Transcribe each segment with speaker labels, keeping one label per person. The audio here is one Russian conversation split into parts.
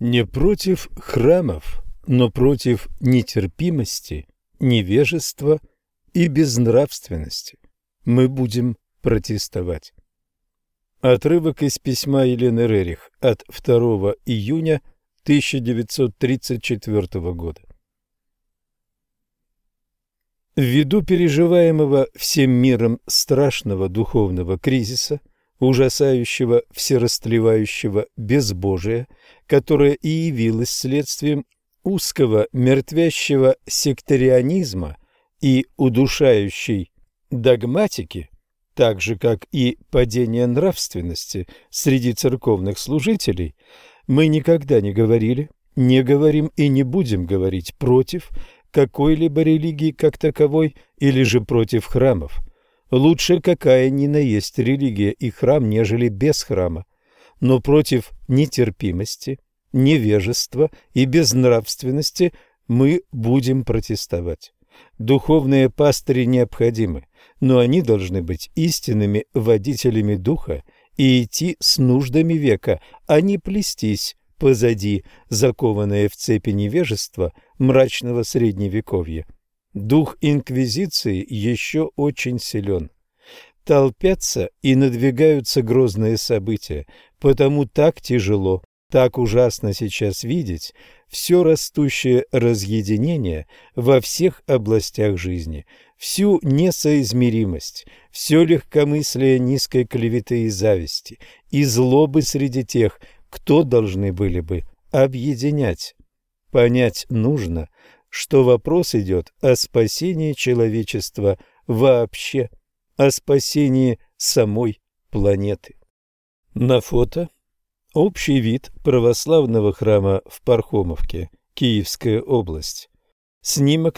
Speaker 1: Не против храмов, но против нетерпимости, невежества и безнравственности мы будем протестовать. Отрывок из письма Елены Рерих от 2 июня 1934 года. Ввиду переживаемого всем миром страшного духовного кризиса, ужасающего всерастлевающего безбожия, которое и явилось следствием узкого мертвящего сектарианизма и удушающей догматики, так же, как и падение нравственности среди церковных служителей, мы никогда не говорили, не говорим и не будем говорить против какой-либо религии как таковой или же против храмов. Лучше какая ни на есть религия и храм, нежели без храма, но против нетерпимости, невежества и безнравственности мы будем протестовать. Духовные пастыри необходимы, но они должны быть истинными водителями духа и идти с нуждами века, а не плестись позади, закованные в цепи невежества мрачного средневековья. Дух инквизиции еще очень силен. Толпятся и надвигаются грозные события, потому так тяжело, так ужасно сейчас видеть все растущее разъединение во всех областях жизни, всю несоизмеримость, все легкомыслие низкой клеветы и зависти, и злобы среди тех, кто должны были бы объединять. Понять нужно, что вопрос идет о спасении человечества вообще, о спасении самой планеты. На фото общий вид православного храма в Пархомовке, Киевская область. Снимок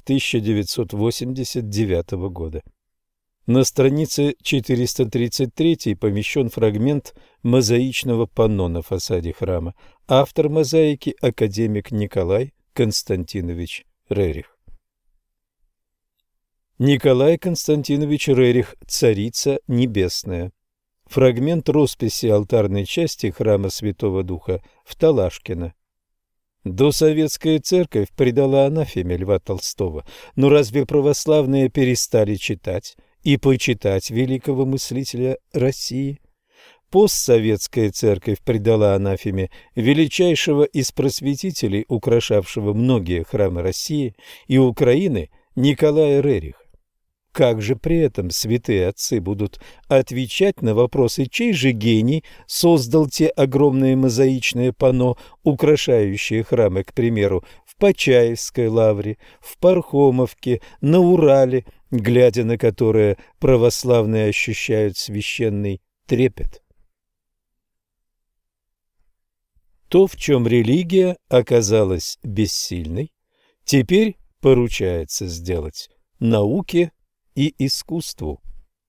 Speaker 1: 1989 года. На странице 433 помещен фрагмент мозаичного панно на фасаде храма. Автор мозаики – академик Николай Константинович Рерих. Николай Константинович Рерих, Царица Небесная. Фрагмент росписи алтарной части храма Святого Духа в Талашкино. Досоветская церковь предала анафеме Льва Толстого, но разве православные перестали читать и почитать великого мыслителя России? Постсоветская церковь предала анафеме величайшего из просветителей, украшавшего многие храмы России и Украины, Николая Рериха. Как же при этом святые отцы будут отвечать на вопросы, чей же гений создал те огромные мозаичные панно, украшающие храмы, к примеру, в Почаевской лавре, в Пархомовке, на Урале, глядя на которые православные ощущают священный трепет? То, в чем религия оказалась бессильной, теперь поручается сделать науке и искусству.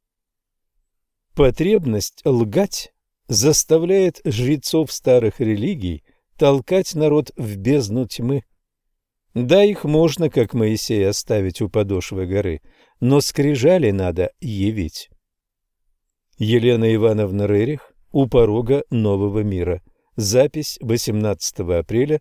Speaker 1: Потребность лгать заставляет жрецов старых религий толкать народ в бездну тьмы. Да, их можно, как Моисей, оставить у подошвы горы, но скрижали надо явить. Елена Ивановна Рерих «У порога нового мира». Запись 18 апреля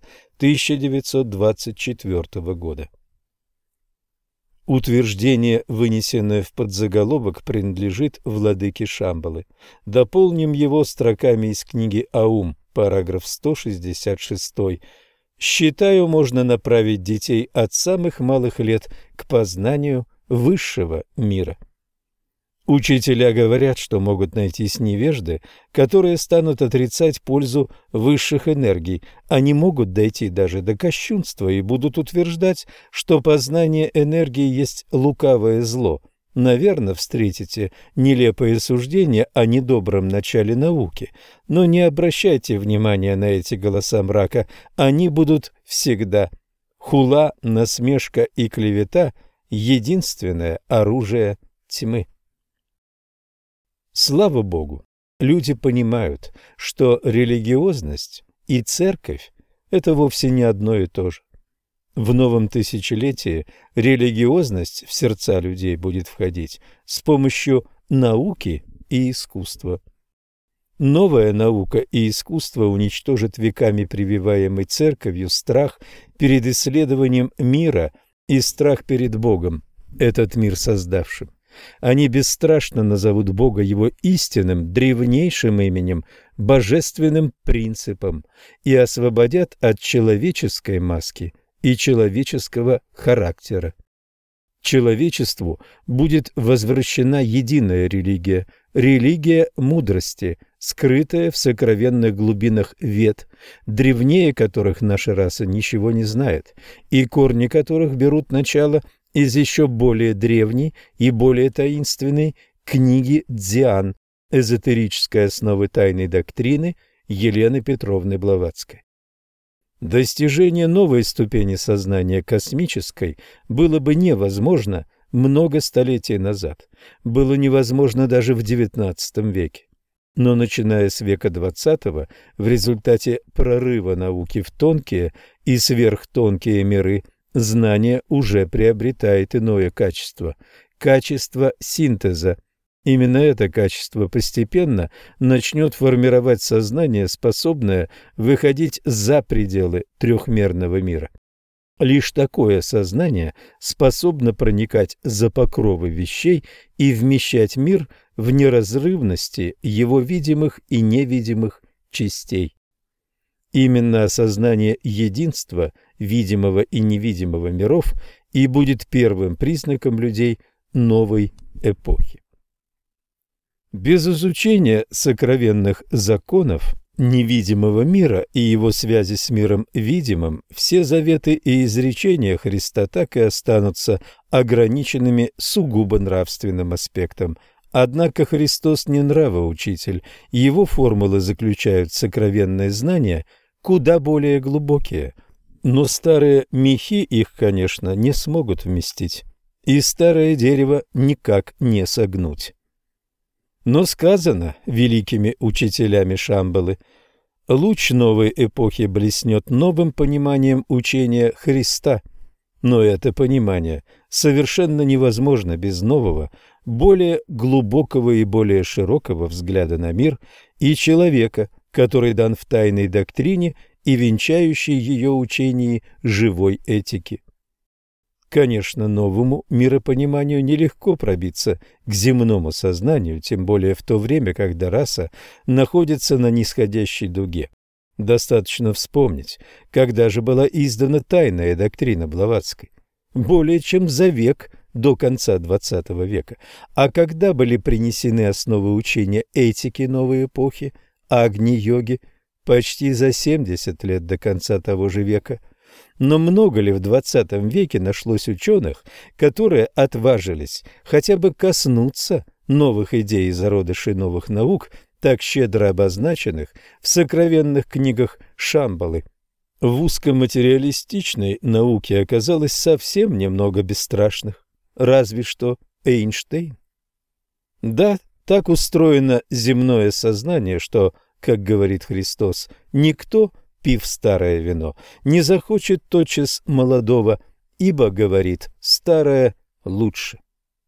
Speaker 1: 1924 года. Утверждение, вынесенное в подзаголовок, принадлежит владыке Шамбалы. Дополним его строками из книги «Аум», параграф 166. «Считаю, можно направить детей от самых малых лет к познанию высшего мира». Учителя говорят, что могут найтись невежды, которые станут отрицать пользу высших энергий. Они могут дойти даже до кощунства и будут утверждать, что познание энергии есть лукавое зло. Наверно, встретите нелепые суждения о недобром начале науки, но не обращайте внимания на эти голоса мрака, они будут всегда. Хула, насмешка и клевета – единственное оружие тьмы. Слава Богу, люди понимают, что религиозность и церковь – это вовсе не одно и то же. В новом тысячелетии религиозность в сердца людей будет входить с помощью науки и искусства. Новая наука и искусство уничтожат веками прививаемый церковью страх перед исследованием мира и страх перед Богом, этот мир создавшим. Они бесстрашно назовут Бога его истинным, древнейшим именем, божественным принципом и освободят от человеческой маски и человеческого характера. Человечеству будет возвращена единая религия, религия мудрости, скрытая в сокровенных глубинах вед, древнее которых наша раса ничего не знает, и корни которых берут начало из еще более древней и более таинственной книги Дзян «Эзотерической основы тайной доктрины» Елены Петровны Блаватской. Достижение новой ступени сознания космической было бы невозможно много столетий назад, было невозможно даже в XIX веке. Но начиная с века XX, в результате прорыва науки в тонкие и сверхтонкие миры, знание уже приобретает иное качество – качество синтеза. Именно это качество постепенно начнет формировать сознание, способное выходить за пределы трехмерного мира. Лишь такое сознание способно проникать за покровы вещей и вмещать мир в неразрывности его видимых и невидимых частей. Именно осознание единства видимого и невидимого миров и будет первым признаком людей новой эпохи. Без изучения сокровенных законов невидимого мира и его связи с миром видимым, все заветы и изречения Христа так и останутся ограниченными сугубо нравственным аспектом. Однако Христос не нравоучитель, его формулы заключают сокровенные знания куда более глубокие. Но старые мехи их, конечно, не смогут вместить, и старое дерево никак не согнуть. Но сказано великими учителями Шамбалы: луч новой эпохи блеснет новым пониманием учения Христа. Но это понимание совершенно невозможно без нового, более глубокого и более широкого взгляда на мир и человека, который дан в тайной доктрине и венчающей ее учении живой этики. Конечно, новому миропониманию нелегко пробиться к земному сознанию, тем более в то время, когда раса находится на нисходящей дуге. Достаточно вспомнить, когда же была издана тайная доктрина Блаватской. Более чем за век до конца XX века. А когда были принесены основы учения этики новой эпохи, Агни-йоги, почти за 70 лет до конца того же века. Но много ли в XX веке нашлось ученых, которые отважились хотя бы коснуться новых идей и зародышей новых наук, так щедро обозначенных в сокровенных книгах Шамбалы? В узкоматериалистичной науке оказалось совсем немного бесстрашных, разве что Эйнштейн. Да, так устроено земное сознание, что, как говорит Христос, никто, пив старое вино, не захочет тотчас молодого, ибо, говорит, старое лучше.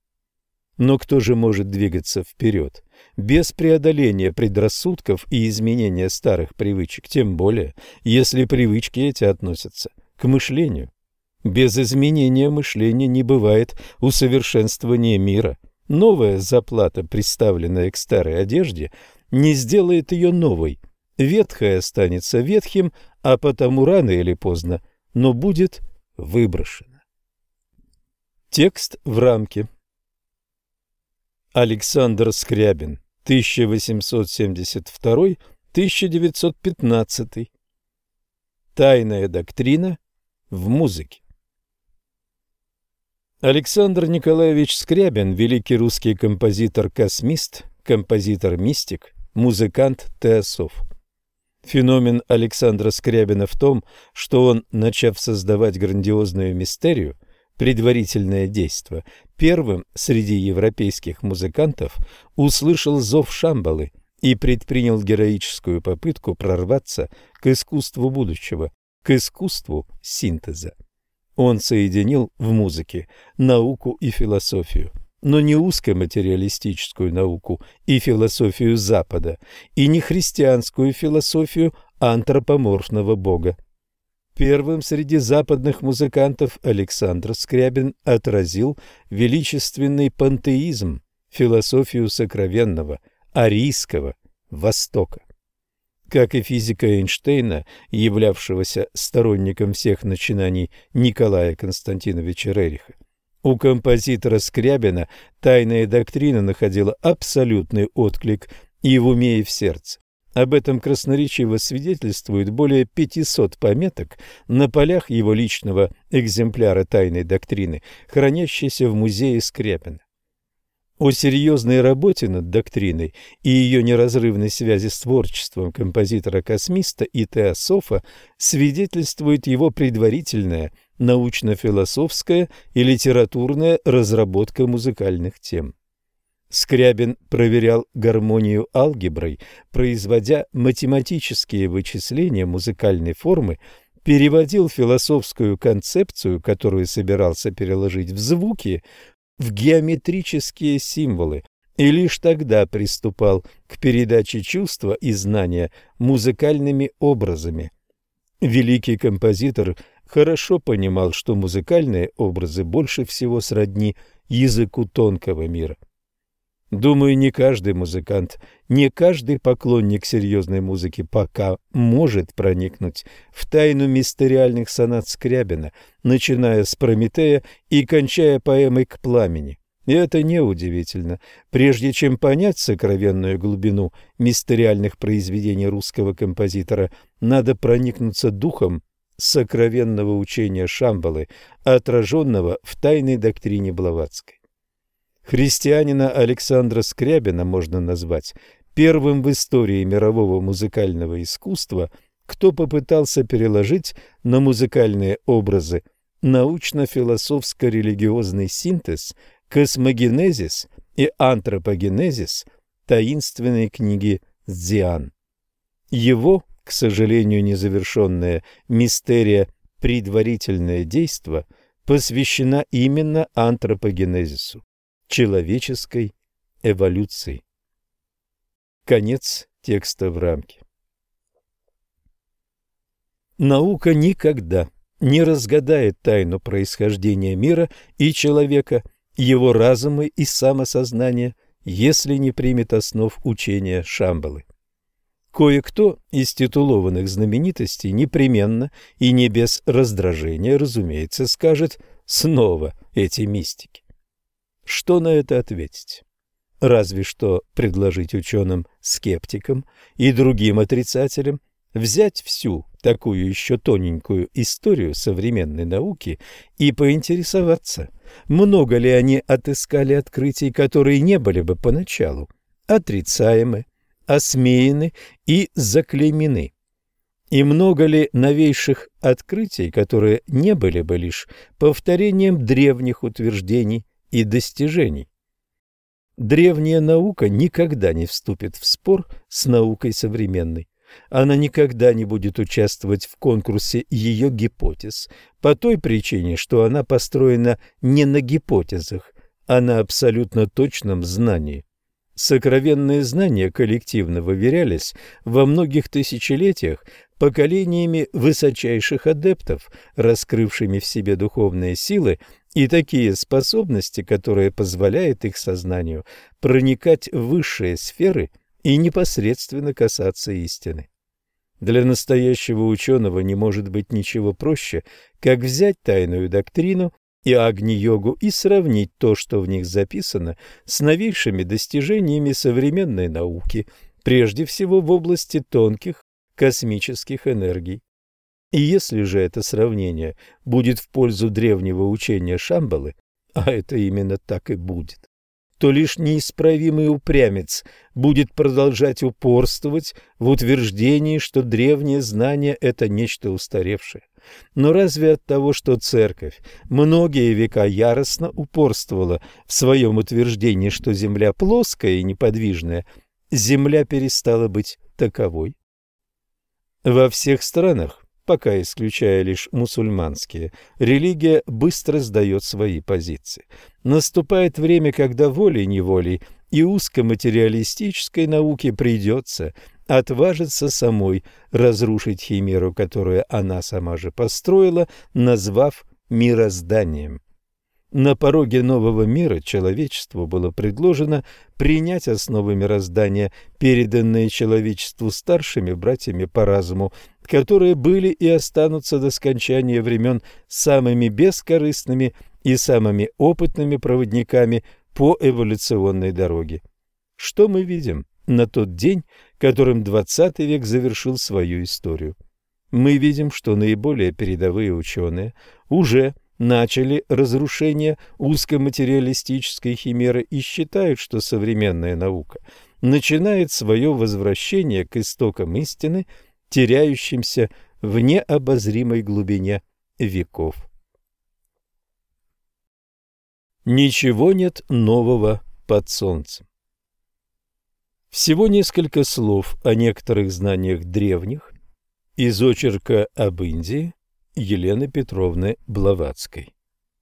Speaker 1: Но кто же может двигаться вперед без преодоления предрассудков и изменения старых привычек, тем более, если привычки эти относятся к мышлению? Без изменения мышления не бывает усовершенствования мира. Новая заплата, приставленная к старой одежде, не сделает ее новой. Ветхое останется ветхим, а потому рано или поздно, но будет выброшено. Текст в рамке. Александр Скрябин, 1872-1915. Тайная доктрина в музыке. Александр Николаевич Скрябин – великий русский композитор-космист, композитор-мистик, музыкант-теософ. Феномен Александра Скрябина в том, что он, начав создавать грандиозную мистерию, предварительное действо, первым среди европейских музыкантов услышал зов Шамбалы и предпринял героическую попытку прорваться к искусству будущего, к искусству синтеза. Он соединил в музыке науку и философию, но не узкоматериалистическую науку и философию Запада, и не христианскую философию антропоморфного бога. Первым среди западных музыкантов Александр Скрябин отразил величественный пантеизм, философию сокровенного, арийского Востока. Как и физика Эйнштейна, являвшегося сторонником всех начинаний Николая Константиновича Рериха, у композитора Скрябина тайная доктрина находила абсолютный отклик и в уме, и в сердце. Об этом красноречиво свидетельствует более 500 пометок на полях его личного экземпляра тайной доктрины, хранящейся в музее Скрябина. О серьезной работе над доктриной и ее неразрывной связи с творчеством композитора-космиста и теософа свидетельствует его предварительная научно-философская и литературная разработка музыкальных тем. Скрябин проверял гармонию алгеброй, производя математические вычисления музыкальной формы, переводил философскую концепцию, которую собирался переложить в звуки, в геометрические символы, и лишь тогда приступал к передаче чувства и знания музыкальными образами. Великий композитор хорошо понимал, что музыкальные образы больше всего сродни языку тонкого мира. Думаю, не каждый музыкант, не каждый поклонник серьезной музыки пока может проникнуть в тайну мистериальных сонат Скрябина, начиная с «Прометея» и кончая поэмой «К пламени». И это неудивительно. Прежде чем понять сокровенную глубину мистериальных произведений русского композитора, надо проникнуться духом сокровенного учения Шамбалы, отраженного в тайной доктрине Блаватской. Христианина Александра Скрябина можно назвать первым в истории мирового музыкального искусства, кто попытался переложить на музыкальные образы научно-философско-религиозный синтез, космогенезис и антропогенезис таинственной книги Цзиан. Его, к сожалению, незавершенная мистерия «Предварительное действо» посвящена именно антропогенезису, человеческой эволюции. Конец текста в рамке. Наука никогда не разгадает тайну происхождения мира и человека, его разума и самосознания, если не примет основ учения Шамбалы. Кое-кто из титулованных знаменитостей непременно и не без раздражения, разумеется, скажет снова эти мистики. Что на это ответить? Разве что предложить ученым-скептикам и другим отрицателям взять всю такую еще тоненькую историю современной науки и поинтересоваться, много ли они отыскали открытий, которые не были бы поначалу отрицаемы, осмеяны и заклеймены, и много ли новейших открытий, которые не были бы лишь повторением древних утверждений и достижений. Древняя наука никогда не вступит в спор с наукой современной. Она никогда не будет участвовать в конкурсе ее гипотез, по той причине, что она построена не на гипотезах, а на абсолютно точном знании. Сокровенные знания коллективно выверялись во многих тысячелетиях поколениями высочайших адептов, раскрывшими в себе духовные силы и такие способности, которые позволяют их сознанию проникать в высшие сферы и непосредственно касаться истины. Для настоящего ученого не может быть ничего проще, как взять тайную доктрину и Агни-йогу и сравнить то, что в них записано, с новейшими достижениями современной науки, прежде всего в области тонких космических энергий. И если же это сравнение будет в пользу древнего учения Шамбалы, а это именно так и будет, то лишь неисправимый упрямец будет продолжать упорствовать в утверждении, что древнее знание – это нечто устаревшее. Но разве от того, что Церковь многие века яростно упорствовала в своем утверждении, что Земля плоская и неподвижная, Земля перестала быть таковой? Во всех странах пока исключая лишь мусульманские, религия быстро сдает свои позиции. Наступает время, когда волей-неволей и узкоматериалистической науке придется отважиться самой разрушить химеру, которую она сама же построила, назвав мирозданием. На пороге нового мира человечеству было предложено принять основы мироздания, переданные человечеству старшими братьями по разуму, которые были и останутся до скончания времен самыми бескорыстными и самыми опытными проводниками по эволюционной дороге. Что мы видим на тот день, которым XX век завершил свою историю? Мы видим, что наиболее передовые ученые уже начали разрушение узкоматериалистической химеры и считают, что современная наука начинает свое возвращение к истокам истины, теряющимся в необозримой глубине веков. Ничего нет нового под солнцем. Всего несколько слов о некоторых знаниях древних из очерка об Индии Елены Петровны Блаватской.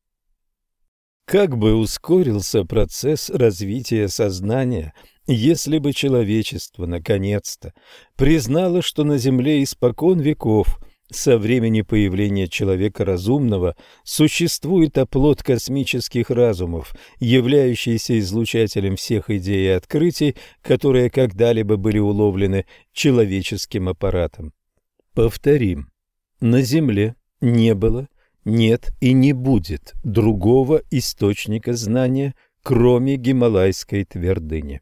Speaker 1: Как бы ускорился процесс развития сознания, если бы человечество наконец-то признало, что на Земле испокон веков, со времени появления человека разумного, существует оплот космических разумов, являющийся излучателем всех идей и открытий, которые когда-либо были уловлены человеческим аппаратом. Повторим. На Земле не было, нет и не будет другого источника знания, кроме Гималайской твердыни.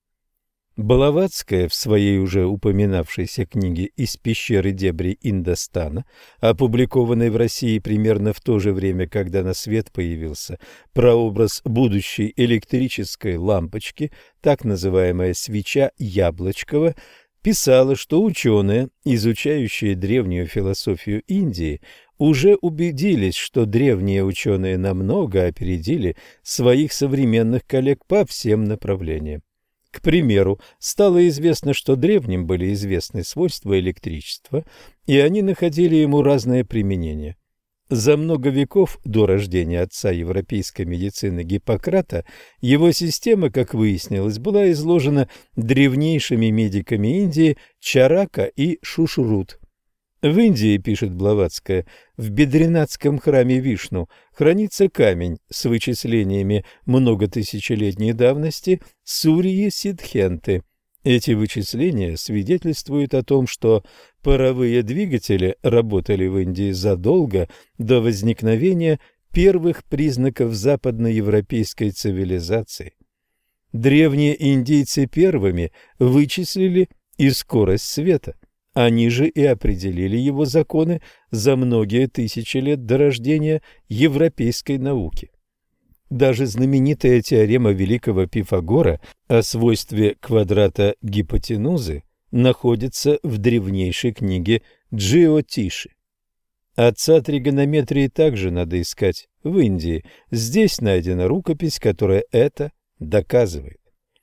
Speaker 1: Блаватская в своей уже упоминавшейся книге «Из пещеры дебри Индостана», опубликованной в России примерно в то же время, когда на свет появился прообраз будущей электрической лампочки, так называемая свеча Яблочкова, писала, что ученые, изучающие древнюю философию Индии, уже убедились, что древние ученые намного опередили своих современных коллег по всем направлениям. К примеру, стало известно, что древним были известны свойства электричества, и они находили ему разное применение. За много веков до рождения отца европейской медицины Гиппократа его система, как выяснилось, была изложена древнейшими медиками Индии Чарака и Шушрут. В Индии, пишет Блаватская, в Бедринатском храме Вишну хранится камень с вычислениями многотысячелетней давности Сурьи Сиддхенты. Эти вычисления свидетельствуют о том, что паровые двигатели работали в Индии задолго до возникновения первых признаков западноевропейской цивилизации. Древние индийцы первыми вычислили и скорость света. Они же и определили его законы за многие тысячи лет до рождения европейской науки. Даже знаменитая теорема великого Пифагора о свойстве квадрата гипотенузы находится в древнейшей книге Джиотиши. Отца тригонометрии также надо искать в Индии. Здесь найдена рукопись, которая это доказывает.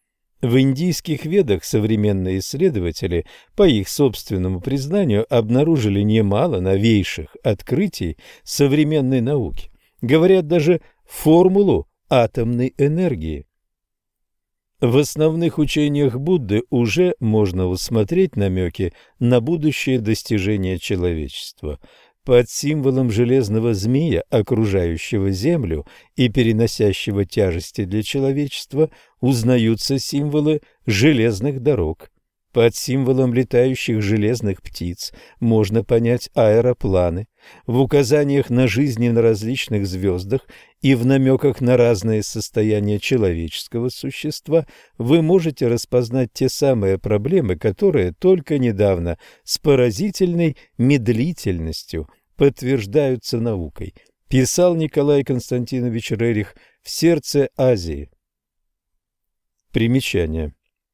Speaker 1: В индийских ведах современные исследователи, по их собственному признанию, обнаружили немало новейших открытий современной науки. Говорят, даже формулу атомной энергии. В основных учениях Будды уже можно усмотреть намеки на будущее достижения человечества. Под символом железного змея, окружающего Землю и переносящего тяжести для человечества, узнаются символы железных дорог. Под символом летающих железных птиц можно понять аэропланы. В указаниях на жизни на различных звездах и в намеках на разные состояния человеческого существа вы можете распознать те самые проблемы, которые только недавно с поразительной медлительностью подтверждаются наукой, писал Николай Константинович Рерих в «Сердце Азии». Примечание.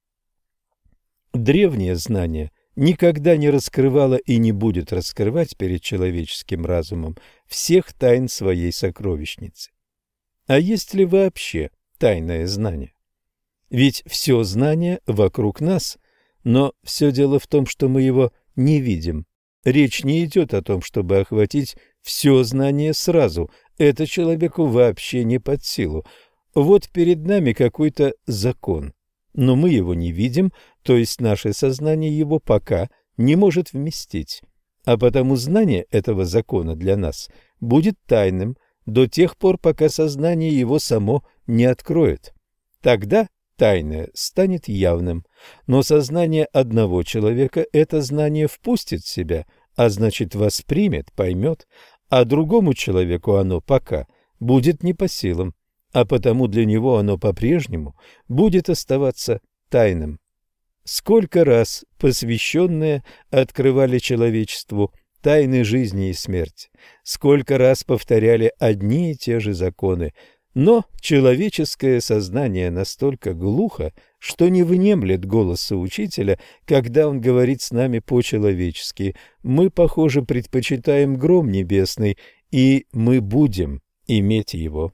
Speaker 1: Древнее знание никогда не раскрывало и не будет раскрывать перед человеческим разумом всех тайн своей сокровищницы. А есть ли вообще тайное знание? Ведь все знание вокруг нас, но все дело в том, что мы его не видим. Речь не идет о том, чтобы охватить все знание сразу. Это человеку вообще не под силу. Вот перед нами какой-то закон, но мы его не видим, то есть наше сознание его пока не может вместить. А потому знание этого закона для нас будет тайным до тех пор, пока сознание его само не откроет. Тогда тайное станет явным, но сознание одного человека это знание впустит в себя, а значит воспримет, поймет, а другому человеку оно пока будет не по силам, а потому для него оно по-прежнему будет оставаться тайным. Сколько раз посвященные открывали человечеству тайны жизни и смерти, сколько раз повторяли одни и те же законы, но человеческое сознание настолько глухо, что не внемлет голоса учителя, когда он говорит с нами по-человечески. Мы, похоже, предпочитаем гром небесный, и мы будем иметь его.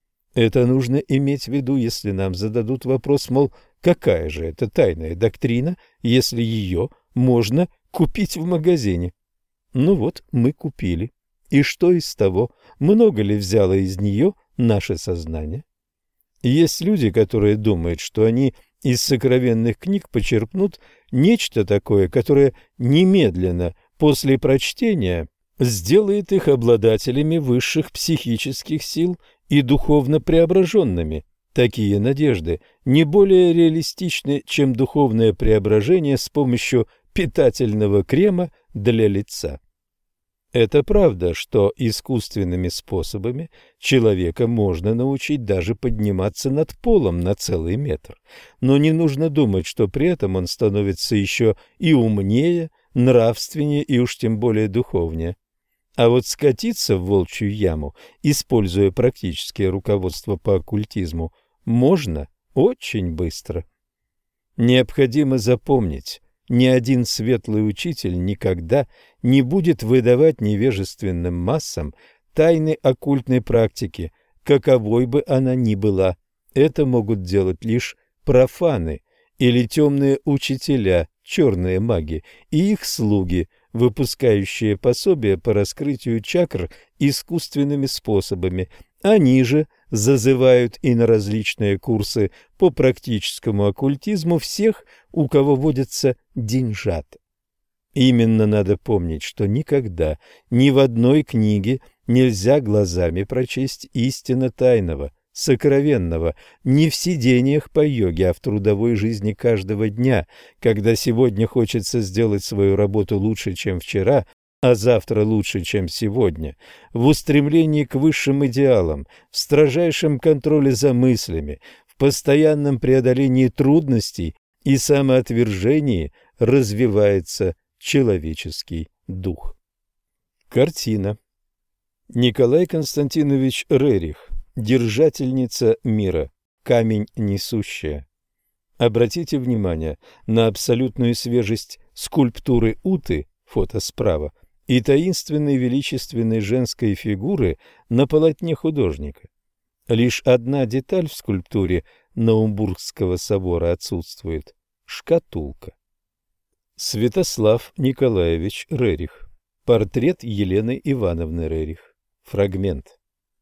Speaker 1: Это нужно иметь в виду, если нам зададут вопрос, мол, какая же это тайная доктрина, если ее можно купить в магазине? Ну вот, мы купили. И что из того? Много ли взяло из нее наше сознание? Есть люди, которые думают, что они из сокровенных книг почерпнут нечто такое, которое немедленно после прочтения сделает их обладателями высших психических сил и духовно преображенными. Такие надежды не более реалистичны, чем духовное преображение с помощью питательного крема для лица. Это правда, что искусственными способами человека можно научить даже подниматься над полом на целый метр, но не нужно думать, что при этом он становится еще и умнее, нравственнее и уж тем более духовнее. А вот скатиться в волчью яму, используя практическое руководство по оккультизму, можно очень быстро. Необходимо запомнить, ни один светлый учитель никогда не будет выдавать невежественным массам тайны оккультной практики, каковой бы она ни была. Это могут делать лишь профаны или темные учителя, черные маги и их слуги, выпускающие пособия по раскрытию чакр искусственными способами. Они же зазывают и на различные курсы по практическому оккультизму всех, у кого водятся деньжата. Именно надо помнить, что никогда ни в одной книге нельзя глазами прочесть истинно тайного, сокровенного, не в сидениях по йоге, а в трудовой жизни каждого дня, когда сегодня хочется сделать свою работу лучше, чем вчера, а завтра лучше, чем сегодня, в устремлении к высшим идеалам, в строжайшем контроле за мыслями, в постоянном преодолении трудностей и самоотвержении развивается человеческий дух. Картина. Николай Константинович Рерих. Держательница мира. Камень несущая. Обратите внимание на абсолютную свежесть скульптуры Уты, фото справа, и таинственной величественной женской фигуры на полотне художника. Лишь одна деталь в скульптуре Наумбургского собора отсутствует – шкатулка. Святослав Николаевич Рерих. Портрет Елены Ивановны Рерих. Фрагмент.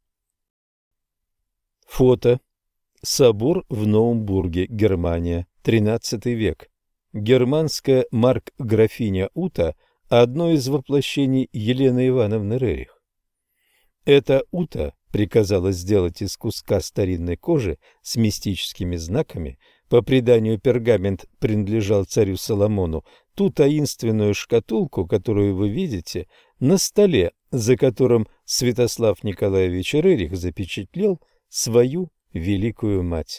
Speaker 1: Фото. Собор в Наумбурге, Германия, XIII век. Германская маркграфиня Ута – одно из воплощений Елены Ивановны Рерих. Эта Ута приказала сделать из куска старинной кожи с мистическими знаками, по преданию пергамент принадлежал царю Соломону, ту таинственную шкатулку, которую вы видите на столе, за которым Святослав Николаевич Рерих запечатлел свою великую мать.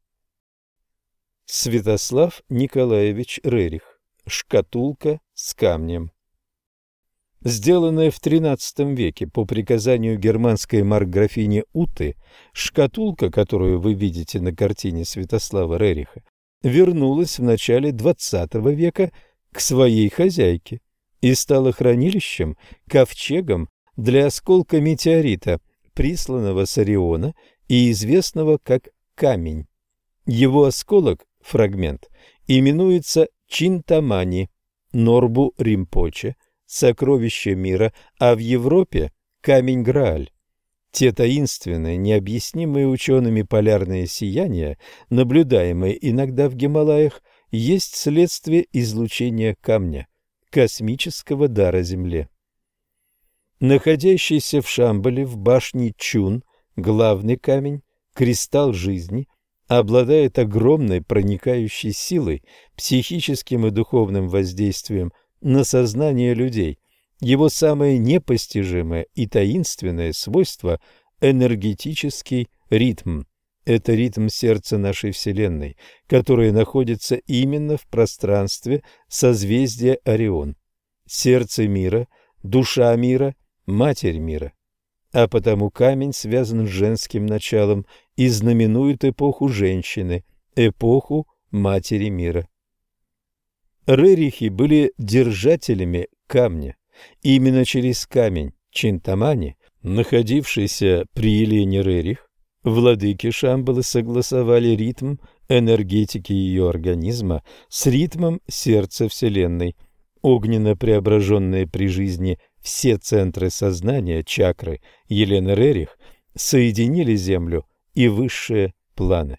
Speaker 1: Святослав Николаевич Рерих. Шкатулка с камнем. Сделанная в XIII веке по приказанию германской маркграфини Уты, шкатулка, которую вы видите на картине Святослава Рериха, вернулась в начале XX века к своей хозяйке и стала хранилищем, ковчегом для осколка метеорита, присланного с Ориона и известного как камень. Его осколок, фрагмент, именуется Чинтамани, Норбу Римпоче, сокровище мира, а в Европе – камень Грааль. Те таинственные, необъяснимые учеными полярные сияния, наблюдаемые иногда в Гималаях, есть следствие излучения камня, космического дара Земле. Находящийся в Шамбале в башне Чун, главный камень, кристалл жизни, обладает огромной проникающей силой, психическим и духовным воздействием на сознание людей. Его самое непостижимое и таинственное свойство – энергетический ритм. Это ритм сердца нашей Вселенной, которое находится именно в пространстве созвездия Орион. Сердце мира, душа мира, матерь мира. А потому камень связан с женским началом и знаменует эпоху женщины, эпоху матери мира. Рерихи были держателями камня. Именно через камень Чинтамани, находившийся при Елене Рерих, владыки Шамбалы согласовали ритм энергетики ее организма с ритмом сердца Вселенной. Огненно преображенные при жизни все центры сознания, чакры Елены Рерих, соединили Землю и высшие планы.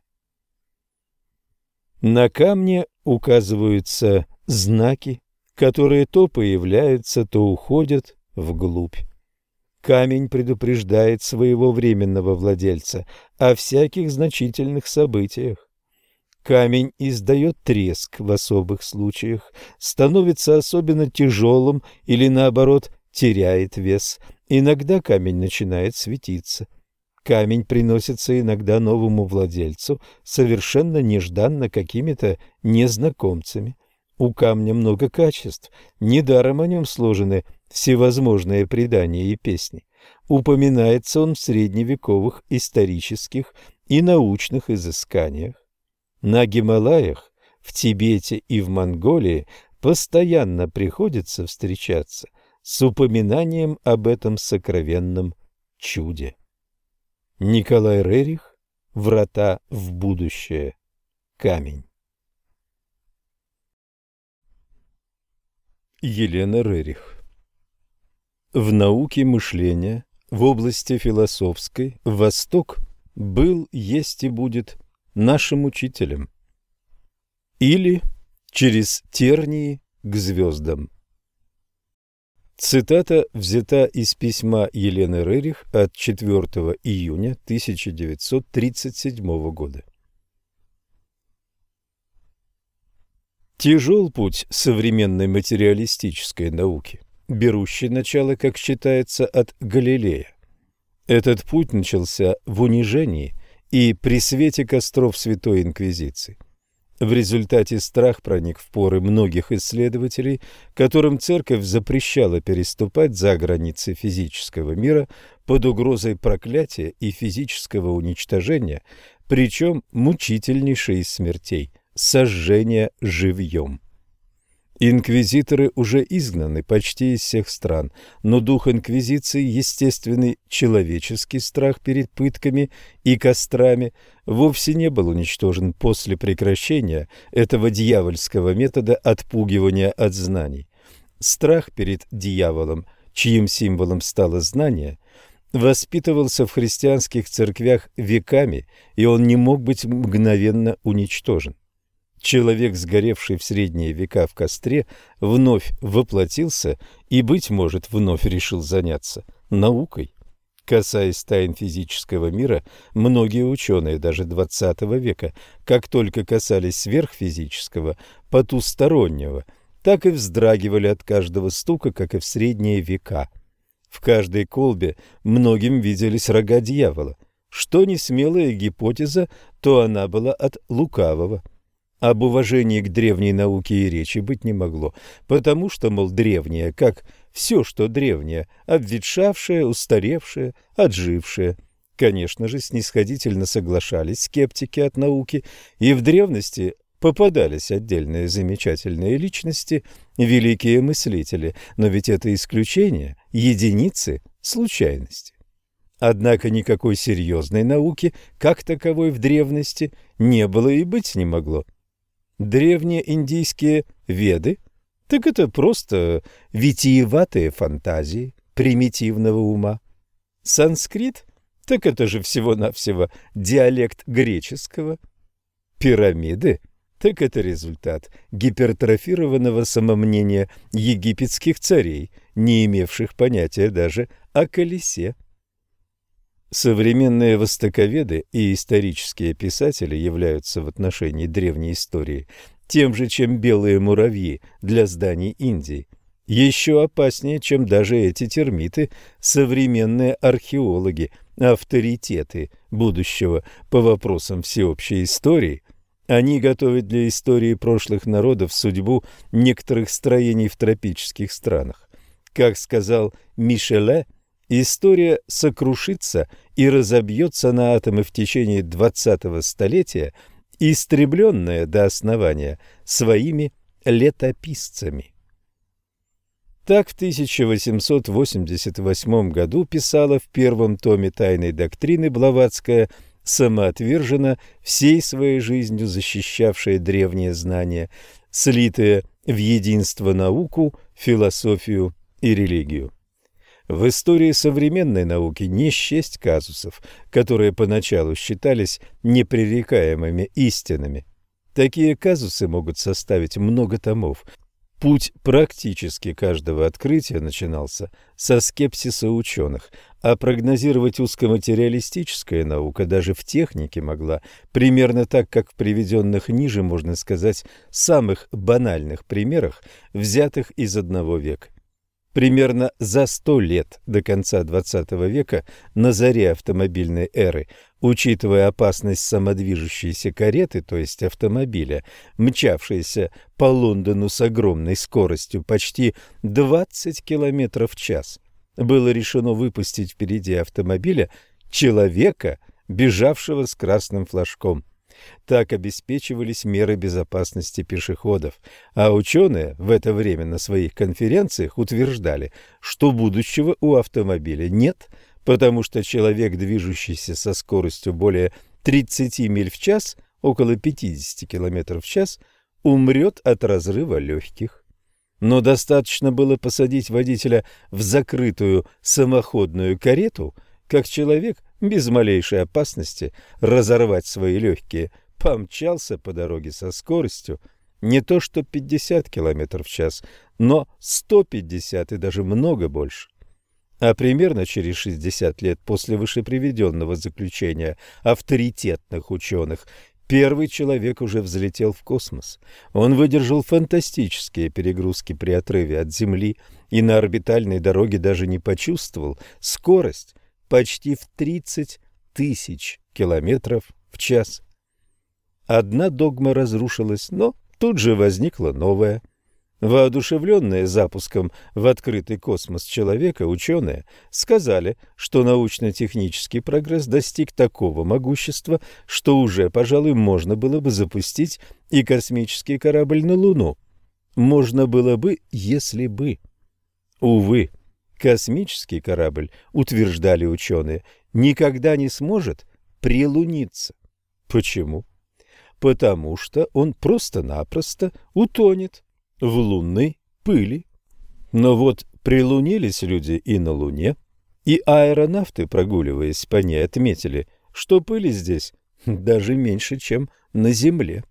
Speaker 1: На камне указываются знаки, которые то появляются, то уходят вглубь. Камень предупреждает своего временного владельца о всяких значительных событиях. Камень издает треск в особых случаях, становится особенно тяжелым или, наоборот, теряет вес. Иногда камень начинает светиться. Камень приносится иногда новому владельцу совершенно нежданно какими-то незнакомцами. У камня много качеств, недаром о нем сложены всевозможные предания и песни. Упоминается он в средневековых исторических и научных изысканиях. На Гималаях, в Тибете и в Монголии постоянно приходится встречаться с упоминанием об этом сокровенном чуде. Николай Рерих. Врата в будущее. Камень. Елена Рерих. В науке мышления, в области философской, Восток был, есть и будет нашим учителем. Или через тернии к звездам. Цитата взята из письма Елены Рерих от 4 июня 1937 года. Тяжел путь современной материалистической науки, берущий начало, как считается, от Галилея. Этот путь начался в унижении и при свете костров Святой Инквизиции. В результате страх проник в поры многих исследователей, которым церковь запрещала переступать за границы физического мира под угрозой проклятия и физического уничтожения, причем мучительнейшей из смертей – сожжения живьем. Инквизиторы уже изгнаны почти из всех стран, но дух инквизиции, естественный человеческий страх перед пытками и кострами, вовсе не был уничтожен после прекращения этого дьявольского метода отпугивания от знаний. Страх перед дьяволом, чьим символом стало знание, воспитывался в христианских церквях веками, и он не мог быть мгновенно уничтожен. Человек, сгоревший в средние века в костре, вновь воплотился и, быть может, вновь решил заняться наукой. Касаясь тайн физического мира, многие ученые даже XX века, как только касались сверхфизического, потустороннего, так и вздрагивали от каждого стука, как и в средние века. В каждой колбе многим виделись рога дьявола. Что не смелая гипотеза, то она была от лукавого. Об уважении к древней науке и речи быть не могло, потому что, мол, древнее, как все, что древнее, обветшавшее, устаревшее, отжившее. Конечно же, снисходительно соглашались скептики от науки, и в древности попадались отдельные замечательные личности, великие мыслители, но ведь это исключение, единицы, случайности. Однако никакой серьезной науки, как таковой в древности, не было и быть не могло. Древние индийские Веды, так это просто витиеватые фантазии примитивного ума. Санскрит, так это же всего-навсего диалект греческого. Пирамиды, так это результат гипертрофированного самомнения египетских царей, не имевших понятия даже о колесе. Современные востоковеды и исторические писатели являются в отношении древней истории тем же, чем белые муравьи для зданий Индии. Еще опаснее, чем даже эти термиты, современные археологи, авторитеты будущего по вопросам всеобщей истории. Они готовят для истории прошлых народов судьбу некоторых строений в тропических странах. Как сказал Мишеле, история сокрушится и разобьется на атомы в течение 20-го столетия, истребленная до основания своими летописцами. Так в 1888 году писала в первом томе «Тайной доктрины» Блаватская, самоотверженно, всей своей жизнью защищавшая древние знания, слитые в единство науку, философию и религию. В истории современной науки не счесть казусов, которые поначалу считались непререкаемыми истинами. Такие казусы могут составить много томов. Путь практически каждого открытия начинался со скепсиса ученых, а прогнозировать узкоматериалистическая наука даже в технике могла примерно так, как в приведенных ниже, можно сказать, самых банальных примерах, взятых из одного века. Примерно за 100 лет до конца XX века, на заре автомобильной эры, учитывая опасность самодвижущейся кареты, то есть автомобиля, мчавшейся по Лондону с огромной скоростью почти 20 км в час, было решено выпустить впереди автомобиля человека, бежавшего с красным флажком. Так обеспечивались меры безопасности пешеходов, а ученые в это время на своих конференциях утверждали, что будущего у автомобиля нет, потому что человек, движущийся со скоростью более 30 миль в час, около 50 км в час, умрет от разрыва легких. Но достаточно было посадить водителя в закрытую самоходную карету, как человек без малейшей опасности разорвать свои легкие помчался по дороге со скоростью не то что 50 км в час, но 150 и даже много больше. А примерно через 60 лет после вышеприведенного заключения авторитетных ученых первый человек уже взлетел в космос. Он выдержал фантастические перегрузки при отрыве от Земли и на орбитальной дороге даже не почувствовал скорость почти в 30 тысяч километров в час. Одна догма разрушилась, но тут же возникла новая. Воодушевленные запуском в открытый космос человека, ученые сказали, что научно-технический прогресс достиг такого могущества, что уже, пожалуй, можно было бы запустить и космический корабль на Луну. Можно было бы, если бы. Увы, космический корабль, утверждали ученые, никогда не сможет прилуниться. Почему? Потому что он просто-напросто утонет в лунной пыли. Но вот прилунились люди и на Луне, и аэронавты, прогуливаясь по ней, отметили, что пыли здесь даже меньше, чем на Земле.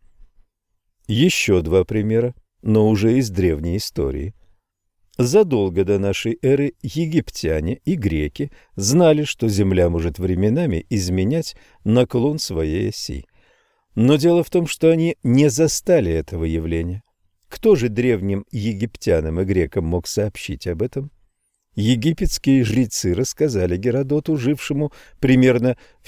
Speaker 1: Еще два примера, но уже из древней истории. Задолго до нашей эры египтяне и греки знали, что Земля может временами изменять наклон своей оси. Но дело в том, что они не застали этого явления. Кто же древним египтянам и грекам мог сообщить об этом? Египетские жрецы рассказали Геродоту, жившему примерно в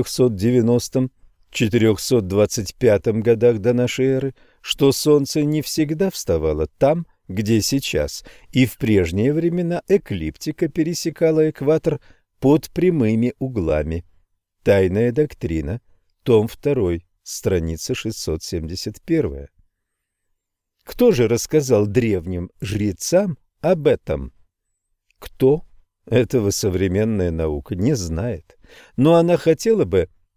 Speaker 1: 490-425 годах до нашей эры, что солнце не всегда вставало там, где сейчас, и в прежние времена эклиптика пересекала экватор под прямыми углами. Тайная доктрина, том 2, страница 671. Кто же рассказал древним жрецам об этом? Кто? Этого современная наука не знает, но она хотела бы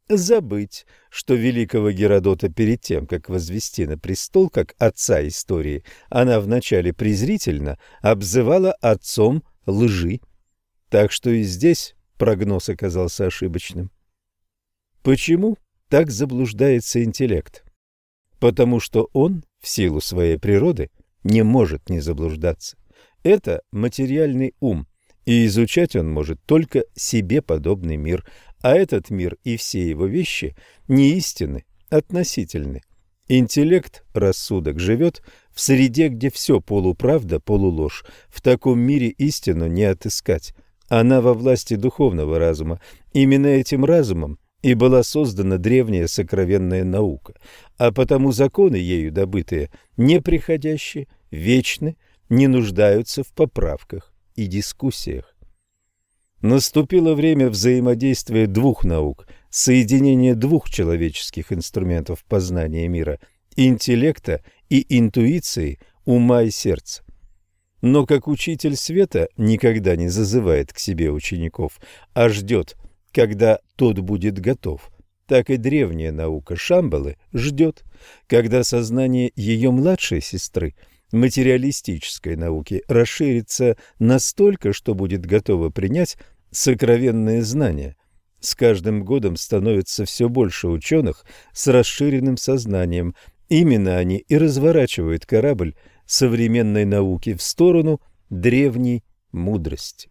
Speaker 1: забыть, что великого Геродота перед тем, как возвести на престол как отца истории, она вначале презрительно обзывала отцом лжи. Так что и здесь прогноз оказался ошибочным. Почему так заблуждается интеллект? Потому что он, в силу своей природы, не может не заблуждаться. Это материальный ум, и изучать он может только себе подобный мир, а этот мир и все его вещи не истинны, относительны. Интеллект, рассудок живет в среде, где все полуправда, полуложь. В таком мире истину не отыскать. Она во власти духовного разума. Именно этим разумом и была создана древняя сокровенная наука, а потому законы, ею добытые, неприходящие, вечны, не нуждаются в поправках и дискуссиях. Наступило время взаимодействия двух наук, соединения двух человеческих инструментов познания мира – интеллекта и интуиции, ума и сердца. Но как учитель света никогда не зазывает к себе учеников, а ждет, когда тот будет готов, так и древняя наука Шамбалы ждет, когда сознание ее младшей сестры, материалистической науки, расширится настолько, что будет готово принять сокровенные знания. С каждым годом становится все больше ученых с расширенным сознанием. Именно они и разворачивают корабль современной науки в сторону древней мудрости.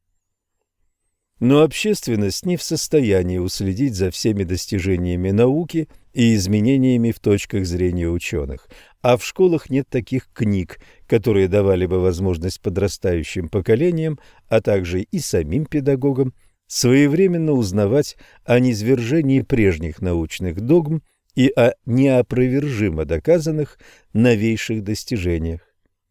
Speaker 1: Но общественность не в состоянии уследить за всеми достижениями науки и изменениями в точках зрения ученых, а в школах нет таких книг, которые давали бы возможность подрастающим поколениям, а также и самим педагогам, своевременно узнавать о низвержении прежних научных догм и о неопровержимо доказанных новейших достижениях.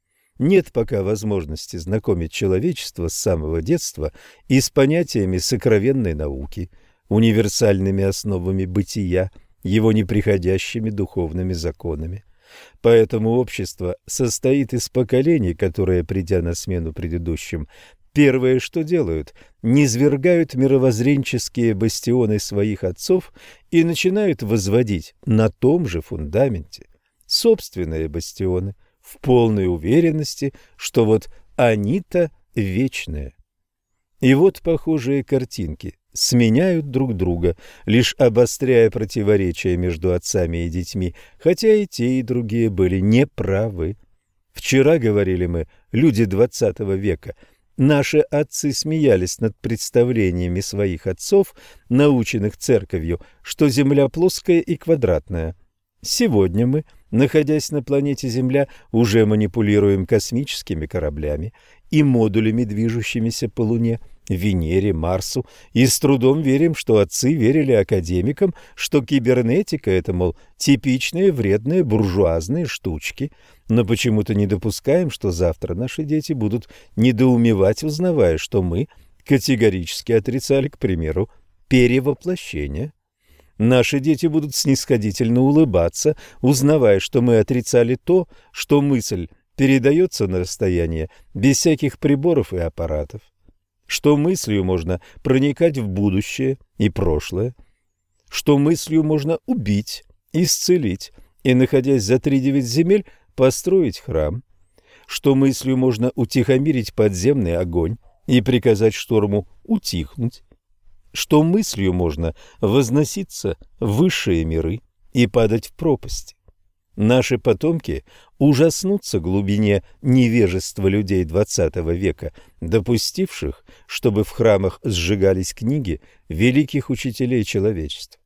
Speaker 1: Нет пока возможности знакомить человечество с самого детства и с понятиями сокровенной науки, универсальными основами бытия, его неприходящими духовными законами. Поэтому общество состоит из поколений, которые, придя на смену предыдущим, первое, что делают, низвергают мировоззренческие бастионы своих отцов и начинают возводить на том же фундаменте собственные бастионы, в полной уверенности, что вот они-то вечные. И вот похожие картинки сменяют друг друга, лишь обостряя противоречия между отцами и детьми, хотя и те, и другие были неправы. Вчера, говорили мы, люди XX века, наши отцы смеялись над представлениями своих отцов, наученных церковью, что Земля плоская и квадратная. Сегодня мы, находясь на планете Земля, уже манипулируем космическими кораблями и модулями, движущимися по Луне, Венере, Марсу, и с трудом верим, что отцы верили академикам, что кибернетика – это, мол, типичные вредные буржуазные штучки, но почему-то не допускаем, что завтра наши дети будут недоумевать, узнавая, что мы категорически отрицали, к примеру, перевоплощение. Наши дети будут снисходительно улыбаться, узнавая, что мы отрицали то, что мысль передается на расстояние без всяких приборов и аппаратов, что мыслью можно проникать в будущее и прошлое, что мыслью можно убить, исцелить и, находясь за 3-9 земель, построить храм, что мыслью можно утихомирить подземный огонь и приказать шторму утихнуть, что мыслью можно возноситься в высшие миры и падать в пропасти. Наши потомки ужаснутся глубине невежества людей XX века, допустивших, чтобы в храмах сжигались книги великих учителей человечества.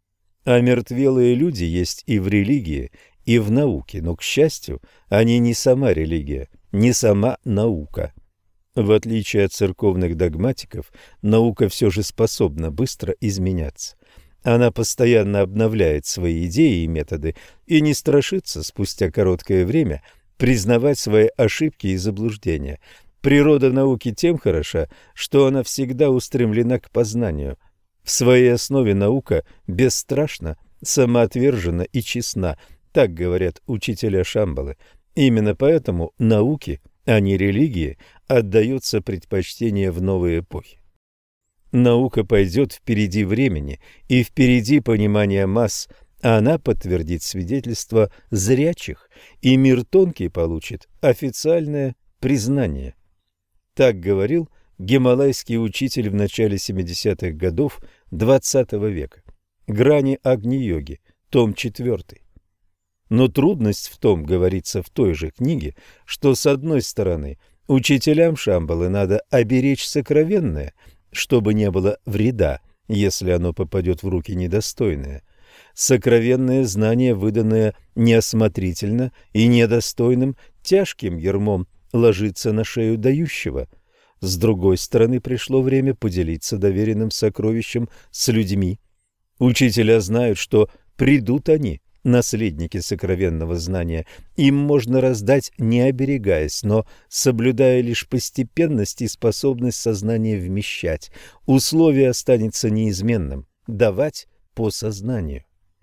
Speaker 1: Омертвелые люди есть и в религии, и в науке, но, к счастью, они не сама религия, не сама наука. В отличие от церковных догматиков, наука все же способна быстро изменяться. Она постоянно обновляет свои идеи и методы и не страшится спустя короткое время признавать свои ошибки и заблуждения. Природа науки тем хороша, что она всегда устремлена к познанию. В своей основе наука бесстрашна, самоотвержена и честна, так говорят учителя Шамбалы. Именно поэтому науке, а не религии, отдается предпочтение в новой эпохе. Наука пойдет впереди времени и впереди понимания масс, а она подтвердит свидетельство зрячих, и мир тонкий получит официальное признание. Так говорил гималайский учитель в начале 70-х годов XX века. Грани Агни-йоги, том 4. Но трудность в том, говорится в той же книге, что с одной стороны учителям Шамбалы надо оберечь сокровенное, чтобы не было вреда, если оно попадет в руки недостойные. Сокровенное знание, выданное неосмотрительно и недостойным, тяжким ярмом ложится на шею дающего. С другой стороны, пришло время поделиться доверенным сокровищем с людьми. Учителя знают, что придут они, наследники сокровенного знания. Им можно раздать, не оберегаясь, но соблюдая лишь постепенность и способность сознания вмещать. Условие останется неизменным – давать по сознанию.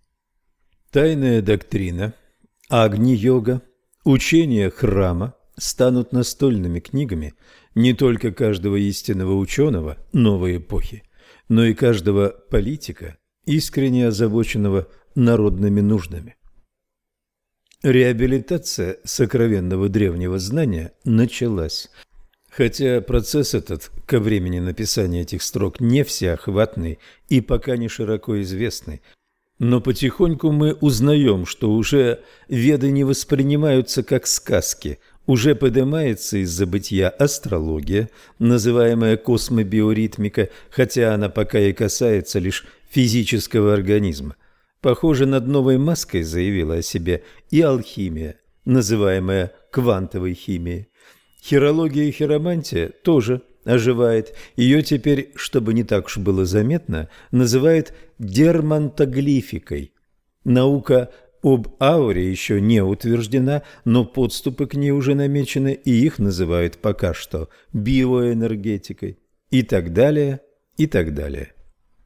Speaker 1: Тайная доктрина, Агни-йога, учение храма станут настольными книгами не только каждого истинного ученого новой эпохи, но и каждого политика, искренне озабоченного народными нуждами. Реабилитация сокровенного древнего знания началась. Хотя процесс этот ко времени написания этих строк не всеохватный и пока не широко известный, но потихоньку мы узнаем, что уже веды не воспринимаются как сказки, уже поднимается из забытья астрология, называемая космобиоритмика, хотя она пока и касается лишь физического организма. Похоже, над новой маской заявила о себе и алхимия, называемая квантовой химией. Хирология и хиромантия тоже оживает. Ее теперь, чтобы не так уж было заметно, называют дермантоглификой. Наука об ауре еще не утверждена, но подступы к ней уже намечены, и их называют пока что биоэнергетикой. И так далее, и так далее.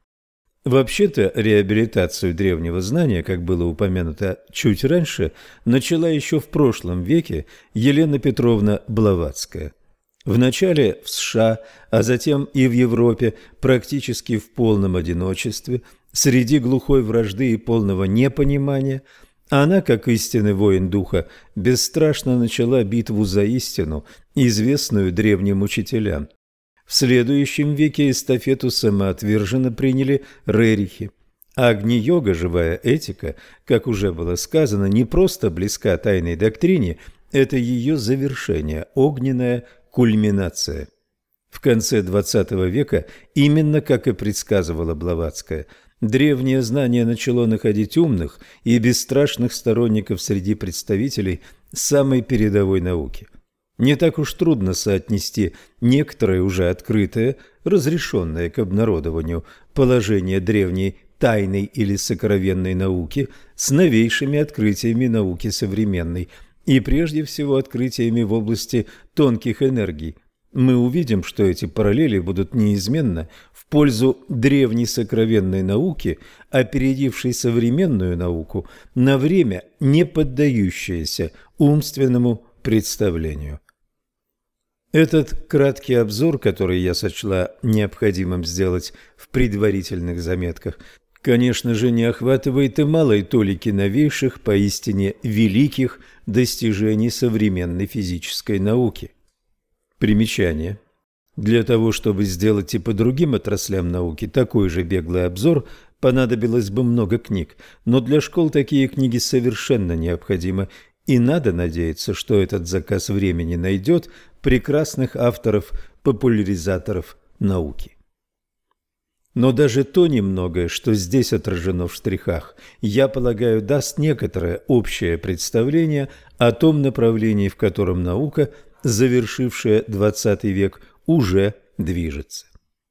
Speaker 1: Вообще-то реабилитацию древнего знания, как было упомянуто чуть раньше, начала еще в прошлом веке Елена Петровна Блаватская. Вначале в США, а затем и в Европе, практически в полном одиночестве, среди глухой вражды и полного непонимания, она, как истинный воин духа, бесстрашно начала битву за истину, известную древним учителям. В следующем веке эстафету самоотверженно приняли рерихи. Агни-йога, живая этика, как уже было сказано, не просто близка тайной доктрине, это ее завершение, огненная кульминация. В конце XX века, именно как и предсказывала Блаватская, древнее знание начало находить умных и бесстрашных сторонников среди представителей самой передовой науки. Не так уж трудно соотнести некоторые уже открытые, разрешенные к обнародованию положения древней тайной или сокровенной науки с новейшими открытиями науки современной и прежде всего открытиями в области тонких энергий. Мы увидим, что эти параллели будут неизменно в пользу древней сокровенной науки, опередившей современную науку на время, не поддающееся умственному представлению. Этот краткий обзор, который я сочла необходимым сделать в предварительных заметках, конечно же, не охватывает и малой толики новейших, поистине великих достижений современной физической науки. Примечание. Для того, чтобы сделать и по другим отраслям науки такой же беглый обзор, понадобилось бы много книг, но для школ такие книги совершенно необходимы, и надо надеяться, что этот заказ времени найдет прекрасных авторов-популяризаторов науки. Но даже то немногое, что здесь отражено в штрихах, я полагаю, даст некоторое общее представление о том направлении, в котором наука, завершившая XX век, уже движется.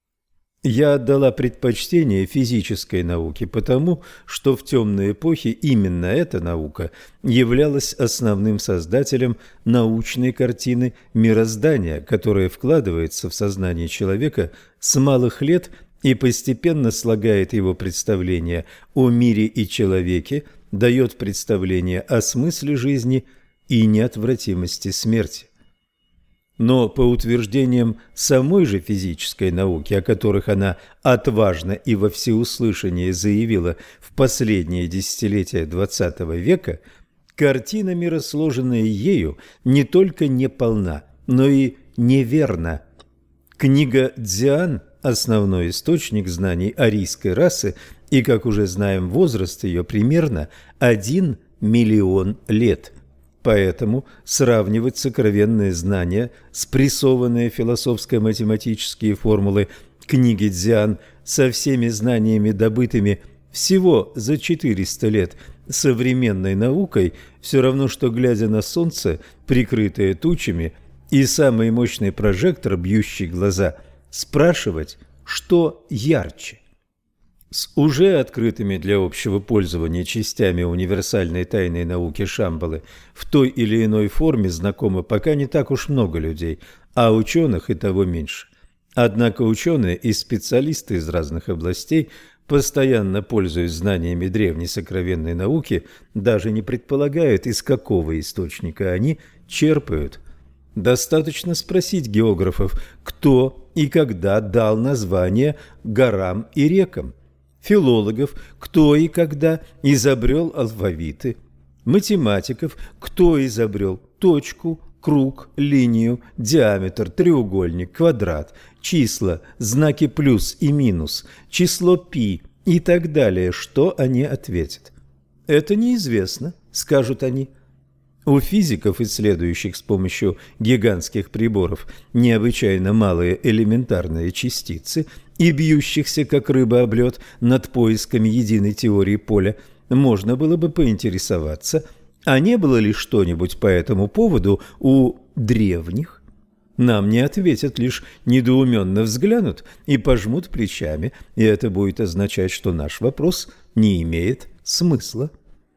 Speaker 1: Я отдала предпочтение физической науке потому, что в темной эпохе именно эта наука являлась основным создателем научной картины мироздания, которая вкладывается в сознание человека с малых лет и постепенно слагает его представление о мире и человеке, дает представление о смысле жизни и неотвратимости смерти. Но по утверждениям самой же физической науки, о которых она отважно и во всеуслышание заявила в последние десятилетия XX века, картина мира, сложенная ею, не только неполна, но и неверна. Книга Дзян – основной источник знаний арийской расы, и, как уже знаем, возраст ее примерно 1 миллион лет. Поэтому сравнивать сокровенные знания, спрессованные философско-математические формулы книги Дзян со всеми знаниями, добытыми всего за 400 лет современной наукой, все равно, что, глядя на солнце, прикрытое тучами, и самый мощный прожектор, бьющий глаза, спрашивать, что ярче. С уже открытыми для общего пользования частями универсальной тайной науки Шамбалы в той или иной форме знакомы пока не так уж много людей, а ученых и того меньше. Однако ученые и специалисты из разных областей, постоянно пользуясь знаниями древней сокровенной науки, даже не предполагают, из какого источника они черпают. Достаточно спросить географов, кто и когда дал название горам и рекам, филологов, кто и когда изобрел алфавиты, математиков, кто изобрел точку, круг, линию, диаметр, треугольник, квадрат, числа, знаки плюс и минус, число пи и так далее, что они ответят. Это неизвестно, скажут они. У физиков, исследующих с помощью гигантских приборов необычайно малые элементарные частицы и бьющихся, как рыба об лед, над поисками единой теории поля, можно было бы поинтересоваться, а не было ли что-нибудь по этому поводу у древних? Нам не ответят, лишь недоуменно взглянут и пожмут плечами, и это будет означать, что наш вопрос не имеет смысла.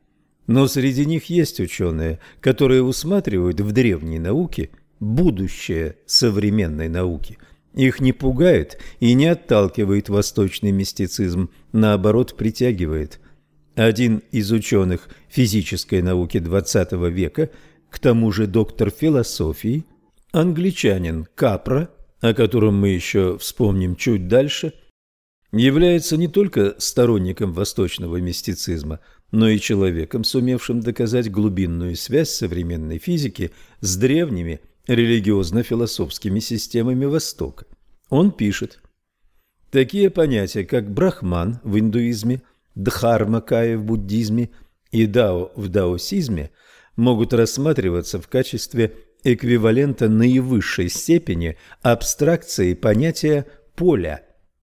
Speaker 1: Но среди них есть ученые, которые усматривают в древней науке будущее современной науки. Их не пугает и не отталкивает восточный мистицизм, наоборот, притягивает. Один из ученых физической науки XX века, к тому же доктор философии, англичанин Капра, о котором мы еще вспомним чуть дальше, является не только сторонником восточного мистицизма, но и человеком, сумевшим доказать глубинную связь современной физики с древними религиозно-философскими системами Востока. Он пишет: такие понятия, как брахман в индуизме, дхармакая в буддизме и дао в даосизме, могут рассматриваться в качестве эквивалента наивысшей степени абстракции понятия поля.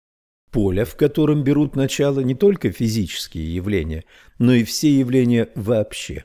Speaker 1: Поля, в котором берут начало не только физические явления, но и все явления вообще.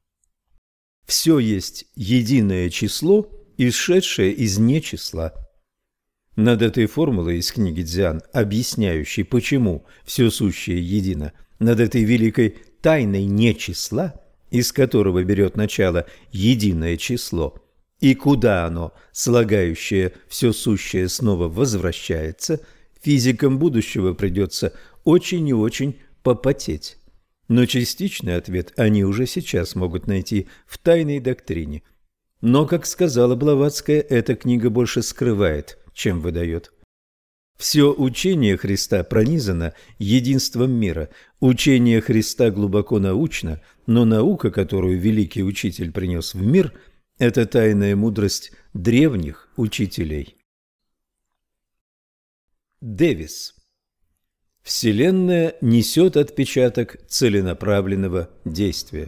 Speaker 1: Все есть единое число, исшедшее из нечисла. Над этой формулой из книги Дзян, объясняющей, почему все сущее едино, над этой великой тайной нечисла, из которого берет начало единое число, и куда оно, слагающее все сущее, снова возвращается, физикам будущего придется очень и очень попотеть. Но частичный ответ они уже сейчас могут найти в тайной доктрине. Но, как сказала Блаватская, эта книга больше скрывает, чем выдает. Все учение Христа пронизано единством мира. Учение Христа глубоко научно, но наука, которую великий учитель принес в мир, это тайная мудрость древних учителей. Дэвис. Вселенная несет отпечаток целенаправленного действия.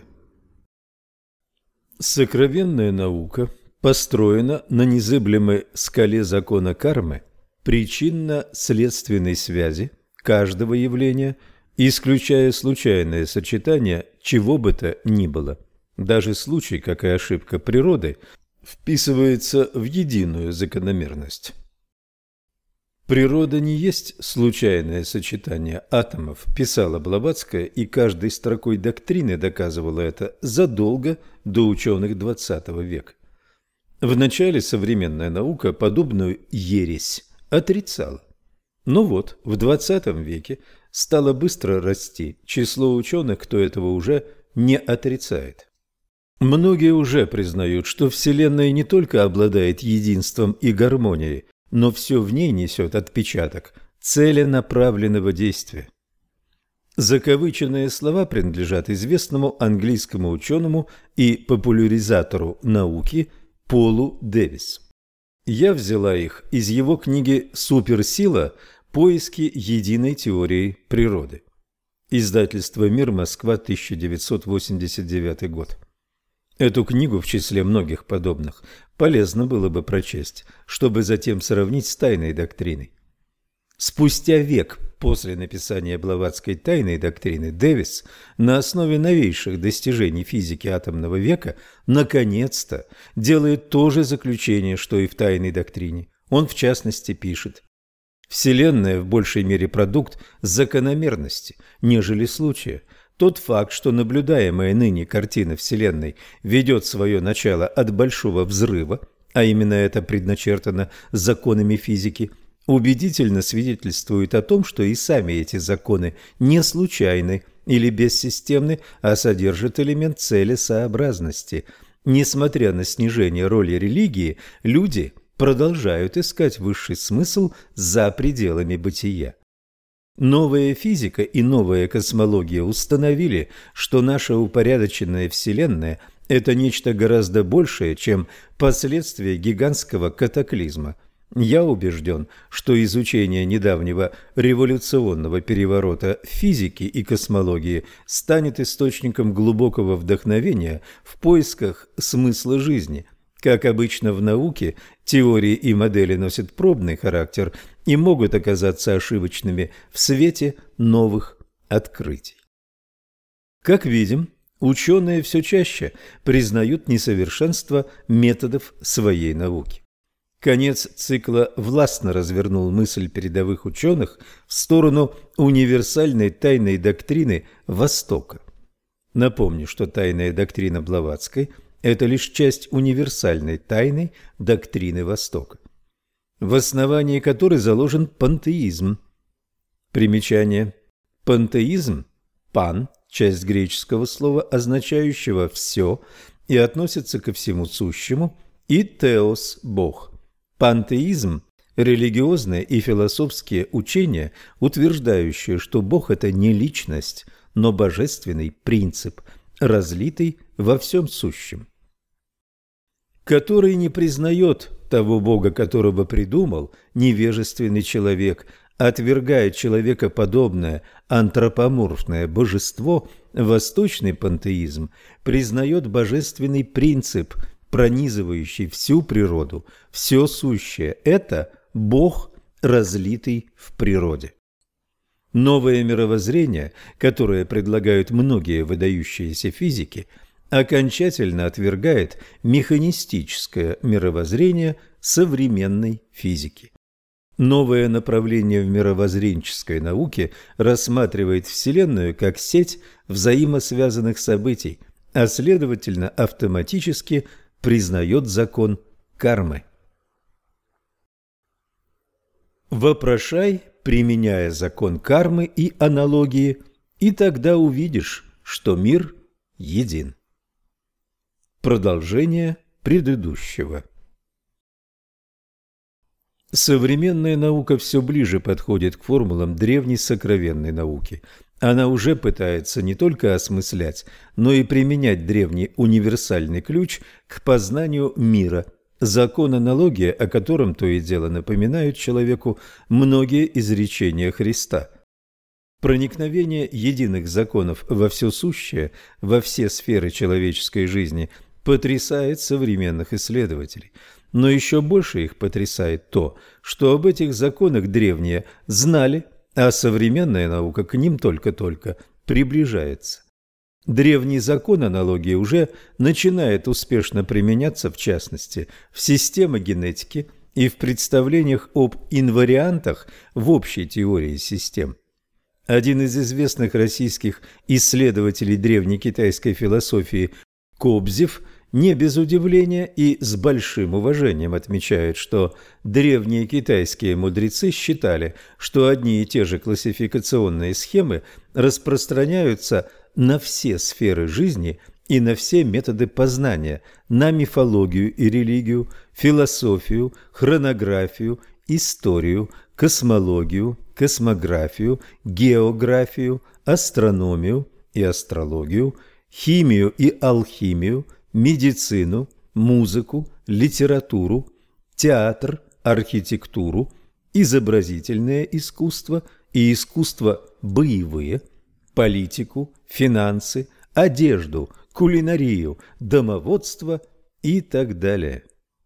Speaker 1: Сокровенная наука построена на незыблемой скале закона кармы, причинно-следственной связи каждого явления, исключая случайное сочетание чего бы то ни было. Даже случай, как и ошибка природы, вписывается в единую закономерность. Природа не есть случайное сочетание атомов, писала Блаватская, и каждой строкой доктрины доказывала это задолго до ученых XX века. Вначале современная наука подобную ересь отрицала. Но вот в XX веке стало быстро расти число ученых, кто этого уже не отрицает. Многие уже признают, что Вселенная не только обладает единством и гармонией, но все в ней несет отпечаток целенаправленного действия. Закавыченные слова принадлежат известному английскому ученому и популяризатору науки Полу Дэвис. Я взяла их из его книги «Суперсила. Поиски единой теории природы». Издательство «Мир. Москва. 1989 год». Эту книгу, в числе многих подобных, полезно было бы прочесть, чтобы затем сравнить с тайной доктриной. Спустя век после написания Блаватской тайной доктрины Дэвис на основе новейших достижений физики атомного века наконец-то делает то же заключение, что и в тайной доктрине. Он в частности пишет: «Вселенная в большей мере продукт закономерности, нежели случая. Тот факт, что наблюдаемая ныне картина Вселенной ведет свое начало от Большого взрыва, а именно это предначертано законами физики, убедительно свидетельствует о том, что и сами эти законы не случайны или бессистемны, а содержат элемент целесообразности. Несмотря на снижение роли религии, люди продолжают искать высший смысл за пределами бытия. Новая физика и новая космология установили, что наша упорядоченная Вселенная – это нечто гораздо большее, чем последствия гигантского катаклизма. Я убежден, что изучение недавнего революционного переворота физики и космологии станет источником глубокого вдохновения в поисках смысла жизни. Как обычно в науке, теории и модели носят пробный характер и могут оказаться ошибочными в свете новых открытий. Как видим, ученые все чаще признают несовершенство методов своей науки. Конец цикла властно развернул мысль передовых ученых в сторону универсальной тайной доктрины Востока. Напомню, что тайная доктрина Блаватской – это лишь часть универсальной тайной доктрины Востока, в основании которой заложен пантеизм. Примечание. Пантеизм – пан, часть греческого слова, означающего «все» и относится ко всему сущему, и теос – Бог. Пантеизм – религиозные и философские учения, утверждающие, что Бог – это не личность, но божественный принцип, разлитый во всем сущем, который не признает того Бога, которого придумал невежественный человек, отвергает человекоподобное антропоморфное божество. Восточный пантеизм признает божественный принцип, пронизывающий всю природу, все сущее – это Бог, разлитый в природе. Новое мировоззрение, которое предлагают многие выдающиеся физики, окончательно отвергает механистическое мировоззрение современной физики. Новое направление в мировоззренческой науке рассматривает Вселенную как сеть взаимосвязанных событий, а следовательно автоматически признает закон кармы. Вопрошай, применяя закон кармы и аналогии, и тогда увидишь, что мир един. Продолжение предыдущего. Современная наука все ближе подходит к формулам древней сокровенной науки. Она уже пытается не только осмыслять, но и применять древний универсальный ключ к познанию мира, закон аналогии, о котором то и дело напоминают человеку многие изречения Христа. Проникновение единых законов во все сущее, во все сферы человеческой жизни потрясает современных исследователей. Но еще больше их потрясает то, что об этих законах древние знали, а современная наука к ним только-только приближается. Древний закон аналогии уже начинает успешно применяться, в частности, в системогенетике и в представлениях об инвариантах в общей теории систем. Один из известных российских исследователей древнекитайской философии Кобзев не без удивления и с большим уважением отмечает, что древние китайские мудрецы считали, что одни и те же классификационные схемы распространяются на все сферы жизни и на все методы познания, на мифологию и религию, философию, хронографию, историю, космологию, космографию, географию, астрономию и астрологию, химию и алхимию, медицину, музыку, литературу, театр, архитектуру, изобразительное искусство и искусства боевые, политику, финансы, одежду, кулинарию, домоводство и так далее.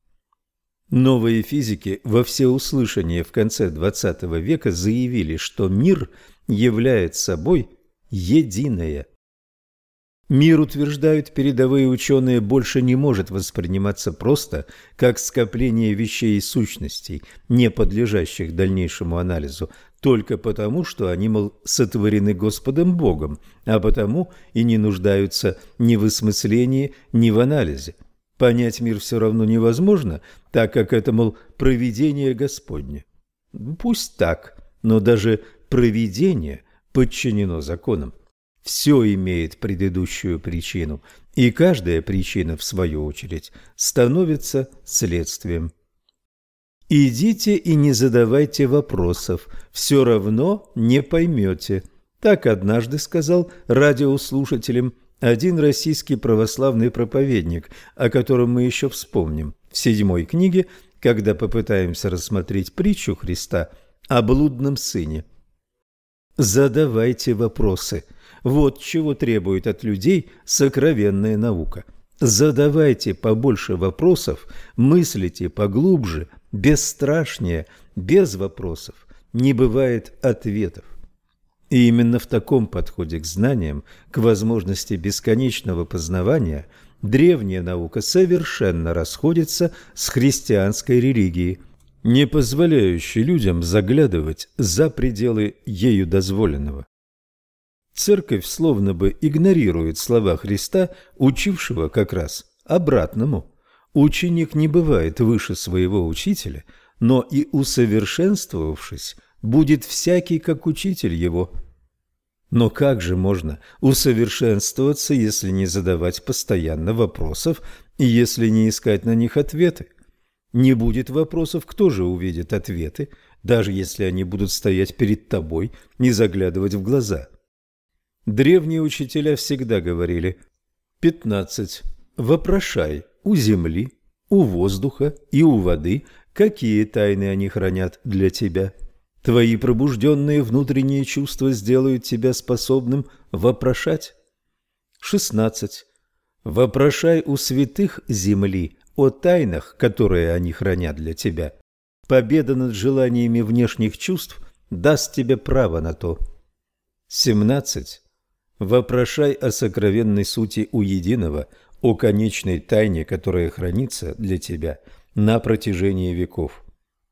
Speaker 1: Новые физики во всеуслышание в конце XX века заявили, что мир является собой единое. Мир, утверждают передовые ученые, больше не может восприниматься просто как скопление вещей и сущностей, не подлежащих дальнейшему анализу, только потому, что они, мол, сотворены Господом Богом, а потому и не нуждаются ни в осмыслении, ни в анализе. Понять мир все равно невозможно, так как это, мол, провидение Господне. Пусть так, но даже провидение подчинено законам. Все имеет предыдущую причину, и каждая причина, в свою очередь, становится следствием. «Идите и не задавайте вопросов, все равно не поймете», так однажды сказал радиослушателям один российский православный проповедник, о котором мы еще вспомним в 7 книге, когда попытаемся рассмотреть притчу Христа о блудном сыне. Задавайте вопросы. Вот чего требует от людей сокровенная наука. Задавайте побольше вопросов, мыслите поглубже, бесстрашнее, без вопросов не бывает ответов. И именно в таком подходе к знаниям, к возможности бесконечного познавания, древняя наука совершенно расходится с христианской религией, не позволяющей людям заглядывать за пределы ею дозволенного. Церковь словно бы игнорирует слова Христа, учившего как раз обратному. Ученик не бывает выше своего учителя, но и усовершенствовавшись, будет всякий, как учитель его. Но как же можно усовершенствоваться, если не задавать постоянно вопросов и если не искать на них ответы? Не будет вопросов, кто же увидит ответы, даже если они будут стоять перед тобой, не заглядывать в глаза? Древние учителя всегда говорили: 15. Вопрошай у земли, у воздуха и у воды, какие тайны они хранят для тебя. Твои пробужденные внутренние чувства сделают тебя способным вопрошать. 16. Вопрошай у святых земли о тайнах, которые они хранят для тебя. Победа над желаниями внешних чувств даст тебе право на то. 17. Вопрошай о сокровенной сути у единого, о конечной тайне, которая хранится для тебя на протяжении веков.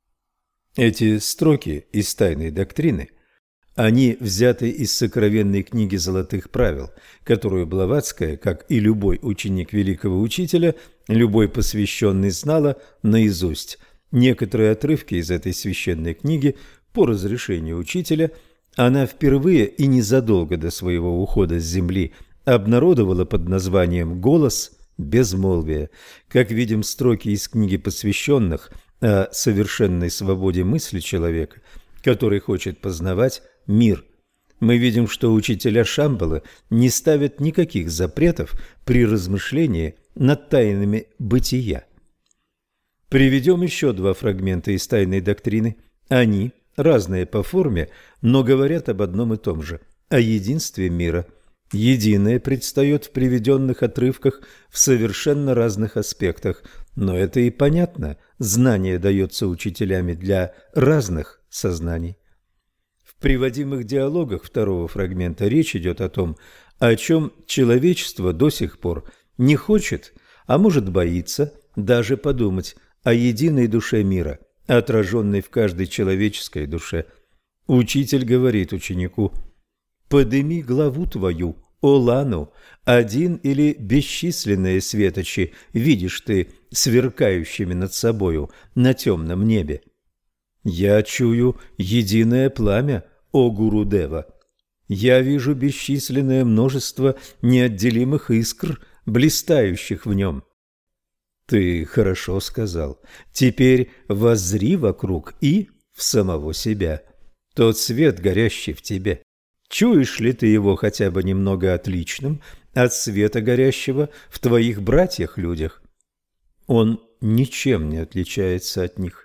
Speaker 1: Эти строки из тайной доктрины, они взяты из сокровенной книги золотых правил, которую Блаватская, как и любой ученик великого учителя, любой посвященный, знала наизусть. Некоторые отрывки из этой священной книги по разрешению учителя она впервые и незадолго до своего ухода с земли обнародовала под названием «Голос безмолвия». Как видим, строки из книги посвященных о совершенной свободе мысли человека, который хочет познавать мир. Мы видим, что учителя Шамбалы не ставят никаких запретов при размышлении над тайнами бытия. Приведем еще 2 фрагмента из тайной доктрины. Они разные по форме, но говорят об одном и том же – о единстве мира. Единое предстает в приведенных отрывках в совершенно разных аспектах, но это и понятно, знание дается учителями для разных сознаний. В приводимых диалогах 2 фрагмента речь идет о том, о чем человечество до сих пор не хочет, а может боится даже подумать, о единой душе мира, отраженной в каждой человеческой душе. Учитель говорит ученику: «Подыми главу твою, о Лану, один или бесчисленные светочи видишь ты сверкающими над собою на темном небе. Я чую единое пламя, о Гурудева. Я вижу бесчисленное множество неотделимых искр, блистающих в нем. Ты хорошо сказал. Теперь воззри вокруг и в самого себя. Тот свет, горящий в тебе. Чуешь ли ты его хотя бы немного отличным от света, горящего в твоих братьях-людях? Он ничем не отличается от них.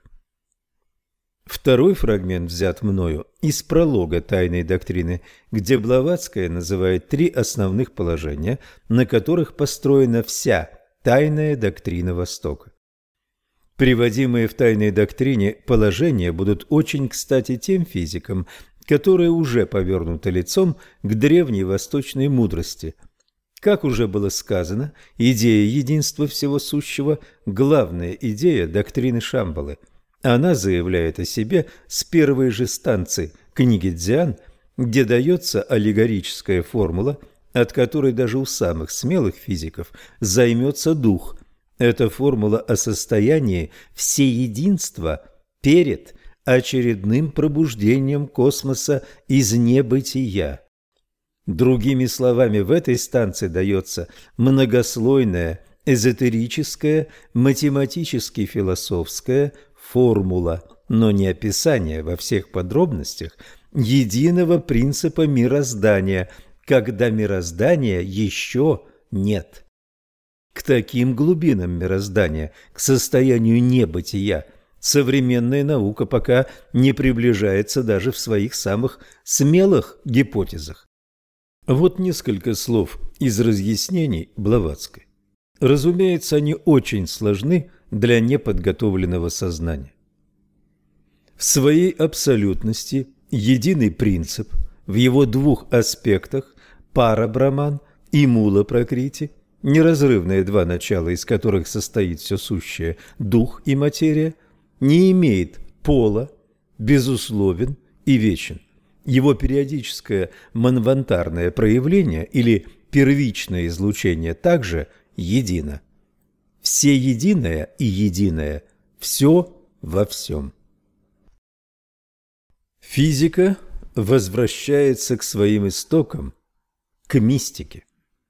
Speaker 1: Второй фрагмент взят мною из пролога тайной доктрины, где Блаватская называет 3 основных положения, на которых построена вся тайная доктрина Востока. Приводимые в тайной доктрине положения будут очень кстати тем физикам, которые уже повернуты лицом к древней восточной мудрости. Как уже было сказано, идея единства всего сущего – главная идея доктрины Шамбалы. Она заявляет о себе с первой же станции книги Дзян, где дается аллегорическая формула, от которой даже у самых смелых физиков займется дух. Это формула о состоянии всеединства перед очередным пробуждением космоса из небытия. Другими словами, в этой станции дается многослойная, эзотерическая, математически-философская формула, но не описание во всех подробностях единого принципа мироздания, когда мироздания еще нет. К таким глубинам мироздания, к состоянию небытия, современная наука пока не приближается даже в своих самых смелых гипотезах. Вот несколько слов из разъяснений Блаватской. Разумеется, они очень сложны для неподготовленного сознания. В своей абсолютности единый принцип в его 2 аспектах – пара-браман и мула-пракрити, неразрывные 2 начала, из которых состоит все сущее – дух и материя, не имеет пола, безусловен и вечен. Его периодическое манвантарное проявление или первичное излучение также едино. Всеединое и единое – все во всем. Физика возвращается к своим истокам, к мистике.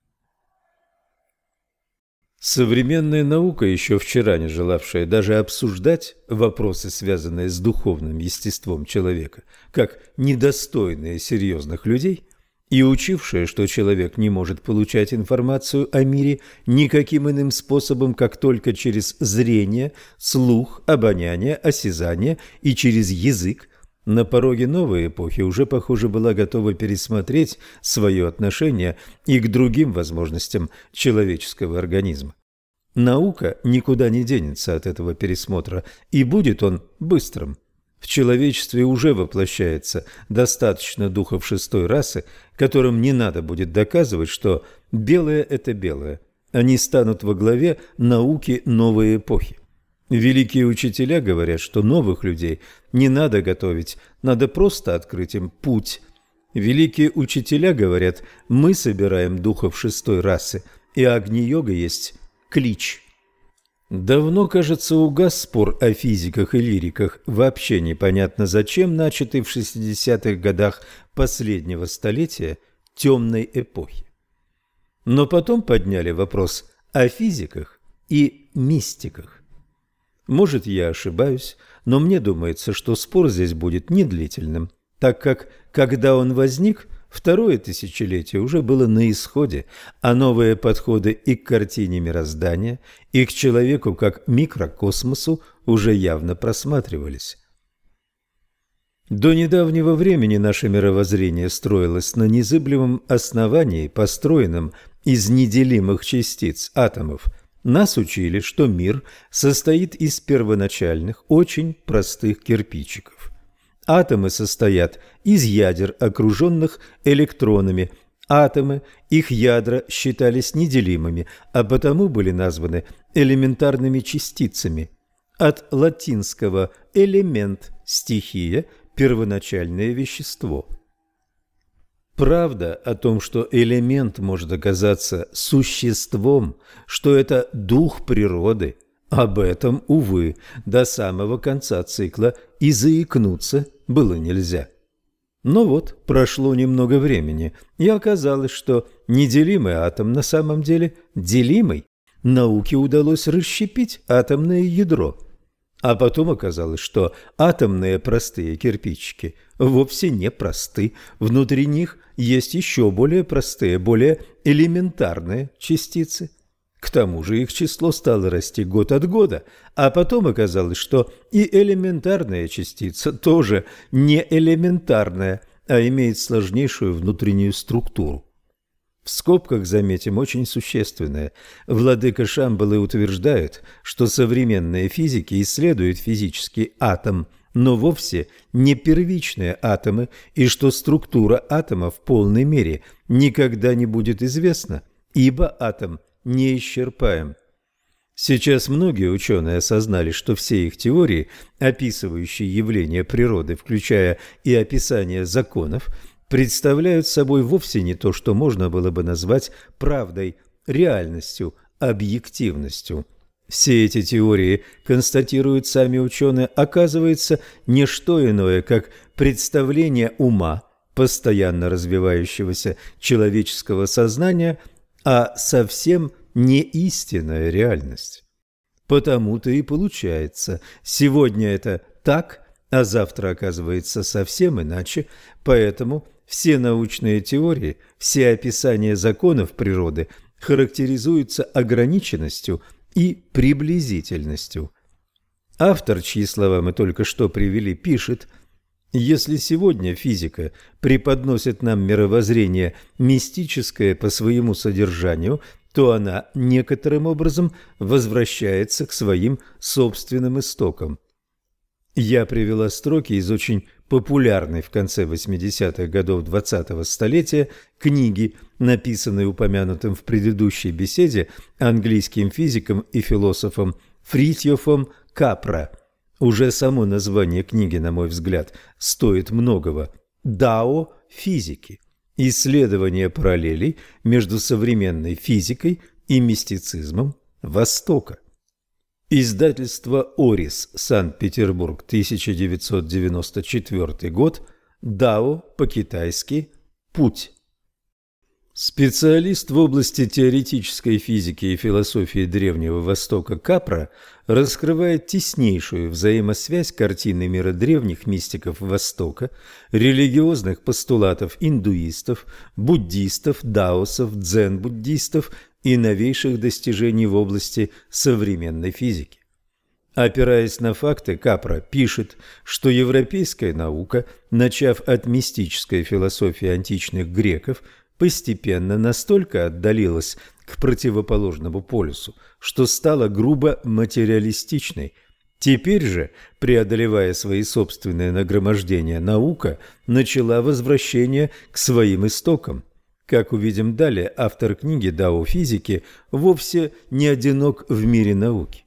Speaker 1: Современная наука, еще вчера не желавшая даже обсуждать вопросы, связанные с духовным естеством человека, как недостойные серьезных людей, и учившая, что человек не может получать информацию о мире никаким иным способом, как только через зрение, слух, обоняние, осязание и через язык, на пороге новой эпохи уже, похоже, была готова пересмотреть свое отношение и к другим возможностям человеческого организма. Наука никуда не денется от этого пересмотра, и будет он быстрым. В человечестве уже воплощается достаточно духов 6-й расы, которым не надо будет доказывать, что белое – это белое. Они станут во главе науки новой эпохи. Великие учителя говорят, что новых людей не надо готовить, надо просто открыть им путь. Великие учителя говорят, мы собираем духов 6-й расы, и Агни-йога есть клич. Давно, кажется, угас спор о физиках и лириках, вообще непонятно зачем, начатый в 60-х годах последнего столетия темной эпохи. Но потом подняли вопрос о физиках и мистиках. Может, я ошибаюсь, но мне думается, что спор здесь будет недлительным, так как, когда он возник, 2-е тысячелетие уже было на исходе, а новые подходы и к картине мироздания, и к человеку как микрокосмосу уже явно просматривались. До недавнего времени наше мировоззрение строилось на незыблемом основании, построенном из неделимых частиц атомов. Нас учили, что мир состоит из первоначальных, очень простых кирпичиков. Атомы состоят из ядер, окруженных электронами. Атомы, их ядра считались неделимыми, а потому были названы элементарными частицами. От латинского «элемент» – стихия, первоначальное вещество. Правда о том, что элемент может оказаться существом, что это дух природы, об этом, увы, до самого конца цикла и заикнуться было нельзя. Но вот прошло немного времени, и оказалось, что неделимый атом на самом деле делимый. Науке удалось расщепить атомное ядро. А потом оказалось, что атомные простые кирпичики вовсе не просты. Внутри них есть еще более простые, более элементарные частицы. К тому же их число стало расти год от года, а потом оказалось, что и элементарная частица тоже не элементарная, а имеет сложнейшую внутреннюю структуру. В скобках заметим очень существенное. Владыка Шамбалы утверждает, что современные физики исследуют физический атом, но вовсе не первичные атомы, и что структура атома в полной мере никогда не будет известна, ибо атом неисчерпаем. Сейчас многие ученые осознали, что все их теории, описывающие явления природы, включая и описание законов, представляют собой вовсе не то, что можно было бы назвать правдой, реальностью, объективностью. Все эти теории, констатируют сами ученые, оказывается не что иное, как представление ума, постоянно развивающегося человеческого сознания, а совсем не истинная реальность. Потому-то и получается, сегодня это так, а завтра оказывается совсем иначе, поэтому все научные теории, все описания законов природы характеризуются ограниченностью и приблизительностью. Автор, чьи слова мы только что привели, пишет: «Если сегодня физика преподносит нам мировоззрение мистическое по своему содержанию, то она некоторым образом возвращается к своим собственным истокам». Я привела строки из очень популярной в конце 80-х годов 20-го столетия книги, написанной упомянутым в предыдущей беседе английским физиком и философом Фритьофом Капра. Уже само название книги, на мой взгляд, стоит многого. «Дао физики. Исследование параллелей между современной физикой и мистицизмом Востока». Издательство «Орис», Санкт-Петербург, 1994 год. «Дао» по-китайски «Путь». Специалист в области теоретической физики и философии Древнего Востока Капра раскрывает теснейшую взаимосвязь картины мира древних мистиков Востока, религиозных постулатов индуистов, буддистов, даосов, дзен-буддистов и новейших достижений в области современной физики. Опираясь на факты, Капра пишет, что европейская наука, начав от мистической философии античных греков, постепенно настолько отдалилась к противоположному полюсу, что стала грубо материалистичной. Теперь же, преодолевая свои собственные нагромождения, наука начала возвращение к своим истокам. Как увидим далее, автор книги «Дао физики» вовсе не одинок в мире науки.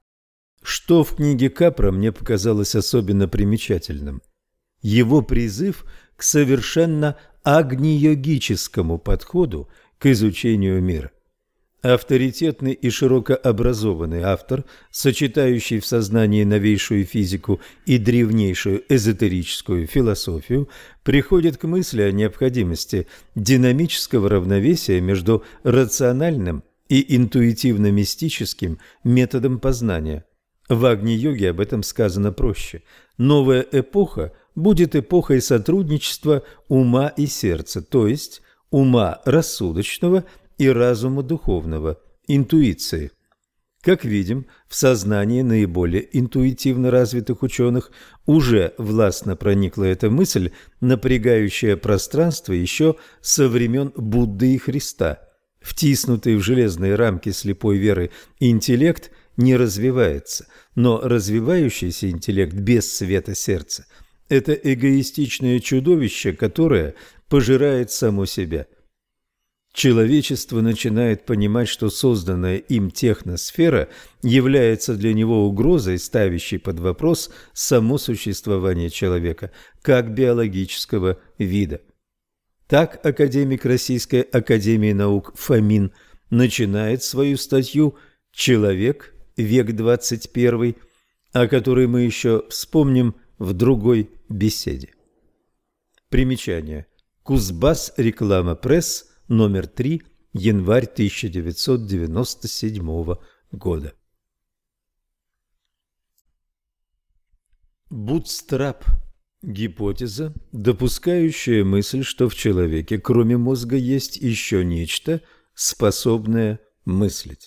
Speaker 1: Что в книге Капра мне показалось особенно примечательным? Его призыв к совершенно агни-йогическому подходу к изучению мира. Авторитетный и широко образованный автор, сочетающий в сознании новейшую физику и древнейшую эзотерическую философию, приходит к мысли о необходимости динамического равновесия между рациональным и интуитивно-мистическим методом познания. В Агни-йоге об этом сказано проще. Новая эпоха будет эпохой сотрудничества ума и сердца, то есть ума рассудочного и разума духовного, интуиции. Как видим, в сознании наиболее интуитивно развитых ученых уже властно проникла эта мысль, напрягающая пространство еще со времен Будды и Христа. Втиснутый в железные рамки слепой веры интеллект не развивается, но развивающийся интеллект без света сердца – это эгоистичное чудовище, которое пожирает само себя. Человечество начинает понимать, что созданная им техносфера является для него угрозой, ставящей под вопрос само существование человека как биологического вида. Так академик Российской академии наук Фомин начинает свою статью «Человек. Век 21», о которой мы еще вспомним в другой беседе. Примечание. Кузбасс, реклама пресс, номер 3, январь 1997 года. Бутстрап. Гипотеза, допускающая мысль, что в человеке, кроме мозга, есть еще нечто, способное мыслить.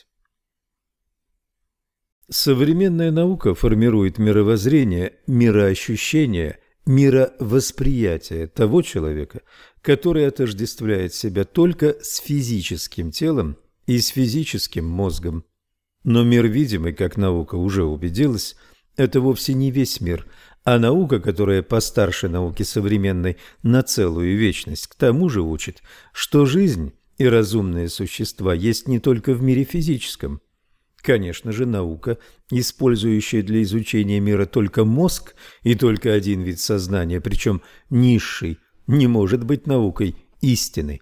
Speaker 1: Современная наука формирует мировоззрение, мироощущение, мировосприятие того человека, который отождествляет себя только с физическим телом и с физическим мозгом. Но мир видимый, как наука уже убедилась, это вовсе не весь мир, а наука, которая постарше науки современной на целую вечность, к тому же учит, что жизнь и разумные существа есть не только в мире физическом. Конечно же, наука, использующая для изучения мира только мозг и только один вид сознания, причем низший, не может быть наукой истинной.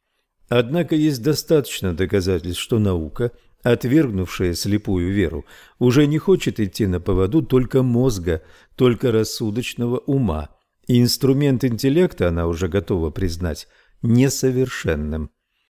Speaker 1: Однако есть достаточно доказательств, что наука, отвергнувшая слепую веру, уже не хочет идти на поводу только мозга, только рассудочного ума, и инструмент интеллекта она уже готова признать несовершенным.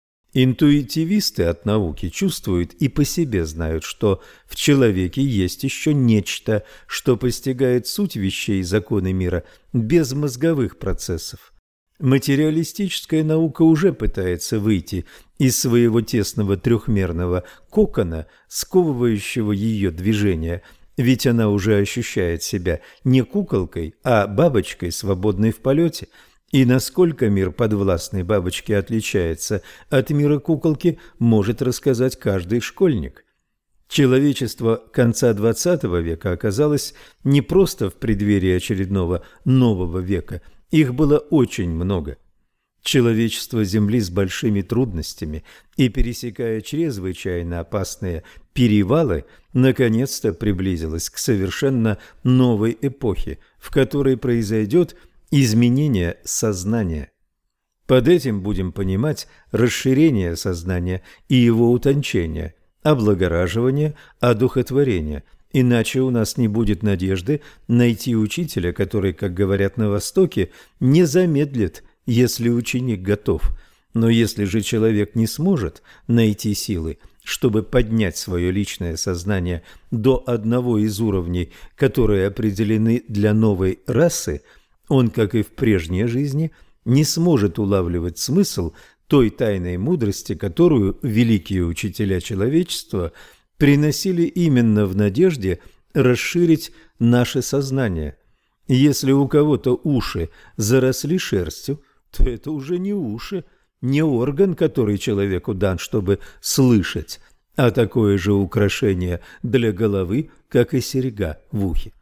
Speaker 1: Интуитивисты от науки чувствуют и по себе знают, что в человеке есть еще нечто, что постигает суть вещей и законы мира без мозговых процессов. Материалистическая наука уже пытается выйти из своего тесного трехмерного кокона, сковывающего ее движение, ведь она уже ощущает себя не куколкой, а бабочкой, свободной в полете. И насколько мир подвластной бабочки отличается от мира куколки, может рассказать каждый школьник. Человечество конца XX века оказалось не просто в преддверии очередного нового века, их было очень много. Человечество Земли с большими трудностями и пересекая чрезвычайно опасные перевалы, наконец-то приблизилось к совершенно новой эпохе, в которой произойдет изменение сознания. Под этим будем понимать расширение сознания и его утончение, облагораживание, одухотворение. Иначе у нас не будет надежды найти учителя, который, как говорят на Востоке, не замедлит, если ученик готов. Но если же человек не сможет найти силы, чтобы поднять свое личное сознание до одного из уровней, которые определены для новой расы, он, как и в прежней жизни, не сможет улавливать смысл той тайной мудрости, которую великие учителя человечества приносили именно в надежде расширить наше сознание. Если у кого-то уши заросли шерстью, то это уже не уши, не орган, который человеку дан, чтобы слышать, а такое же украшение для головы, как и серьга в ухе.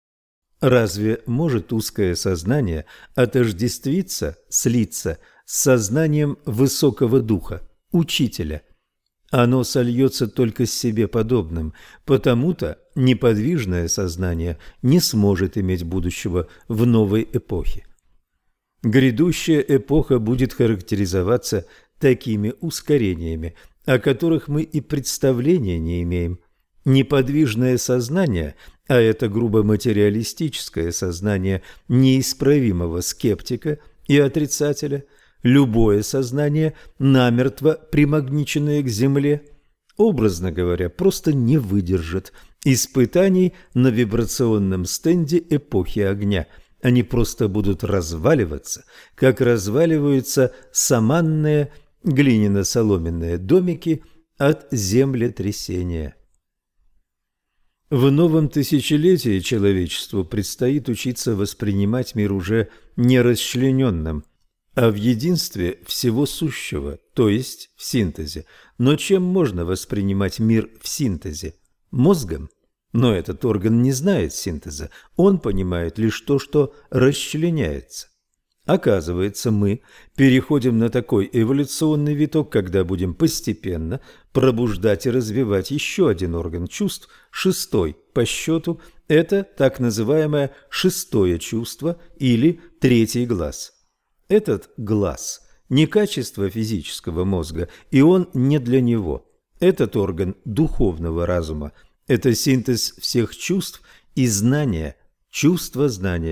Speaker 1: Разве может узкое сознание отождествиться, слиться с сознанием высокого духа, учителя? Оно сольется только с себе подобным, потому-то неподвижное сознание не сможет иметь будущего в новой эпохе. Грядущая эпоха будет характеризоваться такими ускорениями, о которых мы и представления не имеем. Неподвижное сознание, а это грубо материалистическое сознание неисправимого скептика и отрицателя, любое сознание, намертво примагниченное к земле, образно говоря, просто не выдержит испытаний на вибрационном стенде эпохи огня. Они просто будут разваливаться, как разваливаются саманные глиняно-соломенные домики от землетрясения. В новом тысячелетии человечеству предстоит учиться воспринимать мир уже не расчлененным, а в единстве всего сущего, то есть в синтезе. Но чем можно воспринимать мир в синтезе? Мозгом? Но этот орган не знает синтеза, он понимает лишь то, что расчленяется. Оказывается, мы переходим на такой эволюционный виток, когда будем постепенно пробуждать и развивать еще один орган чувств, шестой по счету, это так называемое шестое чувство или третий глаз. Этот глаз не качество физического мозга, и он не для него. Этот орган духовного разума – это синтез всех чувств и знания, чувство знания,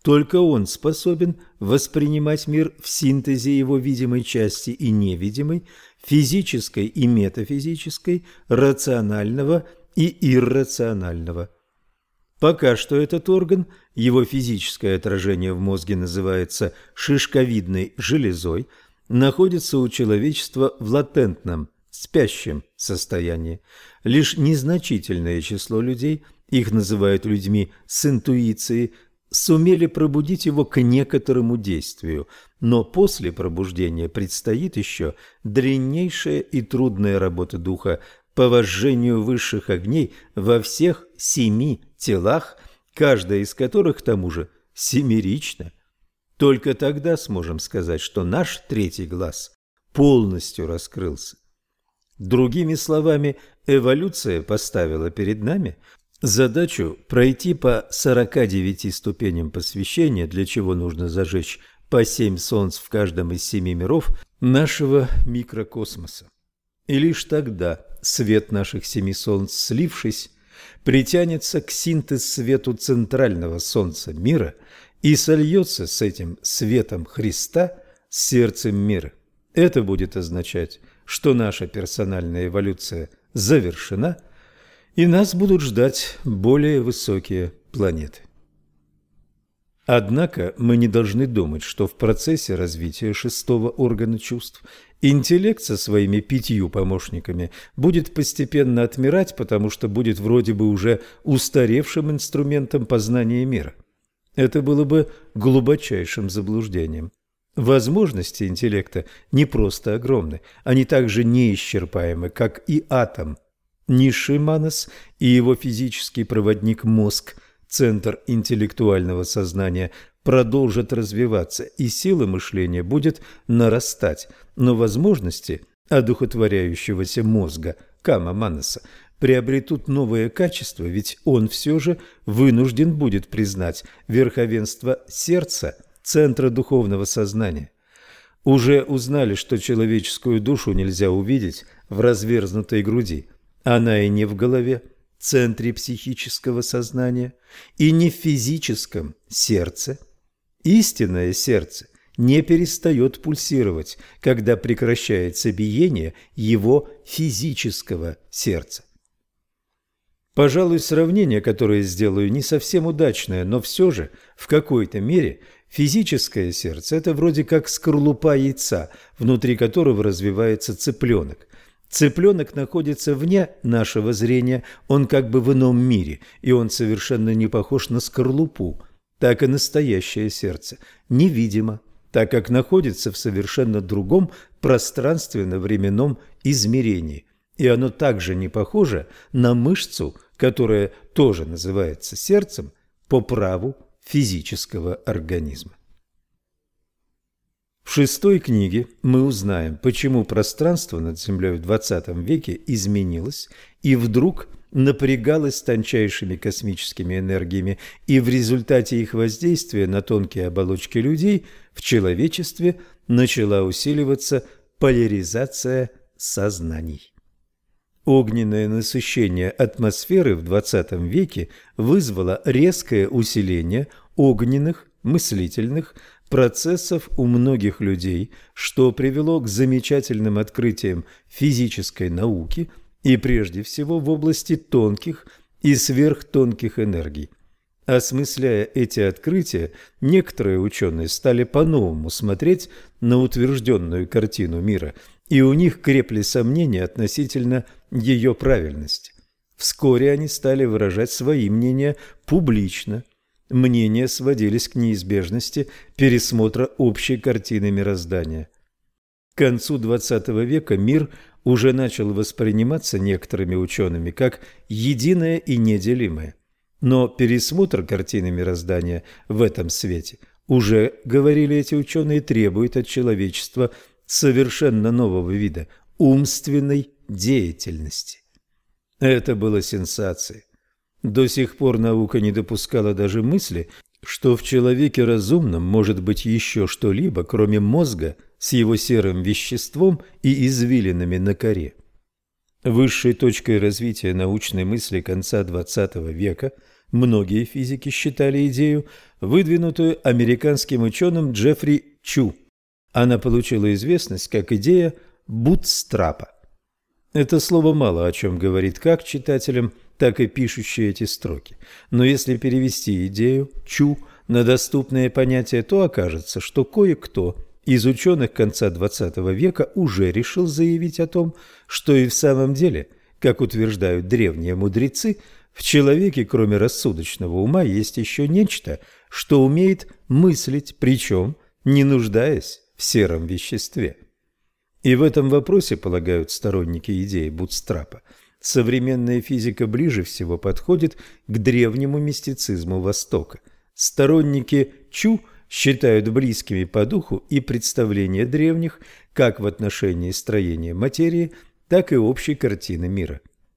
Speaker 1: Только он способен воспринимать мир в синтезе его видимой части и невидимой, физической и метафизической, рационального и иррационального. Пока что этот орган, его физическое отражение в мозге называется шишковидной железой, находится у человечества в латентном, спящем состоянии. Лишь незначительное число людей, их называют людьми с интуицией, сумели пробудить его к некоторому действию, но после пробуждения предстоит еще дреннейшая и трудная работа духа по возжжению высших огней во всех 7 телах, каждая из которых, к тому же, семерична. Только тогда сможем сказать, что наш третий глаз полностью раскрылся. Другими словами, эволюция поставила перед нами задачу пройти по 49 ступеням посвящения, для чего нужно зажечь по 7 солнц в каждом из 7 миров нашего микрокосмоса. И лишь тогда свет наших 7 солнц, слившись, притянется к синтез-свету центрального солнца мира и сольется с этим светом Христа с сердцем мира. Это будет означать, что наша персональная эволюция завершена, и нас будут ждать более высокие планеты. Однако мы не должны думать, что в процессе развития 6-го органа чувств интеллект со своими 5 помощниками будет постепенно отмирать, потому что будет вроде бы уже устаревшим инструментом познания мира. Это было бы глубочайшим заблуждением. Возможности интеллекта не просто огромны, они также неисчерпаемы, как и атом. Низший манас и его физический проводник мозг, центр интеллектуального сознания, продолжат развиваться, и сила мышления будет нарастать, но возможности одухотворяющегося мозга, кама-манаса, приобретут новые качества, ведь он все же вынужден будет признать верховенство сердца, центра духовного сознания. Уже узнали, что человеческую душу нельзя увидеть в разверзнутой груди. Она и не в голове, центре психического сознания, и не в физическом сердце. Истинное сердце не перестает пульсировать, когда прекращается биение его физического сердца. Пожалуй, сравнение, которое сделаю, не совсем удачное, но все же в какой-то мере физическое сердце – это вроде как скорлупа яйца, внутри которого развивается цыпленок. Цыпленок находится вне нашего зрения, он как бы в ином мире, и он совершенно не похож на скорлупу. Так и настоящее сердце невидимо, так как находится в совершенно другом пространственно-временном измерении. И оно также не похоже на мышцу, которая тоже называется сердцем по праву физического организма. В 6-й книге мы узнаем, почему пространство над Землей в 20 веке изменилось и вдруг напрягалось тончайшими космическими энергиями, и в результате их воздействия на тонкие оболочки людей в человечестве начала усиливаться поляризация сознаний. Огненное насыщение атмосферы в 20 веке вызвало резкое усиление огненных мыслительных процессов у многих людей, что привело к замечательным открытиям физической науки и прежде всего в области тонких и сверхтонких энергий. Осмысляя эти открытия, некоторые ученые стали по-новому смотреть на утвержденную картину мира, и у них крепли сомнения относительно ее правильности. Вскоре они стали выражать свои мнения публично. Мнения сводились к неизбежности пересмотра общей картины мироздания. К концу XX века мир уже начал восприниматься некоторыми учеными как единое и неделимое. Но пересмотр картины мироздания в этом свете, уже, говорили эти ученые, требует от человечества совершенно нового вида умственной деятельности. Это было сенсацией. До сих пор наука не допускала даже мысли, что в человеке разумном может быть еще что-либо, кроме мозга с его серым веществом и извилинами на коре. Высшей точкой развития научной мысли конца XX века многие физики считали идею выдвинутую американским ученым Джеффри Чу. Она получила известность как идея бутстрапа. Это слово мало о чем говорит как читателям, так и пишущие эти строки. Но если перевести идею Чу на доступные понятия, то окажется, что кое-кто из ученых конца XX века уже решил заявить о том, что и в самом деле, как утверждают древние мудрецы, в человеке, кроме рассудочного ума, есть еще нечто, что умеет мыслить, причем не нуждаясь в сером веществе. И в этом вопросе, полагают сторонники идеи бутстрапа, современная физика ближе всего подходит к древнему мистицизму Востока. Сторонники Чу считают близкими по духу и представления древних как в отношении строения материи, так и общей картины мира.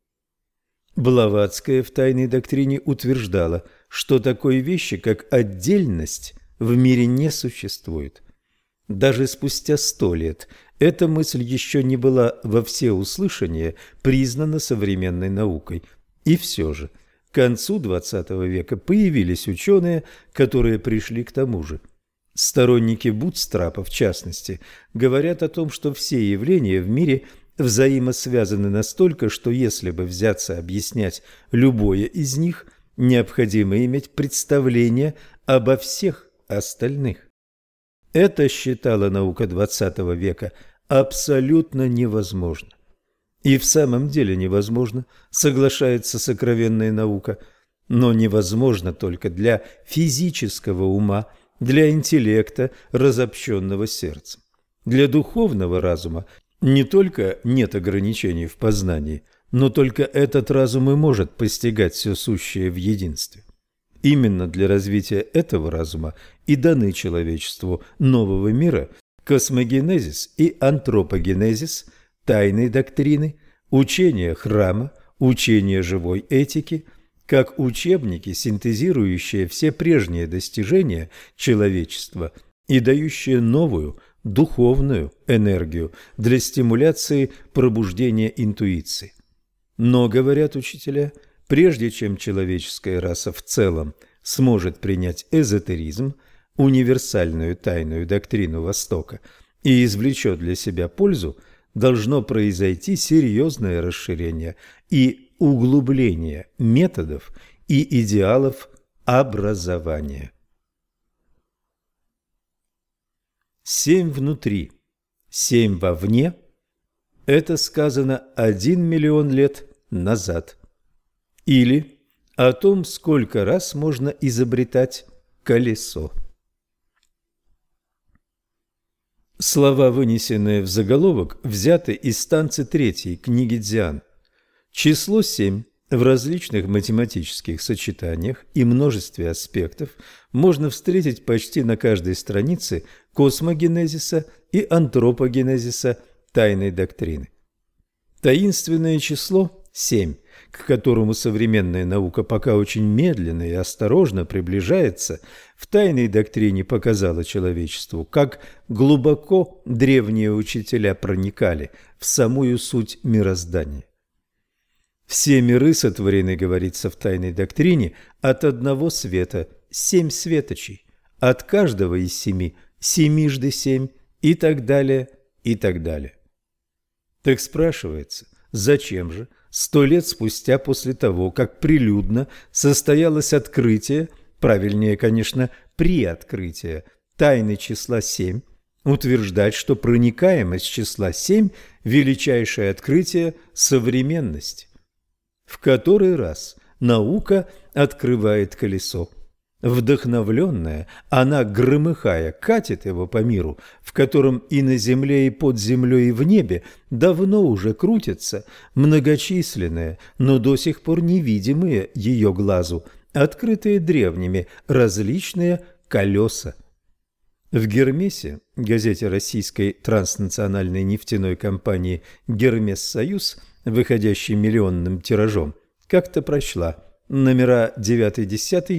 Speaker 1: Блаватская в «Тайной доктрине» утверждала, что такой вещи, как отдельность, в мире не существует. Даже спустя 100 лет эта мысль еще не была во всеуслышание признана современной наукой. И все же, к концу XX века появились ученые, которые пришли к тому же. Сторонники бутстрапа, в частности, говорят о том, что все явления в мире взаимосвязаны настолько, что если бы взяться объяснять любое из них, необходимо иметь представление обо всех остальных. Это считала наука XX века абсолютно невозможно. И в самом деле невозможно, соглашается сокровенная наука, но невозможно только для физического ума, для интеллекта, разобщенного сердцем. Для духовного разума не только нет ограничений в познании, но только этот разум и может постигать все сущее в единстве. Именно для развития этого разума и даны человечеству нового мира космогенезис и антропогенезис, тайной доктрины, учение храма, учение живой этики, как учебники, синтезирующие все прежние достижения человечества и дающие новую духовную энергию для стимуляции пробуждения интуиции. Но, говорят учителя, прежде чем человеческая раса в целом сможет принять эзотеризм, универсальную тайную доктрину Востока, и извлечет для себя пользу, должно произойти серьезное расширение и углубление методов и идеалов образования. 7 внутри, 7 вовне – это сказано 1 миллион лет назад. Или о том, сколько раз можно изобретать колесо. Слова, вынесенные в заголовок, взяты из станции 3 книги Дзян. Число 7 в различных математических сочетаниях и множестве аспектов можно встретить почти на каждой странице космогенезиса и антропогенезиса тайной доктрины. Таинственное число 7, к которому современная наука пока очень медленно и осторожно приближается, в тайной доктрине показала человечеству, как глубоко древние учителя проникали в самую суть мироздания. Все миры сотворены, говорится в тайной доктрине, от одного света, 7 светочей, от каждого из 7 семижды 7 и так далее, и так далее. Так спрашивается, зачем же 100 лет спустя после того, как прилюдно состоялось открытие, правильнее, конечно, приоткрытие тайны числа 7, утверждать, что проникаемость числа 7 – величайшее открытие современности? В который раз наука открывает колесо. Вдохновленная, она, громыхая, катит его по миру, в котором и на земле, и под землей, и в небе давно уже крутятся многочисленные, но до сих пор невидимые ее глазу, открытые древними, различные колеса. В Гермесе, газете российской транснациональной нефтяной компании «Гермес-Союз», выходящей миллионным тиражом, как-то прочла номера 9-10,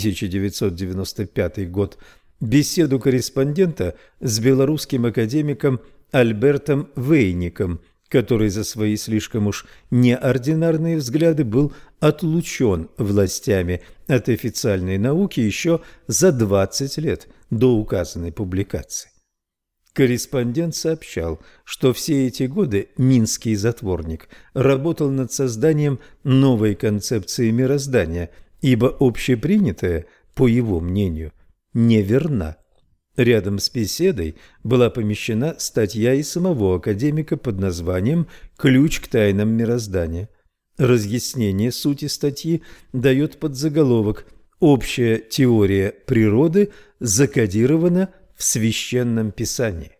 Speaker 1: 1995 год, беседу корреспондента с белорусским академиком Альбертом Вейником, который за свои слишком уж неординарные взгляды был отлучен властями от официальной науки еще за 20 лет до указанной публикации. Корреспондент сообщал, что все эти годы минский затворник работал над созданием новой концепции мироздания, ибо общепринятая, по его мнению, неверна. Рядом с беседой была помещена статья и самого академика под названием «Ключ к тайнам мироздания». Разъяснение сути статьи дает подзаголовок «Общая теория природы закодирована в Священном Писании».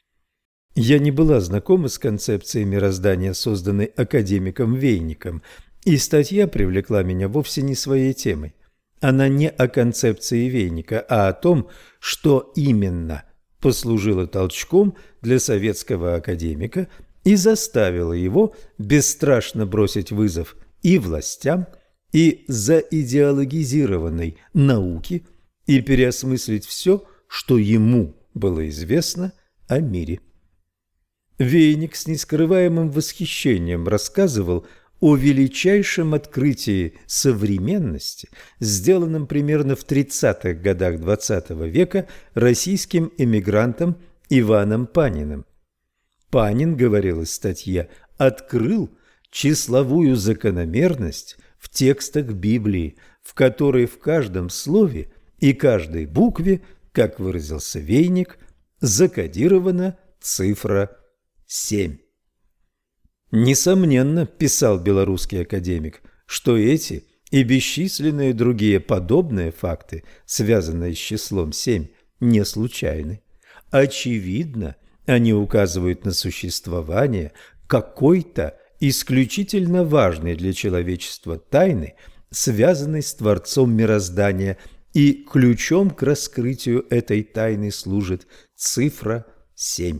Speaker 1: Я не была знакома с концепцией мироздания, созданной академиком Вейником, и статья привлекла меня вовсе не своей темой. Она не о концепции Вейника, а о том, что именно послужило толчком для советского академика и заставило его бесстрашно бросить вызов и властям, и заидеологизированной науке, и переосмыслить все, что ему было известно о мире. Вейник с нескрываемым восхищением рассказывал о величайшем открытии современности, сделанном примерно в 30-х годах XX века российским эмигрантом Иваном Паниным. Панин, говорилось в статье, открыл числовую закономерность в текстах Библии, в которой в каждом слове и каждой букве, как выразился Вейник, закодирована цифра 7. Несомненно, писал белорусский академик, что эти и бесчисленные другие подобные факты, связанные с числом 7, не случайны. Очевидно, они указывают на существование какой-то исключительно важной для человечества тайны, связанной с Творцом мироздания, и ключом к раскрытию этой тайны служит цифра 7.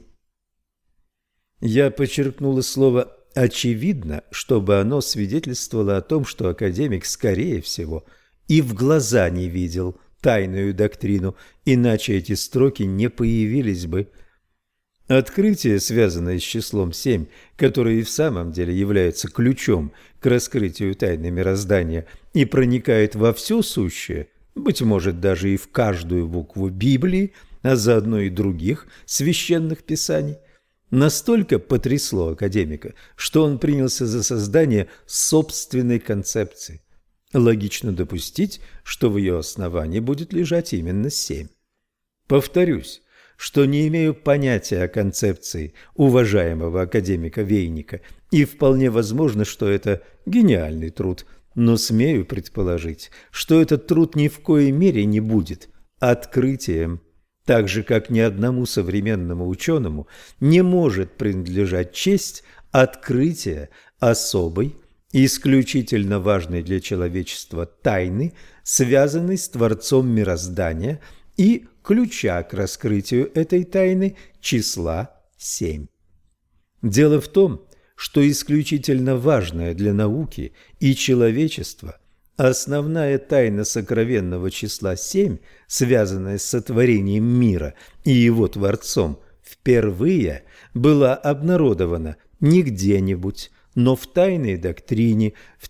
Speaker 1: Я подчеркнула слово «очевидно», чтобы оно свидетельствовало о том, что академик, скорее всего, и в глаза не видел тайную доктрину, иначе эти строки не появились бы. Открытие, связанное с числом 7, которое и в самом деле является ключом к раскрытию тайны мироздания и проникает во все сущее, быть может, даже и в каждую букву Библии, а заодно и других священных писаний, настолько потрясло академика, что он принялся за создание собственной концепции. Логично допустить, что в ее основании будет лежать именно 7. Повторюсь, что не имею понятия о концепции уважаемого академика Вейника, и вполне возможно, что это гениальный труд, но смею предположить, что этот труд ни в коей мере не будет открытием. Так же, как ни одному современному ученому не может принадлежать честь открытия особой, исключительно важной для человечества тайны, связанной с Творцом мироздания и ключа к раскрытию этой тайны числа 7. Дело в том, что исключительно важная для науки и человечества основная тайна сокровенного числа 7, связанная с сотворением мира и его Творцом, впервые была обнародована не где-нибудь, но в тайной доктрине в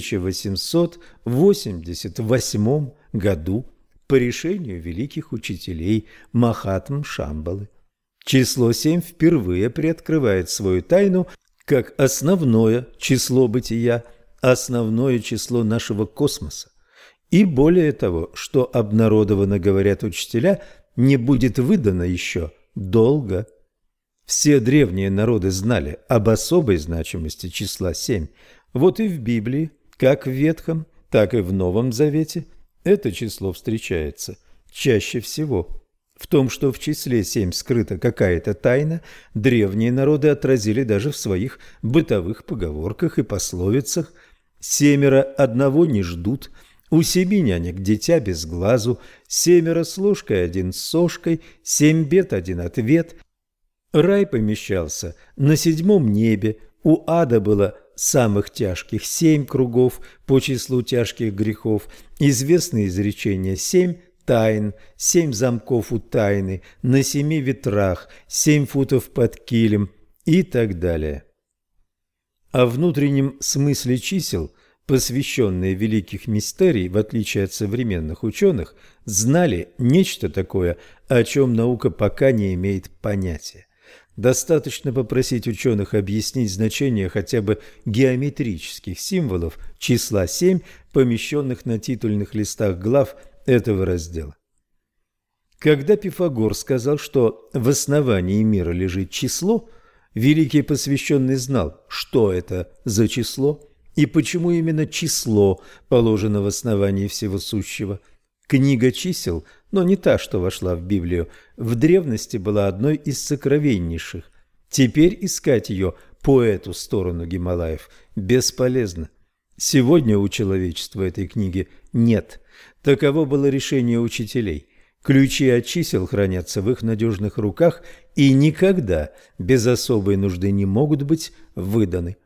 Speaker 1: 1888 году по решению великих учителей Махатм Шамбалы. Число 7 впервые приоткрывает свою тайну как основное число бытия, основное число нашего космоса. И более того, что обнародовано, говорят учителя, не будет выдано еще долго. Все древние народы знали об особой значимости числа 7. Вот и в Библии, как в Ветхом, так и в Новом Завете, это число встречается чаще всего. В том, что в числе 7 скрыта какая-то тайна, древние народы отразили даже в своих бытовых поговорках и пословицах. 7 одного не ждут, у 7 нянек дитя без глазу, 7 с ложкой, 1 с сошкой, 7 бед, 1 ответ. Рай помещался на 7 небе, у ада было самых тяжких 7 кругов по числу тяжких грехов, известное изречение 7 тайн, 7 замков у тайны, на 7 ветрах, 7 футов под килем и так далее. О внутреннем смысле чисел, посвященные великих мистерий, в отличие от современных ученых, знали нечто такое, о чем наука пока не имеет понятия. Достаточно попросить ученых объяснить значение хотя бы геометрических символов числа 7, помещенных на титульных листах глав этого раздела. Когда Пифагор сказал, что в основании мира лежит число, великий посвященный знал, что это за число и почему именно число положено в основании всего сущего. Книга чисел, но не та, что вошла в Библию, в древности была одной из сокровеннейших. Теперь искать ее по эту сторону Гималаев бесполезно. Сегодня у человечества этой книги нет. Таково было решение учителей. Ключи от чисел хранятся в их надежных руках и никогда без особой нужды не могут быть выданы.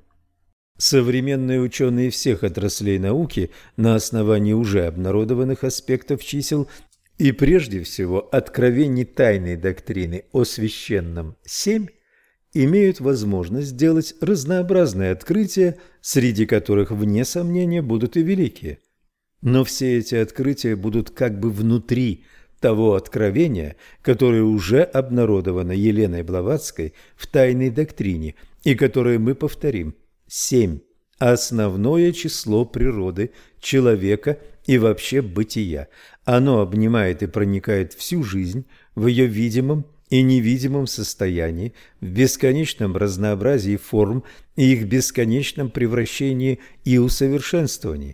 Speaker 1: Современные ученые всех отраслей науки на основании уже обнародованных аспектов чисел и прежде всего откровений тайной доктрины о священном 7 имеют возможность сделать разнообразные открытия, среди которых, вне сомнения, будут и великие. Но все эти открытия будут как бы внутри того откровения, которое уже обнародовано Еленой Блаватской в тайной доктрине и которое мы повторим. 7. Основное число природы, человека и вообще бытия. Оно обнимает и проникает всю жизнь в ее видимом и невидимом состоянии, в бесконечном разнообразии форм и их бесконечном превращении и усовершенствовании.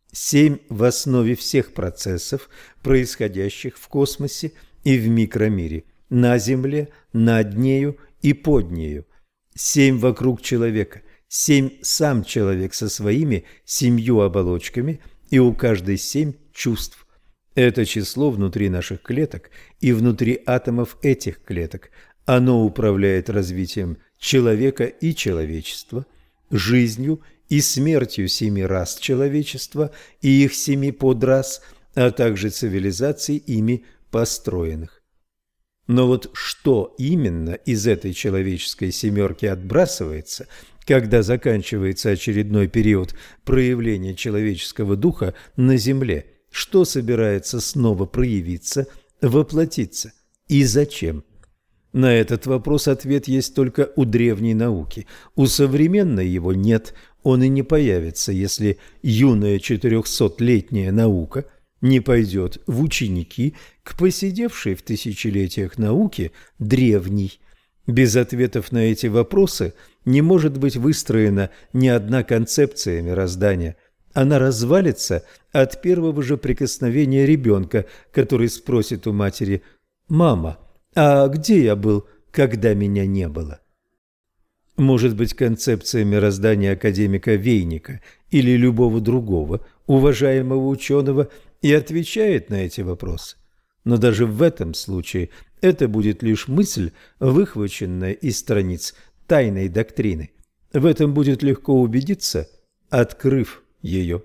Speaker 1: 7 в основе всех процессов, происходящих в космосе и в микромире, на Земле, над нею и под нею. 7 вокруг человека. 7 сам человек со своими 7 оболочками, и у каждой 7 чувств. Это число внутри наших клеток и внутри атомов этих клеток. Оно управляет развитием человека и человечества, жизнью и смертью 7 рас человечества и их 7 подрас, а также цивилизаций ими построенных. Но вот что именно из этой человеческой семерки отбрасывается, когда заканчивается очередной период проявления человеческого духа на Земле, что собирается снова проявиться, воплотиться и зачем? На этот вопрос ответ есть только у древней науки. У современной его нет, он и не появится, если юная 400-летняя наука не пойдет в ученики к поседевшей в тысячелетиях науке древней. Без ответов на эти вопросы не может быть выстроена ни одна концепция мироздания. Она развалится от первого же прикосновения ребенка, который спросит у матери: «Мама, а где я был, когда меня не было?» Может быть, концепция мироздания академика Вейника или любого другого уважаемого ученого и отвечает на эти вопросы. Но даже в этом случае это будет лишь мысль, выхваченная из страниц тайной доктрины. В этом будет легко убедиться, открыв ее.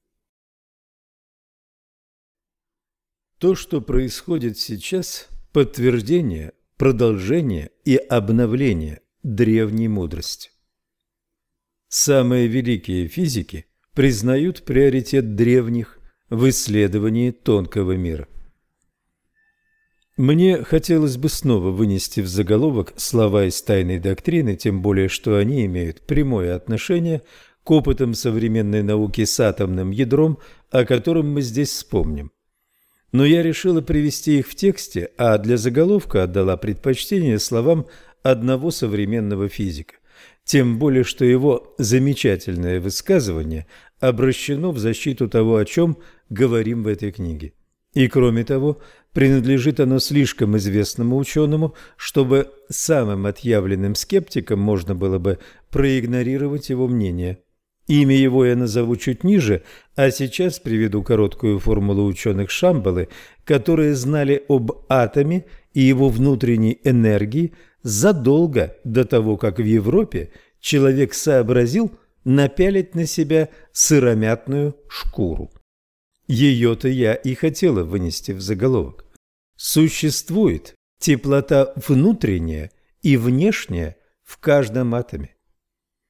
Speaker 1: То, что происходит сейчас, подтверждение, продолжение и обновление древней мудрости. Самые великие физики признают приоритет древних в исследовании тонкого мира. Мне хотелось бы снова вынести в заголовок слова из тайной доктрины, тем более, что они имеют прямое отношение к опытам современной науки с атомным ядром, о котором мы здесь вспомним. Но я решила привести их в тексте, а для заголовка отдала предпочтение словам одного современного физика, тем более, что его замечательное высказывание обращено в защиту того, о чем говорим в этой книге. И, кроме того, принадлежит оно слишком известному ученому, чтобы самым отъявленным скептикам можно было бы проигнорировать его мнение. Имя его я назову чуть ниже, а сейчас приведу короткую формулу ученых Шамбалы, которые знали об атоме и его внутренней энергии задолго до того, как в Европе человек сообразил напялить на себя сыромятную шкуру. Ее-то я и хотела вынести в заголовок. Существует теплота внутренняя и внешняя в каждом атоме.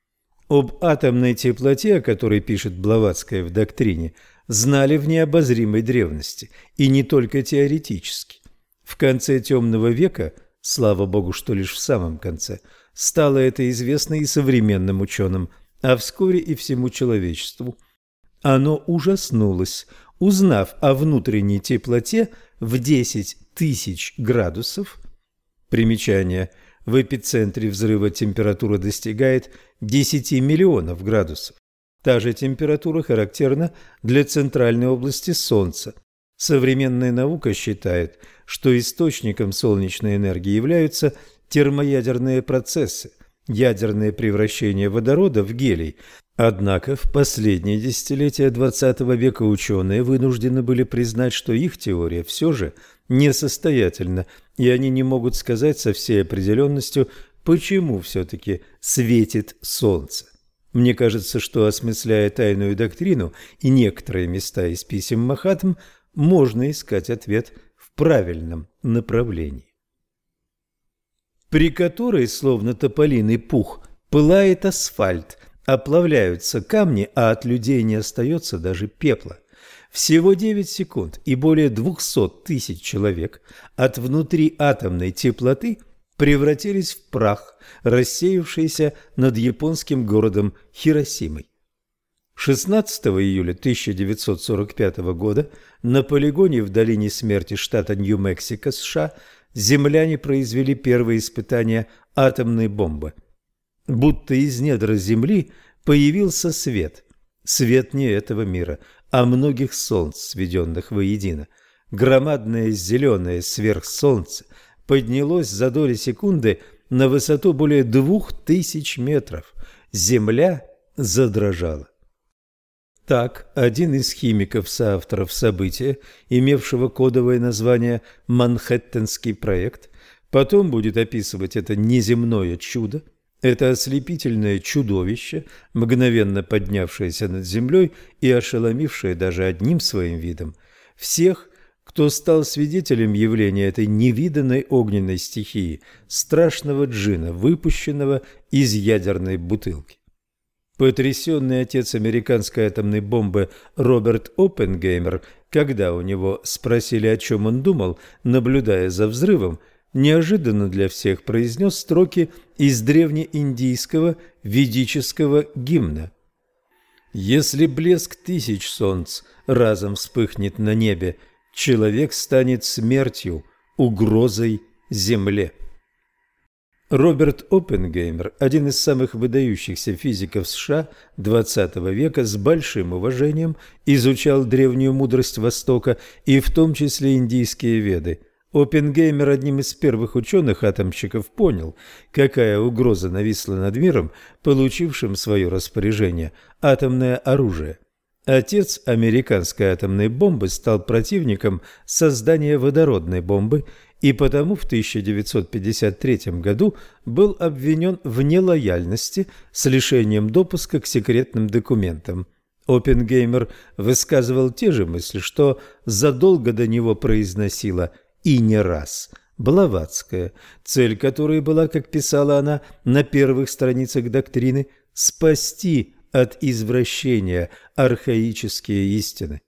Speaker 1: Об атомной теплоте, о которой пишет Блаватская в «Доктрине», знали в необозримой древности, и не только теоретически. В конце темного века, слава богу, что лишь в самом конце, стало это известно и современным ученым, а вскоре и всему человечеству. Оно ужаснулось, узнав о внутренней теплоте в 10 тысяч градусов. Примечание. В эпицентре взрыва температура достигает 10 миллионов градусов. Та же температура характерна для центральной области Солнца. Современная наука считает, что источником солнечной энергии являются термоядерные процессы, ядерное превращение водорода в гелий. Однако в последние десятилетия XX века ученые вынуждены были признать, что их теория все же несостоятельна, и они не могут сказать со всей определенностью, почему все-таки светит Солнце. Мне кажется, что, осмысляя тайную доктрину и некоторые места из писем Махатм, можно искать ответ в правильном направлении. При которой, словно тополиный пух, пылает асфальт, оплавляются камни, а от людей не остается даже пепла. Всего 9 секунд, и более 200 тысяч человек от внутриатомной теплоты превратились в прах, рассеявшийся над японским городом Хиросимой. 16 июля 1945 года на полигоне в долине смерти штата Нью-Мексико, США, земляне произвели первые испытания атомной бомбы. Будто из недр земли появился свет. Свет не этого мира, а многих солнц, сведенных воедино. Громадное зеленое сверхсолнце поднялось за доли секунды на высоту более 2000 метров. Земля задрожала. Так, один из химиков-соавторов события, имевшего кодовое название «Манхэттенский проект», потом будет описывать это неземное чудо, это ослепительное чудовище, мгновенно поднявшееся над землей и ошеломившее даже одним своим видом всех, кто стал свидетелем явления этой невиданной огненной стихии, страшного джинна, выпущенного из ядерной бутылки. Потрясенный отец американской атомной бомбы Роберт Оппенгеймер, когда у него спросили, о чем он думал, наблюдая за взрывом, неожиданно для всех произнес строки из древнеиндийского ведического гимна. «Если блеск тысяч солнц разом вспыхнет на небе, человек станет смертью, угрозой земле». Роберт Оппенгеймер, один из самых выдающихся физиков США XX века, с большим уважением изучал древнюю мудрость Востока и в том числе индийские веды. Оппенгеймер, одним из первых ученых-атомщиков, понял, какая угроза нависла над миром, получившим в свое распоряжение атомное оружие. Отец американской атомной бомбы стал противником создания водородной бомбы и потому в 1953 году был обвинен в нелояльности с лишением допуска к секретным документам. Оппенгеймер высказывал те же мысли, что задолго до него произносила и не раз Блаватская, цель которой была, как писала она на первых страницах доктрины, спасти от извращения архаические истины.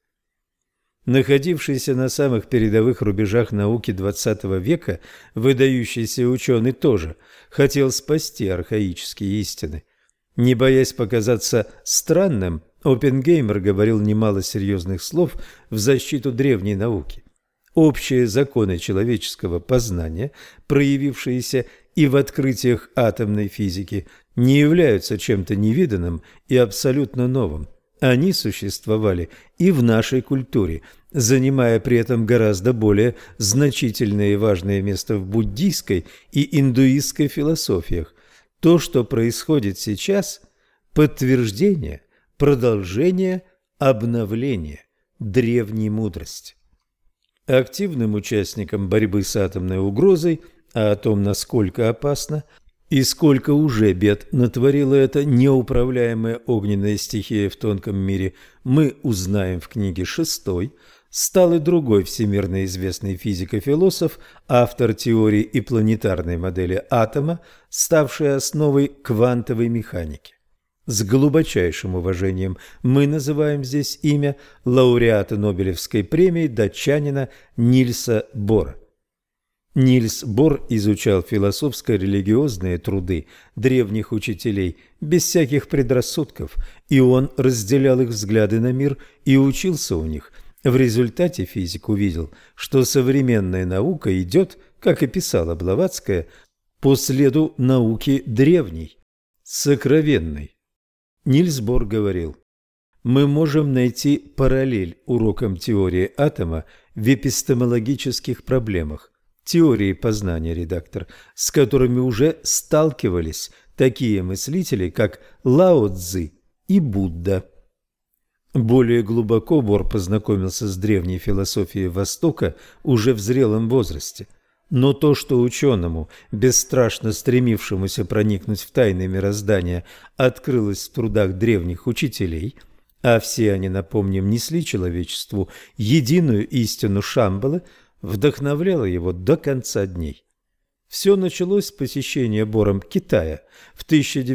Speaker 1: Находившийся на самых передовых рубежах науки XX века, выдающийся ученый тоже хотел спасти архаические истины. Не боясь показаться странным, Оппенгеймер говорил немало серьезных слов в защиту древней науки. Общие законы человеческого познания, проявившиеся и в открытиях атомной физики, не являются чем-то невиданным и абсолютно новым. Они существовали и в нашей культуре, занимая при этом гораздо более значительное и важное место в буддийской и индуистской философиях. То, что происходит сейчас – подтверждение, продолжение, обновление древней мудрости. Активным участником борьбы с атомной угрозой, а о том, насколько опасно и сколько уже бед натворила эта неуправляемая огненная стихия в тонком мире, мы узнаем в книге 6, стал и другой всемирно известный физико-философ, автор теории и планетарной модели атома, ставшей основой квантовой механики. С глубочайшим уважением мы называем здесь имя лауреата Нобелевской премии датчанина Нильса Бора. Нильс Бор изучал философско-религиозные труды древних учителей без всяких предрассудков, и он разделял их взгляды на мир и учился у них. В результате физик увидел, что современная наука идет, как и писала Блаватская, по следу науки древней, сокровенной. Нильс Бор говорил: «Мы можем найти параллель урокам теории атома в эпистемологических проблемах, теории познания, редактор, с которыми уже сталкивались такие мыслители, как Лао Цзы и Будда». Более глубоко Бор познакомился с древней философией Востока уже в зрелом возрасте. Но то, что ученому, бесстрашно стремившемуся проникнуть в тайны мироздания, открылось в трудах древних учителей, а все они, напомним, несли человечеству единую истину Шамбалы, вдохновляло его до конца дней. Все началось с посещения Бором Китая в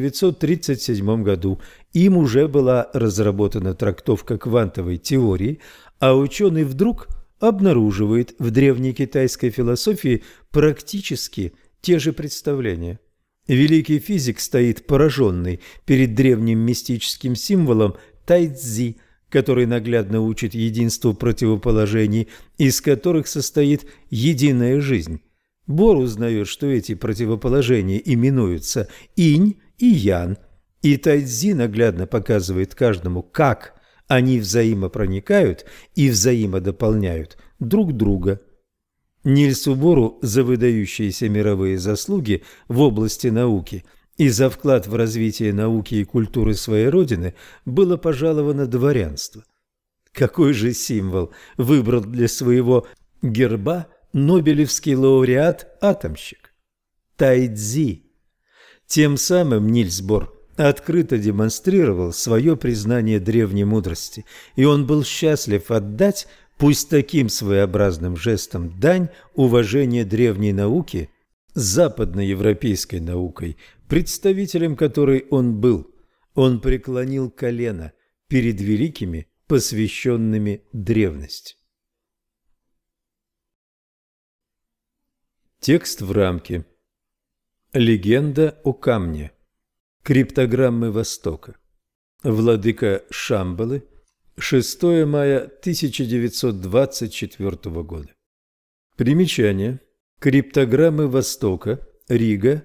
Speaker 1: 1937 году. Им уже была разработана трактовка квантовой теории, а ученый вдруг обнаруживает в древней китайской философии практически те же представления. Великий физик стоит пораженный перед древним мистическим символом тайцзи, который наглядно учит единству противоположений, из которых состоит единая жизнь. Бор узнает, что эти противоположения именуются инь и ян, и тайцзи наглядно показывает каждому, как они взаимопроникают и взаимодополняют друг друга. Нильсу Бору за выдающиеся мировые заслуги в области науки и за вклад в развитие науки и культуры своей родины было пожаловано дворянство. Какой же символ выбрал для своего герба нобелевский лауреат-атомщик? Тайцзи. Тем самым Нильс Бор открыто демонстрировал свое признание древней мудрости, и он был счастлив отдать, пусть таким своеобразным жестом, дань уважения древней науки западноевропейской наукой, представителем которой он был. Он преклонил колено перед великими, посвященными древности. Текст в рамке. Легенда о камне. Криптограммы Востока. Владыка Шамбалы. 6 мая 1924 года. Примечание. Криптограммы Востока. Рига.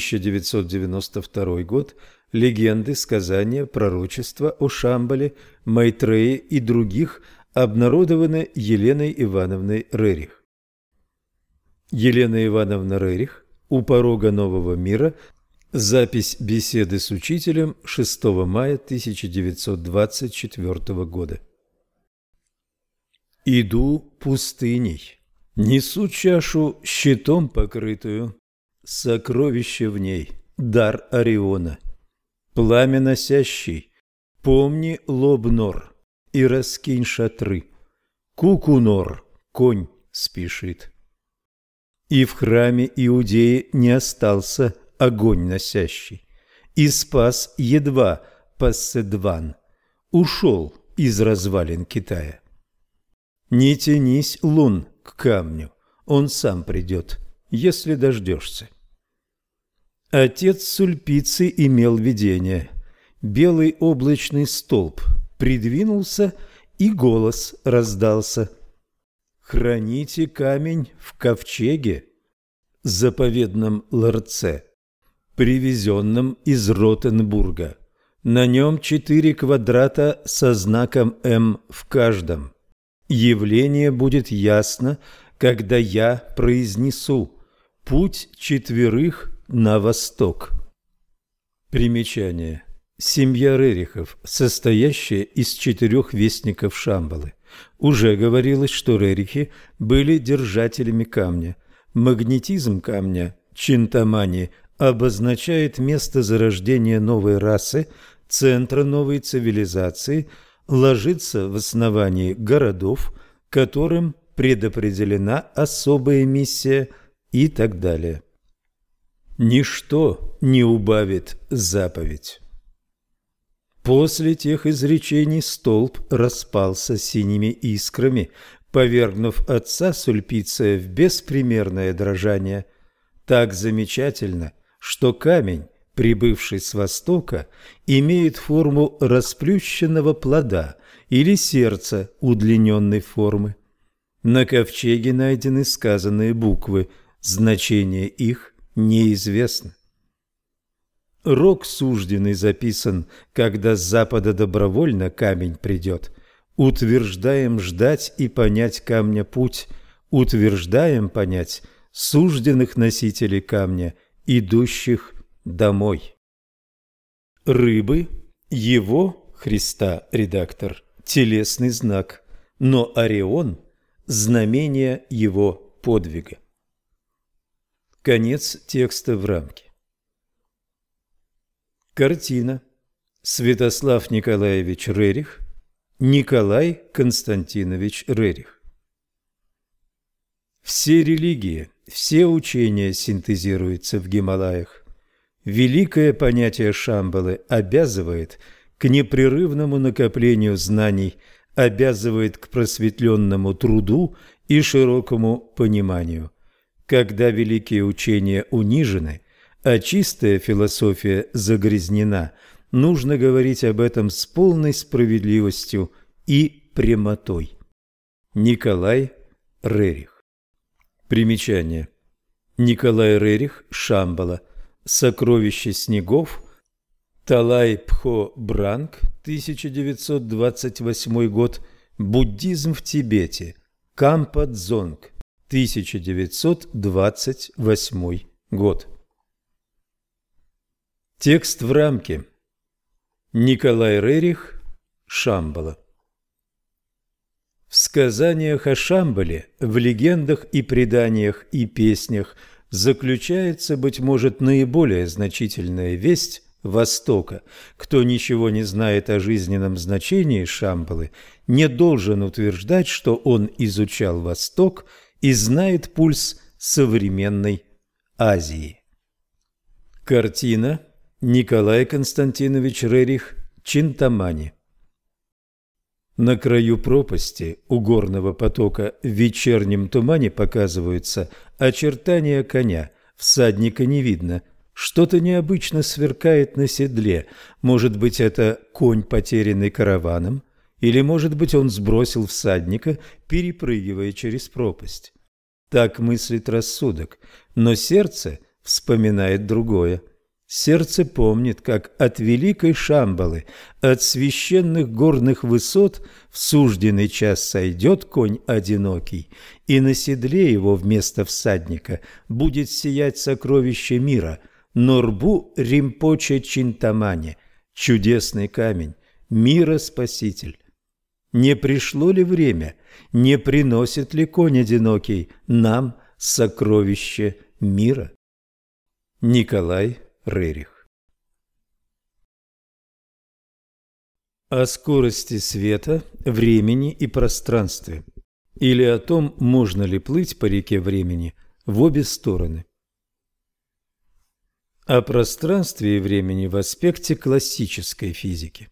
Speaker 1: 1992 год. Легенды, сказания, пророчества о Шамбале, Майтрее и других обнародованы Еленой Ивановной Рерих. Елена Ивановна Рерих. У порога нового мира. Запись беседы с учителем 6 мая 1924 года. Иду пустыней, несу чашу щитом покрытую, сокровище в ней, дар Ориона. Пламя носящий, помни Лобнор и раскинь шатры. Кукунор, конь спешит. И в храме Иудеи не остался огонь носящий, и спас едва Пасседван, ушел из развалин Китая. Не тянись, лун, к камню, он сам придет, если дождешься. Отец Сульпиций имел видение. Белый облачный столб придвинулся, и голос раздался: «Храните камень в ковчеге, заповедном ларце, привезенном из Ротенбурга. На нем 4 квадрата со знаком М в каждом. Явление будет ясно, когда я произнесу «Путь 4 на восток». Примечание. Семья Рерихов, состоящая из 4 вестников Шамбалы. Уже говорилось, что Рерихи были держателями камня. Магнетизм камня, Чинтамани, обозначает место зарождения новой расы, центра новой цивилизации, ложится в основании городов, которым предопределена особая миссия и так далее. Ничто не убавит заповедь. После тех изречений столб распался синими искрами, повергнув отца Сульпиция в беспримерное дрожание. Так замечательно, что камень, прибывший с востока, имеет форму расплющенного плода или сердца удлиненной формы. На ковчеге найдены сказанные буквы, значение их неизвестно. Рок сужденный записан, когда с запада добровольно камень придет. Утверждаем ждать и понять камня путь, утверждаем понять сужденных носителей камня, идущих домой. Рыбы, его, Христа, редактор, телесный знак, но Орион – знамение его подвига. Конец текста в рамке. Картина. Святослав Николаевич Рерих, Николай Константинович Рерих. Все религии, все учения синтезируются в Гималаях. Великое понятие Шамбалы обязывает к непрерывному накоплению знаний, обязывает к просветленному труду и широкому пониманию. Когда великие учения унижены, а чистая философия загрязнена, нужно говорить об этом с полной справедливостью и прямотой. Николай Рерих. Примечание. Николай Рерих, Шамбала. Сокровище снегов. Талай-Пхо-Бранг, 1928 год. Буддизм в Тибете. Кампа-Дзонг, 1928 год. Текст в рамке. Николай Рерих, Шамбала. В сказаниях о Шамбале, в легендах и преданиях и песнях заключается, быть может, наиболее значительная весть Востока. Кто ничего не знает о жизненном значении Шамбалы, не должен утверждать, что он изучал Восток и знает пульс современной Азии. Картина. Николай Константинович Рерих, Чинтамани. На краю пропасти у горного потока в вечернем тумане показываются очертания коня. Всадника не видно. Что-то необычно сверкает на седле. Может быть, это конь, потерянный караваном, или, может быть, он сбросил всадника, перепрыгивая через пропасть. Так мыслит рассудок, но сердце вспоминает другое. Сердце помнит, как от великой Шамбалы, от священных горных высот в сужденный час сойдет конь одинокий, и на седле его вместо всадника будет сиять сокровище мира – Норбу Римпоче Чинтамани, чудесный камень, мира-спаситель. Не пришло ли время, не приносит ли конь одинокий нам сокровище мира? Николай Рерих. О скорости света, времени и пространстве, или о том, можно ли плыть по реке времени в обе стороны. О пространстве и времени в аспекте классической физики.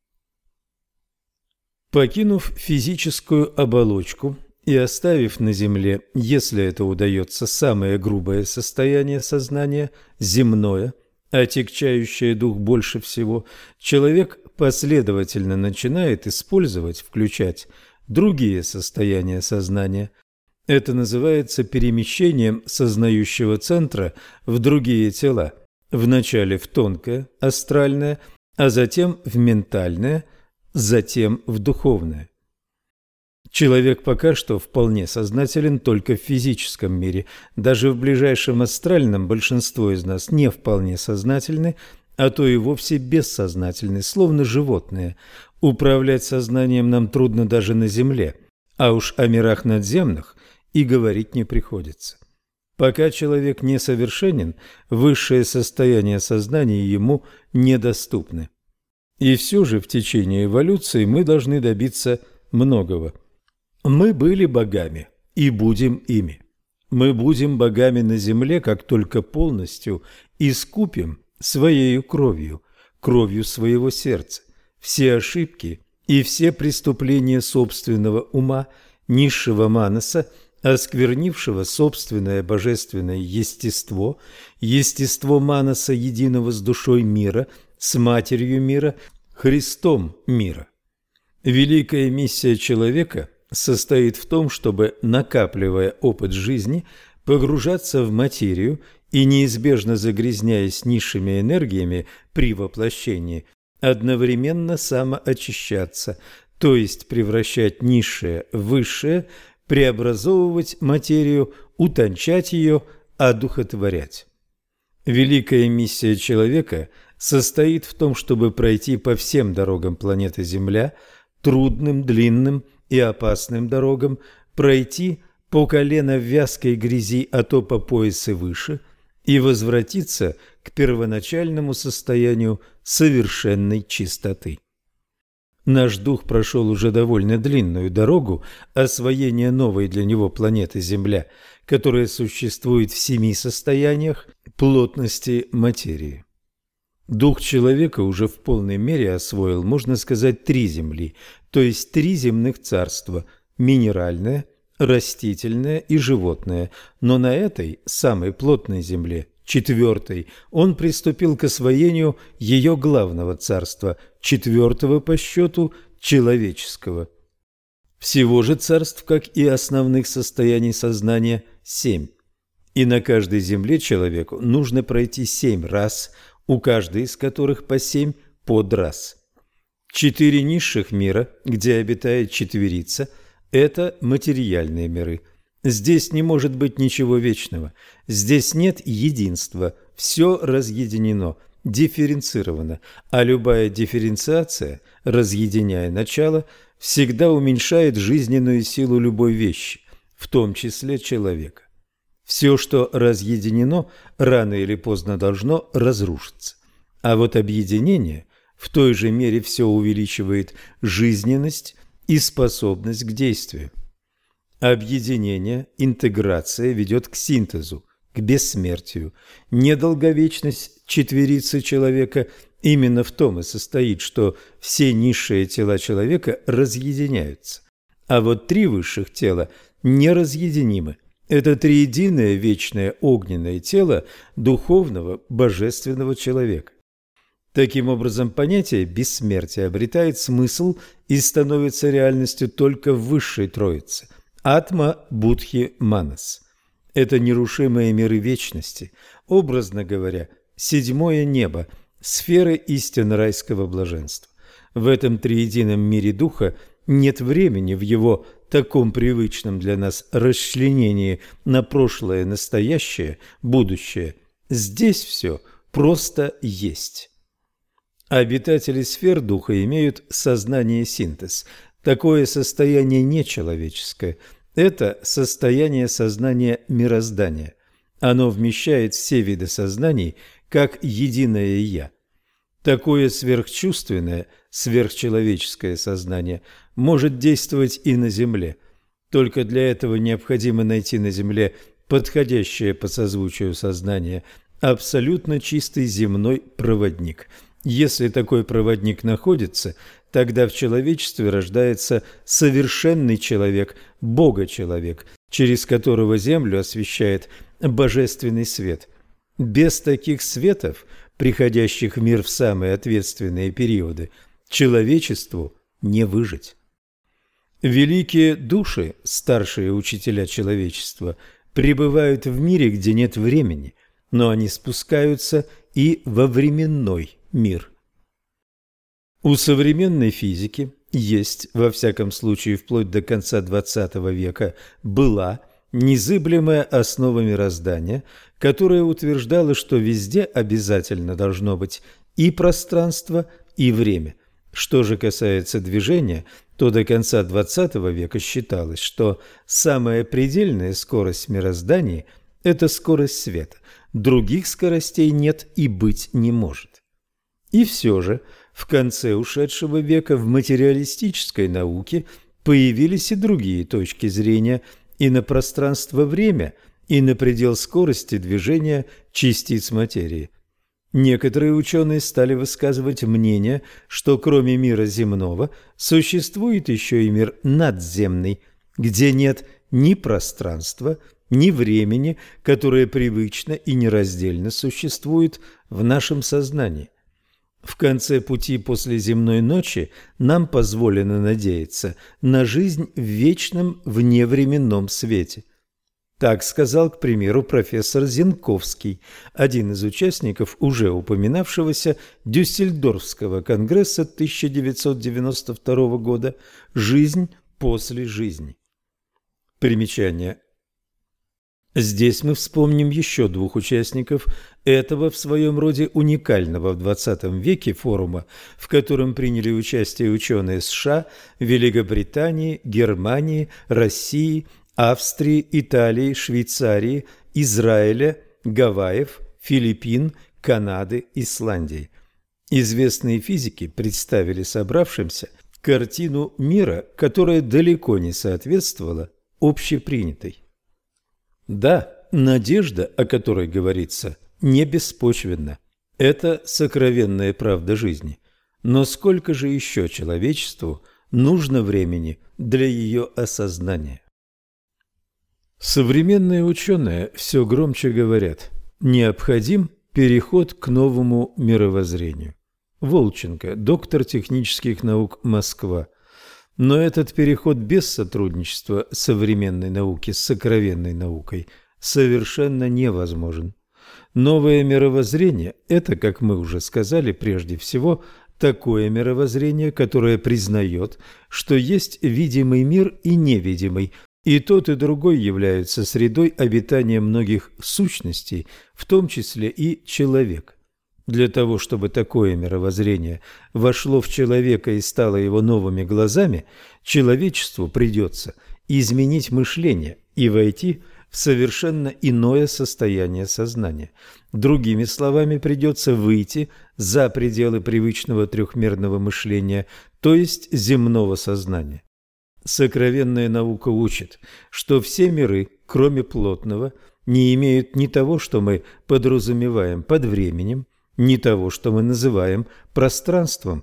Speaker 1: Покинув физическую оболочку и оставив на Земле, если это удается, самое грубое состояние сознания, земное, отягчающее дух больше всего, человек последовательно начинает использовать, включать другие состояния сознания. Это называется перемещением сознающего центра в другие тела, вначале в тонкое, астральное, а затем в ментальное, затем в духовное. Человек пока что вполне сознателен только в физическом мире. Даже в ближайшем астральном большинство из нас не вполне сознательны, а то и вовсе бессознательны, словно животные. Управлять сознанием нам трудно даже на Земле, а уж о мирах надземных и говорить не приходится. Пока человек несовершенен, высшее состояние сознания ему недоступны. И все же в течение эволюции мы должны добиться многого. Мы были богами и будем ими. Мы будем богами на земле, как только полностью искупим своею кровью, кровью своего сердца, все ошибки и все преступления собственного ума, низшего манаса, осквернившего собственное божественное естество, естество манаса, единого с душой мира, с матерью мира, Христом мира. Великая миссия человека состоит в том, чтобы, накапливая опыт жизни, погружаться в материю и, неизбежно загрязняясь низшими энергиями при воплощении, одновременно самоочищаться, то есть превращать низшее в высшее, преобразовывать материю, утончать ее, одухотворять. Великая миссия человека состоит в том, чтобы пройти по всем дорогам планеты Земля, трудным, длинным и опасным дорогам, пройти по колено в вязкой грязи, а то по пояс и выше, и возвратиться к первоначальному состоянию совершенной чистоты. Наш дух прошел уже довольно длинную дорогу освоения новой для него планеты Земля, которая существует в 7 состояниях плотности материи. Дух человека уже в полной мере освоил, можно сказать, 3 земли, то есть 3 земных царства – минеральное, растительное и животное, но на этой самой плотной земле, 4-й, он приступил к освоению ее главного царства, 4-го по счету человеческого. Всего же царств, как и основных состояний сознания, 7. И на каждой земле человеку нужно пройти 7 раз, у каждой из которых по 7 подраз. 4 низших мира, где обитает четверица, это материальные миры. Здесь не может быть ничего вечного, здесь нет единства, все разъединено, дифференцировано, а любая дифференциация, разъединяя начало, всегда уменьшает жизненную силу любой вещи, в том числе человека. Все, что разъединено, рано или поздно должно разрушиться. А вот объединение в той же мере все увеличивает жизненность и способность к действию. Объединение, интеграция ведет к синтезу, к бессмертию. Недолговечность четверицы человека именно в том и состоит, что все низшие тела человека разъединяются, а вот 3 высших тела неразъединимы. Это триединое вечное огненное тело духовного божественного человека. Таким образом, понятие бессмертия обретает смысл и становится реальностью только в высшей троице – Атма, Будхи, Манас. Это нерушимые миры вечности, образно говоря, 7-е небо, сферы истинно райского блаженства. В этом триедином мире духа нет времени в его таком привычном для нас расчленении на прошлое, настоящее, будущее. Здесь все просто есть. Обитатели сфер духа имеют сознание-синтез. Такое состояние нечеловеческое. Это состояние сознания мироздания. Оно вмещает все виды сознаний, как единое «я». Такое сверхчувственное, сверхчеловеческое сознание может действовать и на Земле. Только для этого необходимо найти на Земле подходящее по созвучию сознание, абсолютно чистый земной проводник. Если такой проводник находится, тогда в человечестве рождается совершенный человек, Бога-человек, через которого Землю освещает божественный свет. Без таких светов, приходящих в мир в самые ответственные периоды, человечеству не выжить. Великие души, старшие учителя человечества, пребывают в мире, где нет времени, но они спускаются и во временной мир. У современной физики есть, во всяком случае вплоть до конца XX века, была незыблемая основа мироздания, которая утверждала, что везде обязательно должно быть и пространство, и время. Что же касается движения, то до конца XX века считалось, что самая предельная скорость в мироздании – это скорость света. Других скоростей нет и быть не может. И все же в конце ушедшего века в материалистической науке появились и другие точки зрения и на пространство-время, и на предел скорости движения частиц материи. Некоторые ученые стали высказывать мнение, что кроме мира земного существует еще и мир надземный, где нет ни пространства, ни времени, которое привычно и нераздельно существует в нашем сознании. В конце пути после земной ночи нам позволено надеяться на жизнь в вечном вневременном свете. Так сказал, к примеру, профессор Зенковский, один из участников уже упоминавшегося Дюссельдорфского конгресса 1992 года «Жизнь после жизни». Примечание. Здесь мы вспомним еще двух участников этого в своем роде уникального в XX веке форума, в котором приняли участие ученые США, Великобритании, Германии, России, Австрии, Италии, Швейцарии, Израиля, Гавайев, Филиппин, Канады, Исландии. Известные физики представили собравшимся картину мира, которая далеко не соответствовала общепринятой. Да, надежда, о которой говорится, не беспочвенна. Это сокровенная правда жизни. Но сколько же еще человечеству нужно времени для ее осознания? Современные ученые все громче говорят: необходим переход к новому мировоззрению. Волченко, доктор технических наук, Москва. Но этот переход без сотрудничества современной науки с сокровенной наукой совершенно невозможен. Новое мировоззрение – это, как мы уже сказали, прежде всего такое мировоззрение, которое признает, что есть видимый мир и невидимый, и тот и другой являются средой обитания многих сущностей, в том числе и человека. Для того, чтобы такое мировоззрение вошло в человека и стало его новыми глазами, человечеству придется изменить мышление и войти в совершенно иное состояние сознания. Другими словами, придется выйти за пределы привычного трехмерного мышления, то есть земного сознания. Сокровенная наука учит, что все миры, кроме плотного, не имеют ни того, что мы подразумеваем под временем, ни того, что мы называем пространством.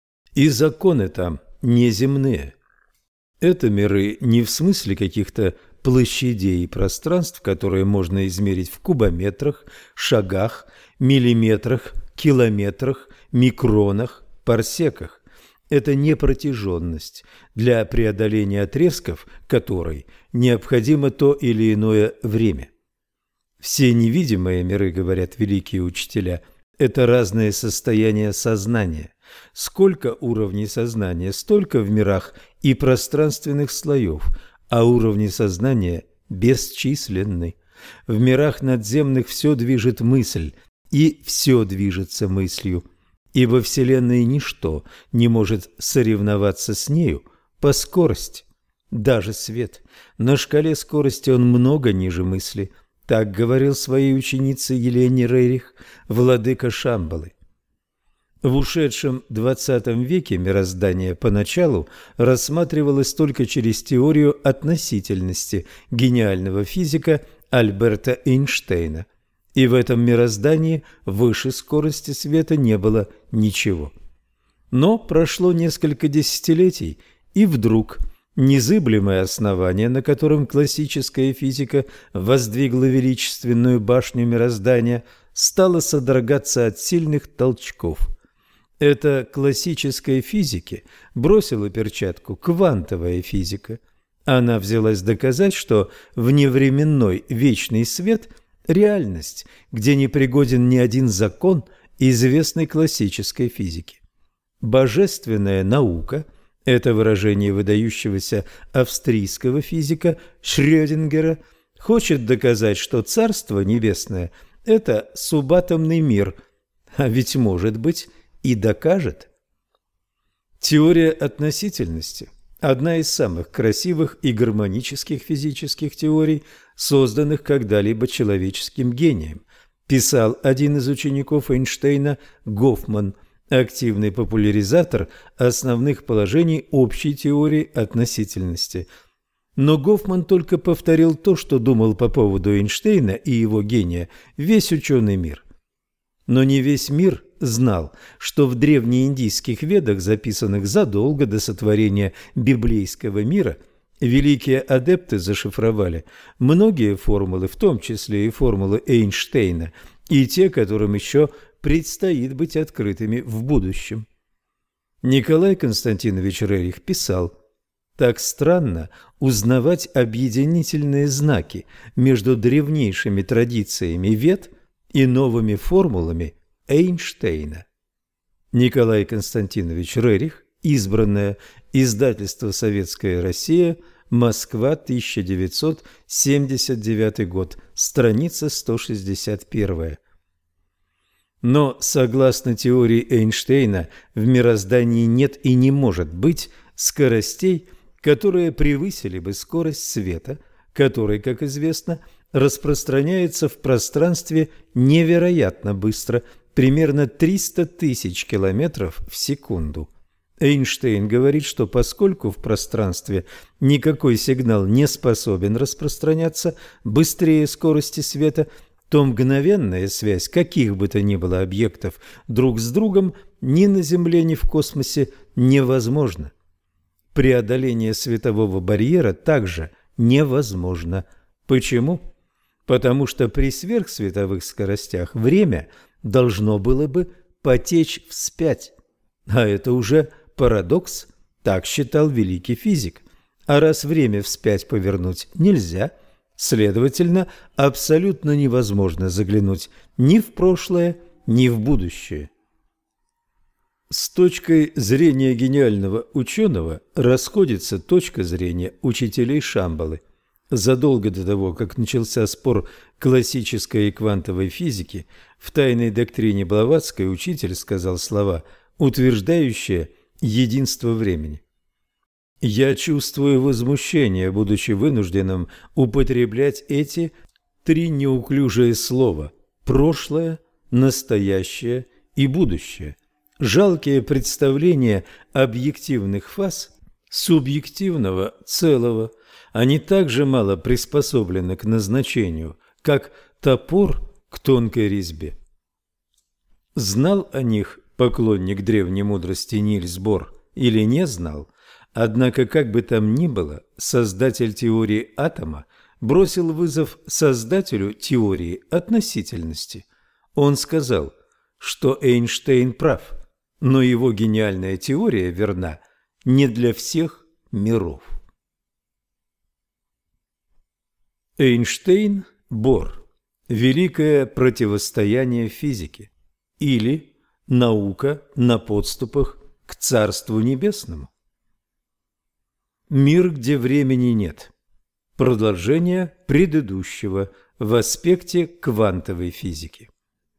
Speaker 1: И законы там неземные. Это миры не в смысле каких-то площадей и пространств, которые можно измерить в кубометрах, шагах, миллиметрах, километрах, микронах, парсеках. Это непротяженность, для преодоления отрезков которой необходимо то или иное время. Все невидимые миры, говорят великие учителя, это разные состояния сознания. Сколько уровней сознания, столько в мирах и пространственных слоев, а уровни сознания бесчисленны. В мирах надземных все движет мысль, и все движется мыслью. И во Вселенной ничто не может соревноваться с нею по скорости. Даже свет. На шкале скорости он много ниже мысли. Так говорил своей ученице Елене Рерих владыка Шамбалы. В ушедшем XX веке мироздание поначалу рассматривалось только через теорию относительности гениального физика Альберта Эйнштейна. И в этом мироздании выше скорости света не было ничего. Но прошло несколько десятилетий, и вдруг незыблемое основание, на котором классическая физика воздвигла величественную башню мироздания, стало содрогаться от сильных толчков. Это классической физике бросила перчатку квантовая физика. Она взялась доказать, что вневременной вечный свет – реальность, где не пригоден ни один закон известной классической физики. Божественная наука – это выражение выдающегося австрийского физика Шрёдингера – хочет доказать, что Царство Небесное – это субатомный мир, а ведь, может быть, и докажет. Теория относительности – одна из самых красивых и гармонических физических теорий, созданных когда-либо человеческим гением, писал один из учеников Эйнштейна Гофман, активный популяризатор основных положений общей теории относительности. Но Гофман только повторил то, что думал по поводу Эйнштейна и его гения весь ученый мир. Но не весь мир знал, что в древнеиндийских ведах, записанных задолго до сотворения библейского мира, великие адепты зашифровали многие формулы, в том числе и формулы Эйнштейна, и те, которым еще предстоит быть открытыми в будущем. Николай Константинович Рерих писал: «Так странно узнавать объединительные знаки между древнейшими традициями вед и новыми формулами Эйнштейна». Николай Константинович Рерих, избранное, издательство «Советская Россия», Москва, 1979 год, страница 161. Но, согласно теории Эйнштейна, в мироздании нет и не может быть скоростей, которые превысили бы скорость света, который, как известно, распространяется в пространстве невероятно быстро, примерно 300 тысяч километров в секунду. Эйнштейн говорит, что поскольку в пространстве никакой сигнал не способен распространяться быстрее скорости света, то мгновенная связь каких бы то ни было объектов друг с другом ни на Земле, ни в космосе невозможна. Преодоление светового барьера также невозможно. Почему? Потому что при сверхсветовых скоростях время должно было бы потечь вспять. А это уже парадокс, так считал великий физик. А раз время вспять повернуть нельзя, следовательно, абсолютно невозможно заглянуть ни в прошлое, ни в будущее. С точкой зрения гениального ученого расходится точка зрения учителей Шамбалы. Задолго до того, как начался спор классической и квантовой физики, в тайной доктрине Блаватской учитель сказал слова, утверждающие единство времени. «Я чувствую возмущение, будучи вынужденным употреблять эти три неуклюжие слова – прошлое, настоящее и будущее. Жалкие представления объективных фаз субъективного целого. Они так же мало приспособлены к назначению, как топор к тонкой резьбе». Знал о них поклонник древней мудрости Нильс Бор или не знал, однако, как бы там ни было, создатель теории атома бросил вызов создателю теории относительности. Он сказал, что Эйнштейн прав, но его гениальная теория верна не для всех миров. Эйнштейн-Бор. Великое противостояние физики. Или наука на подступах к Царству Небесному. Мир, где времени нет. Продолжение предыдущего в аспекте квантовой физики.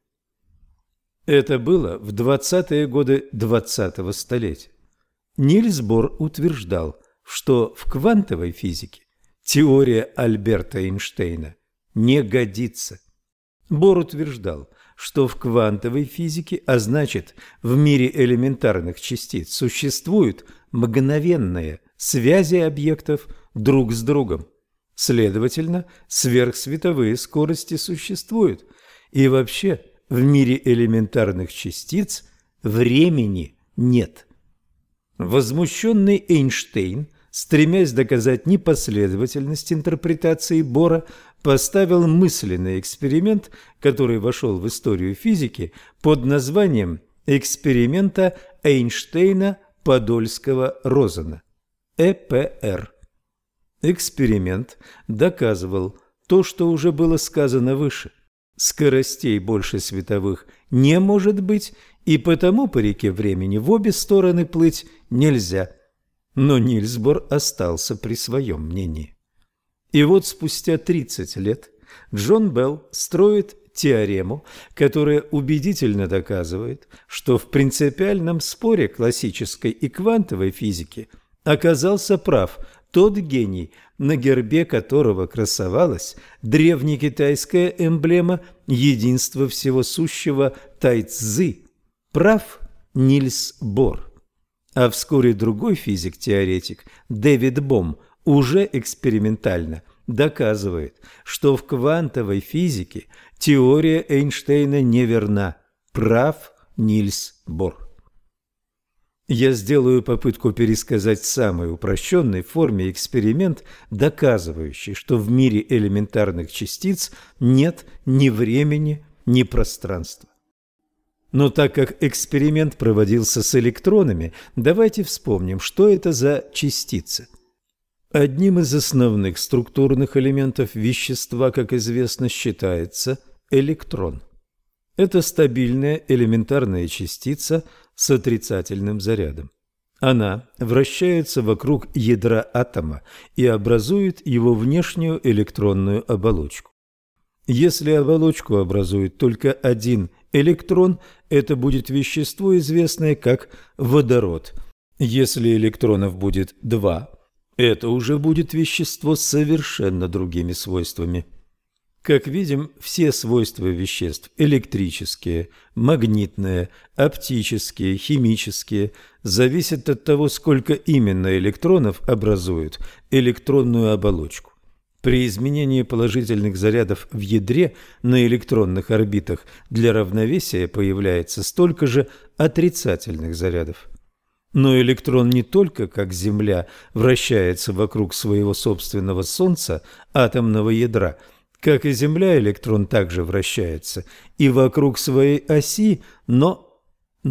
Speaker 1: Это было в 20-е годы 20-го столетия. Нильс Бор утверждал, что в квантовой физике теория Альберта Эйнштейна не годится. Бор утверждал, что в квантовой физике, а значит в мире элементарных частиц, существуют мгновенные связи объектов друг с другом. Следовательно, сверхсветовые скорости существуют. И вообще в мире элементарных частиц времени нет. Возмущенный Эйнштейн, стремясь доказать непоследовательность интерпретации Бора, поставил мысленный эксперимент, который вошел в историю физики под названием «Эксперимента Эйнштейна-Подольского-Розена» ЭПР. Эксперимент доказывал то, что уже было сказано выше. Скоростей больше световых не может быть, и потому по реке времени в обе стороны плыть нельзя. Но Нильс Бор остался при своем мнении. И вот спустя 30 лет Джон Белл строит теорему, которая убедительно доказывает, что в принципиальном споре классической и квантовой физики оказался прав тот гений, на гербе которого красовалась древнекитайская эмблема единства всего сущего Тайцзы. Прав Нильс Бор. А вскоре другой физик-теоретик Дэвид Бом уже экспериментально доказывает, что в квантовой физике теория Эйнштейна неверна. Прав Нильс Бор. Я сделаю попытку пересказать в самой упрощенной форме эксперимент, доказывающий, что в мире элементарных частиц нет ни времени, ни пространства. Но так как эксперимент проводился с электронами, давайте вспомним, что это за частицы. Одним из основных структурных элементов вещества, как известно, считается электрон. Это стабильная элементарная частица с отрицательным зарядом. Она вращается вокруг ядра атома и образует его внешнюю электронную оболочку. Если оболочку образует только один электрон, это будет вещество, известное как водород. Если электронов будет два, это уже будет вещество с совершенно другими свойствами. Как видим, все свойства веществ – электрические, магнитные, оптические, химические – зависят от того, сколько именно электронов образуют электронную оболочку. При изменении положительных зарядов в ядре на электронных орбитах для равновесия появляется столько же отрицательных зарядов. Но электрон не только, как Земля, вращается вокруг своего собственного Солнца, атомного ядра. Как и Земля, электрон также вращается и вокруг своей оси, но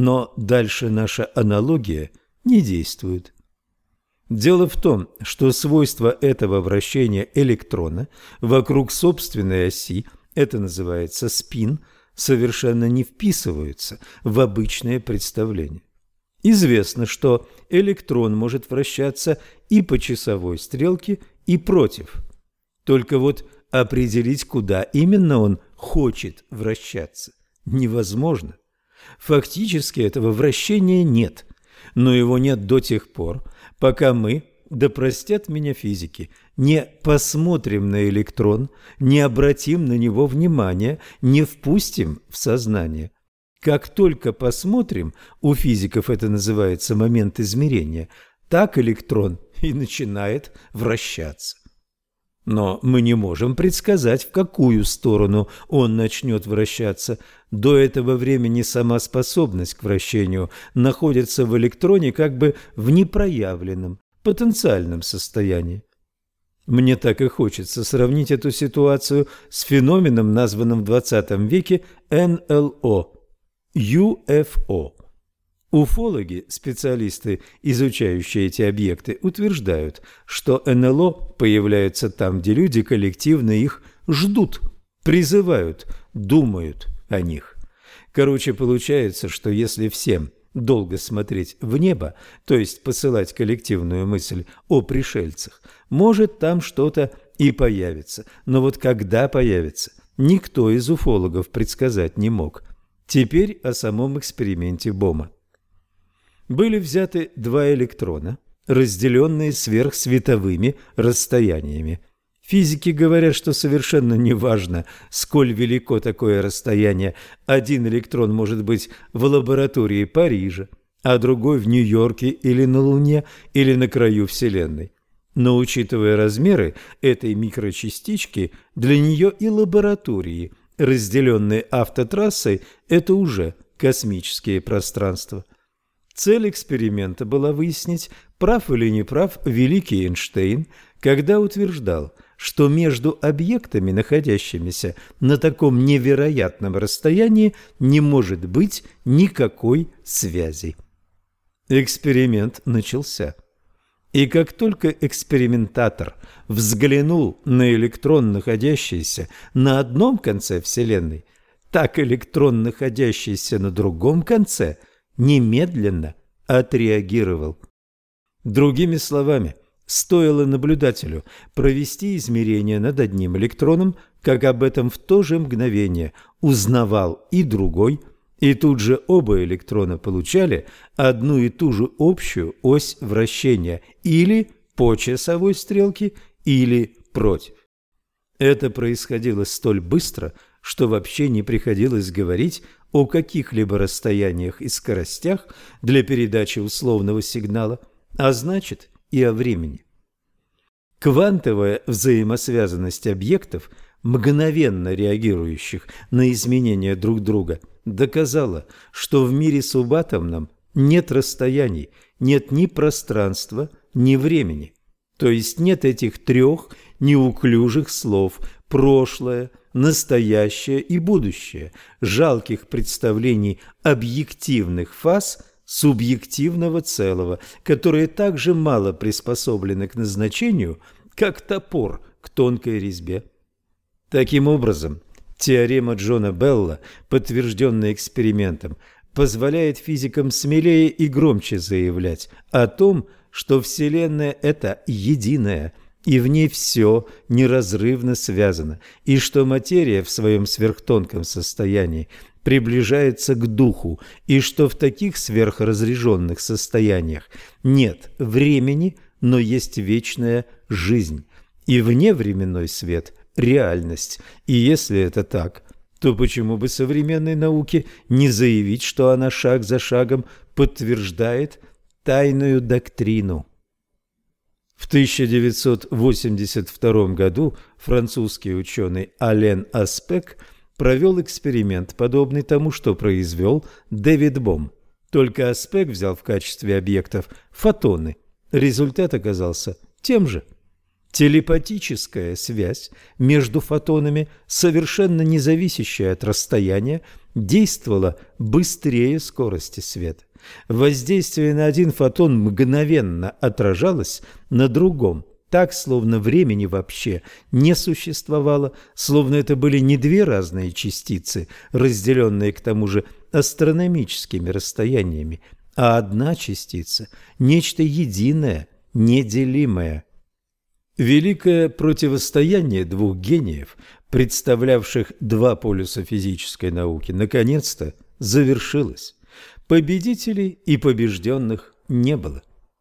Speaker 1: дальше наша аналогия не действует. Дело в том, что свойства этого вращения электрона вокруг собственной оси, это называется спин, совершенно не вписываются в обычное представление. Известно, что электрон может вращаться и по часовой стрелке, и против. Только вот определить, куда именно он хочет вращаться, невозможно. Фактически этого вращения нет, но его нет до тех пор, пока мы, да простят меня физики, не посмотрим на электрон, не обратим на него внимания, не впустим в сознание. Как только посмотрим, у физиков это называется момент измерения, так электрон и начинает вращаться. Но мы не можем предсказать, в какую сторону он начнет вращаться. До этого времени сама способность к вращению находится в электроне как бы в непроявленном, потенциальном состоянии. Мне так и хочется сравнить эту ситуацию с феноменом, названным в XX веке НЛО – UFO. Уфологи, специалисты, изучающие эти объекты, утверждают, что НЛО появляются там, где люди коллективно их ждут, призывают, думают о них. Короче, получается, что если всем долго смотреть в небо, то есть посылать коллективную мысль о пришельцах, может там что-то и появится. Но вот когда появится, никто из уфологов предсказать не мог. Теперь о самом эксперименте Бома. Были взяты два электрона, разделенные сверхсветовыми расстояниями. Физики говорят, что совершенно неважно, сколь велико такое расстояние. Один электрон может быть в лаборатории Парижа, а другой в Нью-Йорке или на Луне, или на краю Вселенной. Но учитывая размеры этой микрочастички, для нее и лаборатории, разделенные автотрассой, это уже космические пространства. Цель эксперимента была выяснить, прав или не прав великий Эйнштейн, когда утверждал, что между объектами, находящимися на таком невероятном расстоянии, не может быть никакой связи. Эксперимент начался. И как только экспериментатор взглянул на электрон, находящийся на одном конце Вселенной, так электрон, находящийся на другом конце, немедленно отреагировал. Другими словами, стоило наблюдателю провести измерение над одним электроном, как об этом в то же мгновение узнавал и другой, и тут же оба электрона получали одну и ту же общую ось вращения или по часовой стрелке, или против. Это происходило столь быстро, что вообще не приходилось говорить о каких-либо расстояниях и скоростях для передачи условного сигнала, а значит и о времени. Квантовая взаимосвязанность объектов мгновенно реагирующих на изменения друг друга, доказала, что в мире субатомном нет расстояний, нет ни пространства, ни времени. То есть нет этих трех неуклюжих слов «прошлое», «настоящее» и «будущее», жалких представлений объективных фаз субъективного целого, которые так же мало приспособлены к назначению, как топор к тонкой резьбе. Таким образом, теорема Джона Белла, подтвержденная экспериментом, позволяет физикам смелее и громче заявлять о том, что Вселенная – это единое, и в ней все неразрывно связано, и что материя в своем сверхтонком состоянии приближается к духу, и что в таких сверхразряженных состояниях нет времени, но есть вечная жизнь, и вневременной свет – реальность. И если это так, то почему бы современной науке не заявить, что она шаг за шагом подтверждает тайную доктрину? В 1982 году французский ученый Ален Аспек провел эксперимент, подобный тому, что произвел Дэвид Бом. Только Аспек взял в качестве объектов фотоны. Результат оказался тем же. Телепатическая связь между фотонами, совершенно не зависящая от расстояния, действовала быстрее скорости света. Воздействие на один фотон мгновенно отражалось на другом, так, словно времени вообще не существовало, словно это были не две разные частицы, разделенные к тому же астрономическими расстояниями, а одна частица, нечто единое, неделимое. Великое противостояние двух гениев, представлявших два полюса физической науки, наконец-то завершилось. Победителей и побежденных не было.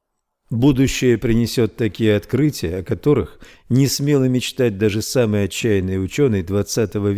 Speaker 1: Будущее принесет такие открытия, о которых не смело мечтать даже самый отчаянный ученый XX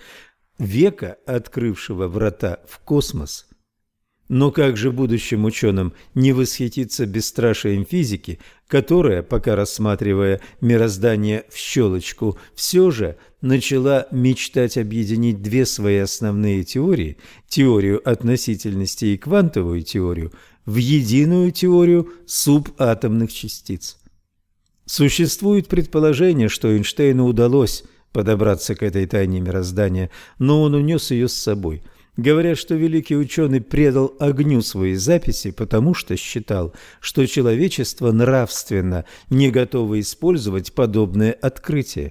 Speaker 1: века, открывшего врата в космос. Но как же будущим ученым не восхититься бесстрашием физики, которая, пока рассматривая мироздание в щелочку, все же начала мечтать объединить две свои основные теории – теорию относительности и квантовую теорию – в единую теорию субатомных частиц. Существует предположение, что Эйнштейну удалось подобраться к этой тайне мироздания, но он унес ее с собой. Говорят, что великий ученый предал огню свои записи, потому что считал, что человечество нравственно не готово использовать подобное открытие.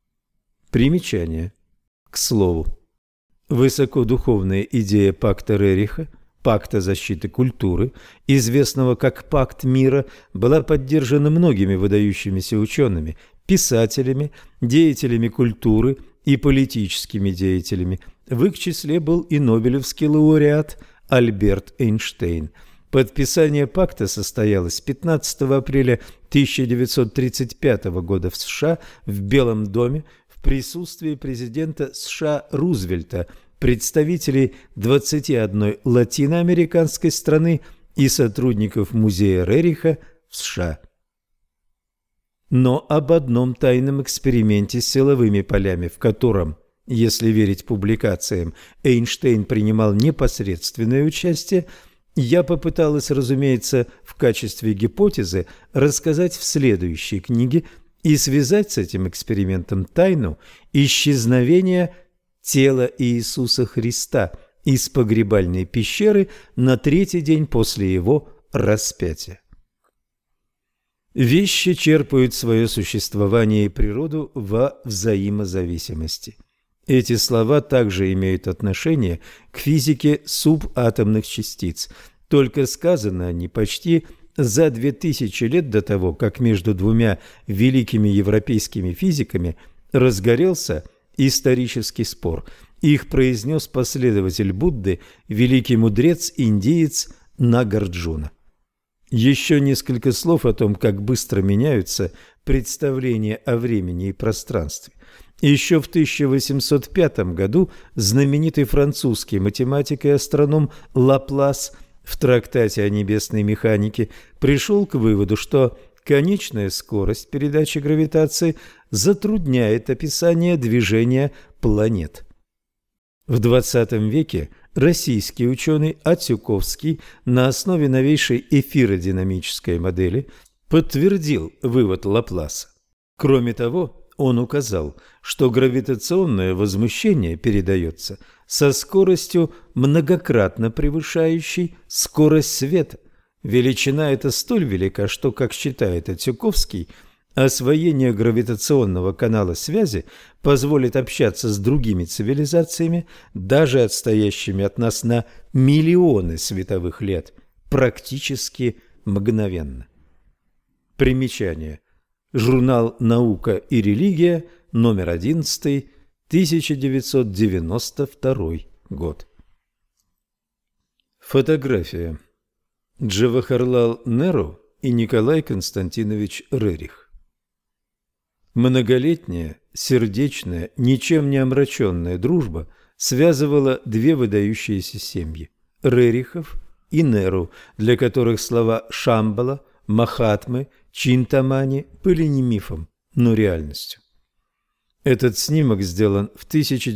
Speaker 1: Примечание. К слову, высокодуховная идея пакта Рериха, пакта защиты культуры, известного как пакт мира, была поддержана многими выдающимися учеными, писателями, деятелями культуры и политическими деятелями. В их числе был и нобелевский лауреат Альберт Эйнштейн. Подписание пакта состоялось 15 апреля 1935 года в США в Белом доме в присутствии президента США Рузвельта, представителей 21 латиноамериканской страны и сотрудников музея Рериха в США. Но об одном тайном эксперименте с силовыми полями, в котором, если верить публикациям, Эйнштейн принимал непосредственное участие, я попыталась, разумеется, в качестве гипотезы рассказать в следующей книге и связать с этим экспериментом тайну исчезновения тела Иисуса Христа из погребальной пещеры на третий день после его распятия. Вещи черпают свое существование и природу во взаимозависимости. Эти слова также имеют отношение к физике субатомных частиц, только сказаны они почти за 2000 лет до того, как между двумя великими европейскими физиками разгорелся исторический спор. Их произнес последователь Будды, великий мудрец-индиец Нагарджуна. Еще несколько слов о том, как быстро меняются представления о времени и пространстве. Еще в 1805 году знаменитый французский математик и астроном Лаплас в трактате о небесной механике пришел к выводу, что конечная скорость передачи гравитации затрудняет описание движения планет. В XX веке российский ученый Отсюковский на основе новейшей эфиродинамической модели подтвердил вывод Лапласа. Кроме того, он указал, что гравитационное возмущение передается со скоростью, многократно превышающей скорость света. Величина эта столь велика, что, как считает Отсюковский, освоение гравитационного канала связи позволит общаться с другими цивилизациями, даже отстоящими от нас на миллионы световых лет, практически мгновенно. Примечание. Журнал «Наука и религия», номер 11, 1992 год. Фотография. Джавахарлал Неру и Николай Константинович Рерих. Многолетняя, сердечная, ничем не омраченная дружба связывала две выдающиеся семьи – Рерихов и Неру, для которых слова Шамбала, Махатмы, Чинтамани были не мифом, но реальностью. Этот снимок сделан в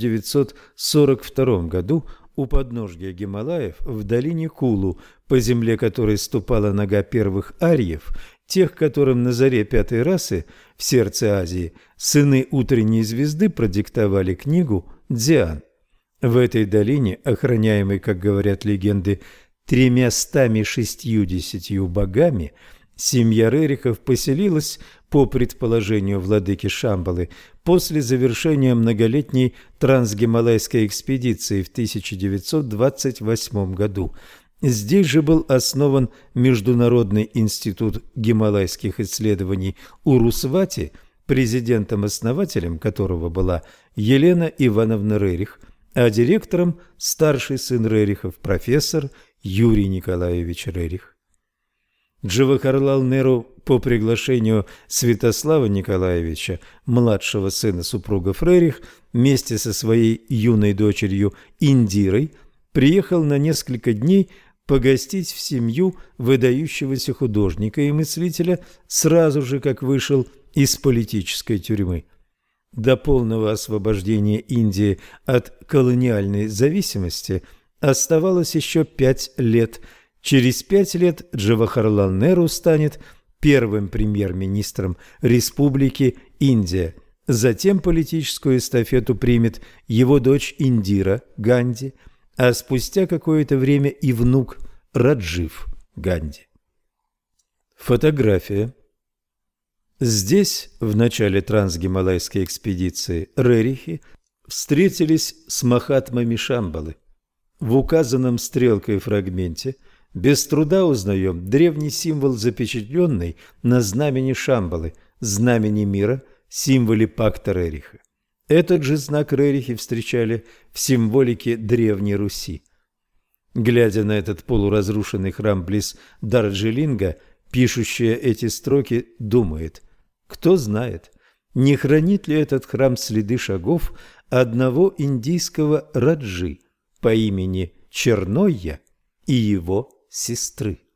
Speaker 1: 1942 году у подножья Гималаев в долине Кулу, по земле которой ступала нога первых арьев, тех, которым на заре пятой расы в сердце Азии сыны утренней звезды продиктовали книгу «Дзян». В этой долине, охраняемой, как говорят легенды, 360 богами, семья Рерихов поселилась, по предположению владыки Шамбалы, после завершения многолетней трансгималайской экспедиции в 1928 году. Здесь же был основан Международный институт гималайских исследований Урусвати, президентом-основателем которого была Елена Ивановна Рерих, а директором старший сын Рерихов, профессор Юрий Николаевич Рерих. Джавахарлал Неру по приглашению Святослава Николаевича, младшего сына супругов Рерих, вместе со своей юной дочерью Индирой приехал на несколько дней погостить в семью выдающегося художника и мыслителя сразу же, как вышел из политической тюрьмы. До полного освобождения Индии от колониальной зависимости оставалось еще 5 лет. Через 5 лет Джавахарлал Неру станет первым премьер-министром Республики Индия. Затем политическую эстафету примет его дочь Индира Ганди, а спустя какое-то время и внук Раджив Ганди. Фотография. Здесь, в начале трансгималайской экспедиции, Рерихи встретились с Махатмами Шамбалы. В указанном стрелкой фрагменте без труда узнаем древний символ, запечатленный на знамени Шамбалы, знамени мира, символе пакта Рериха. Этот же знак Рерихи встречали в символике Древней Руси. Глядя на этот полуразрушенный храм близ Дарджилинга, пишущая эти строки думает: кто знает, не хранит ли этот храм следы шагов одного индийского раджи по имени Чернойя и его сестры.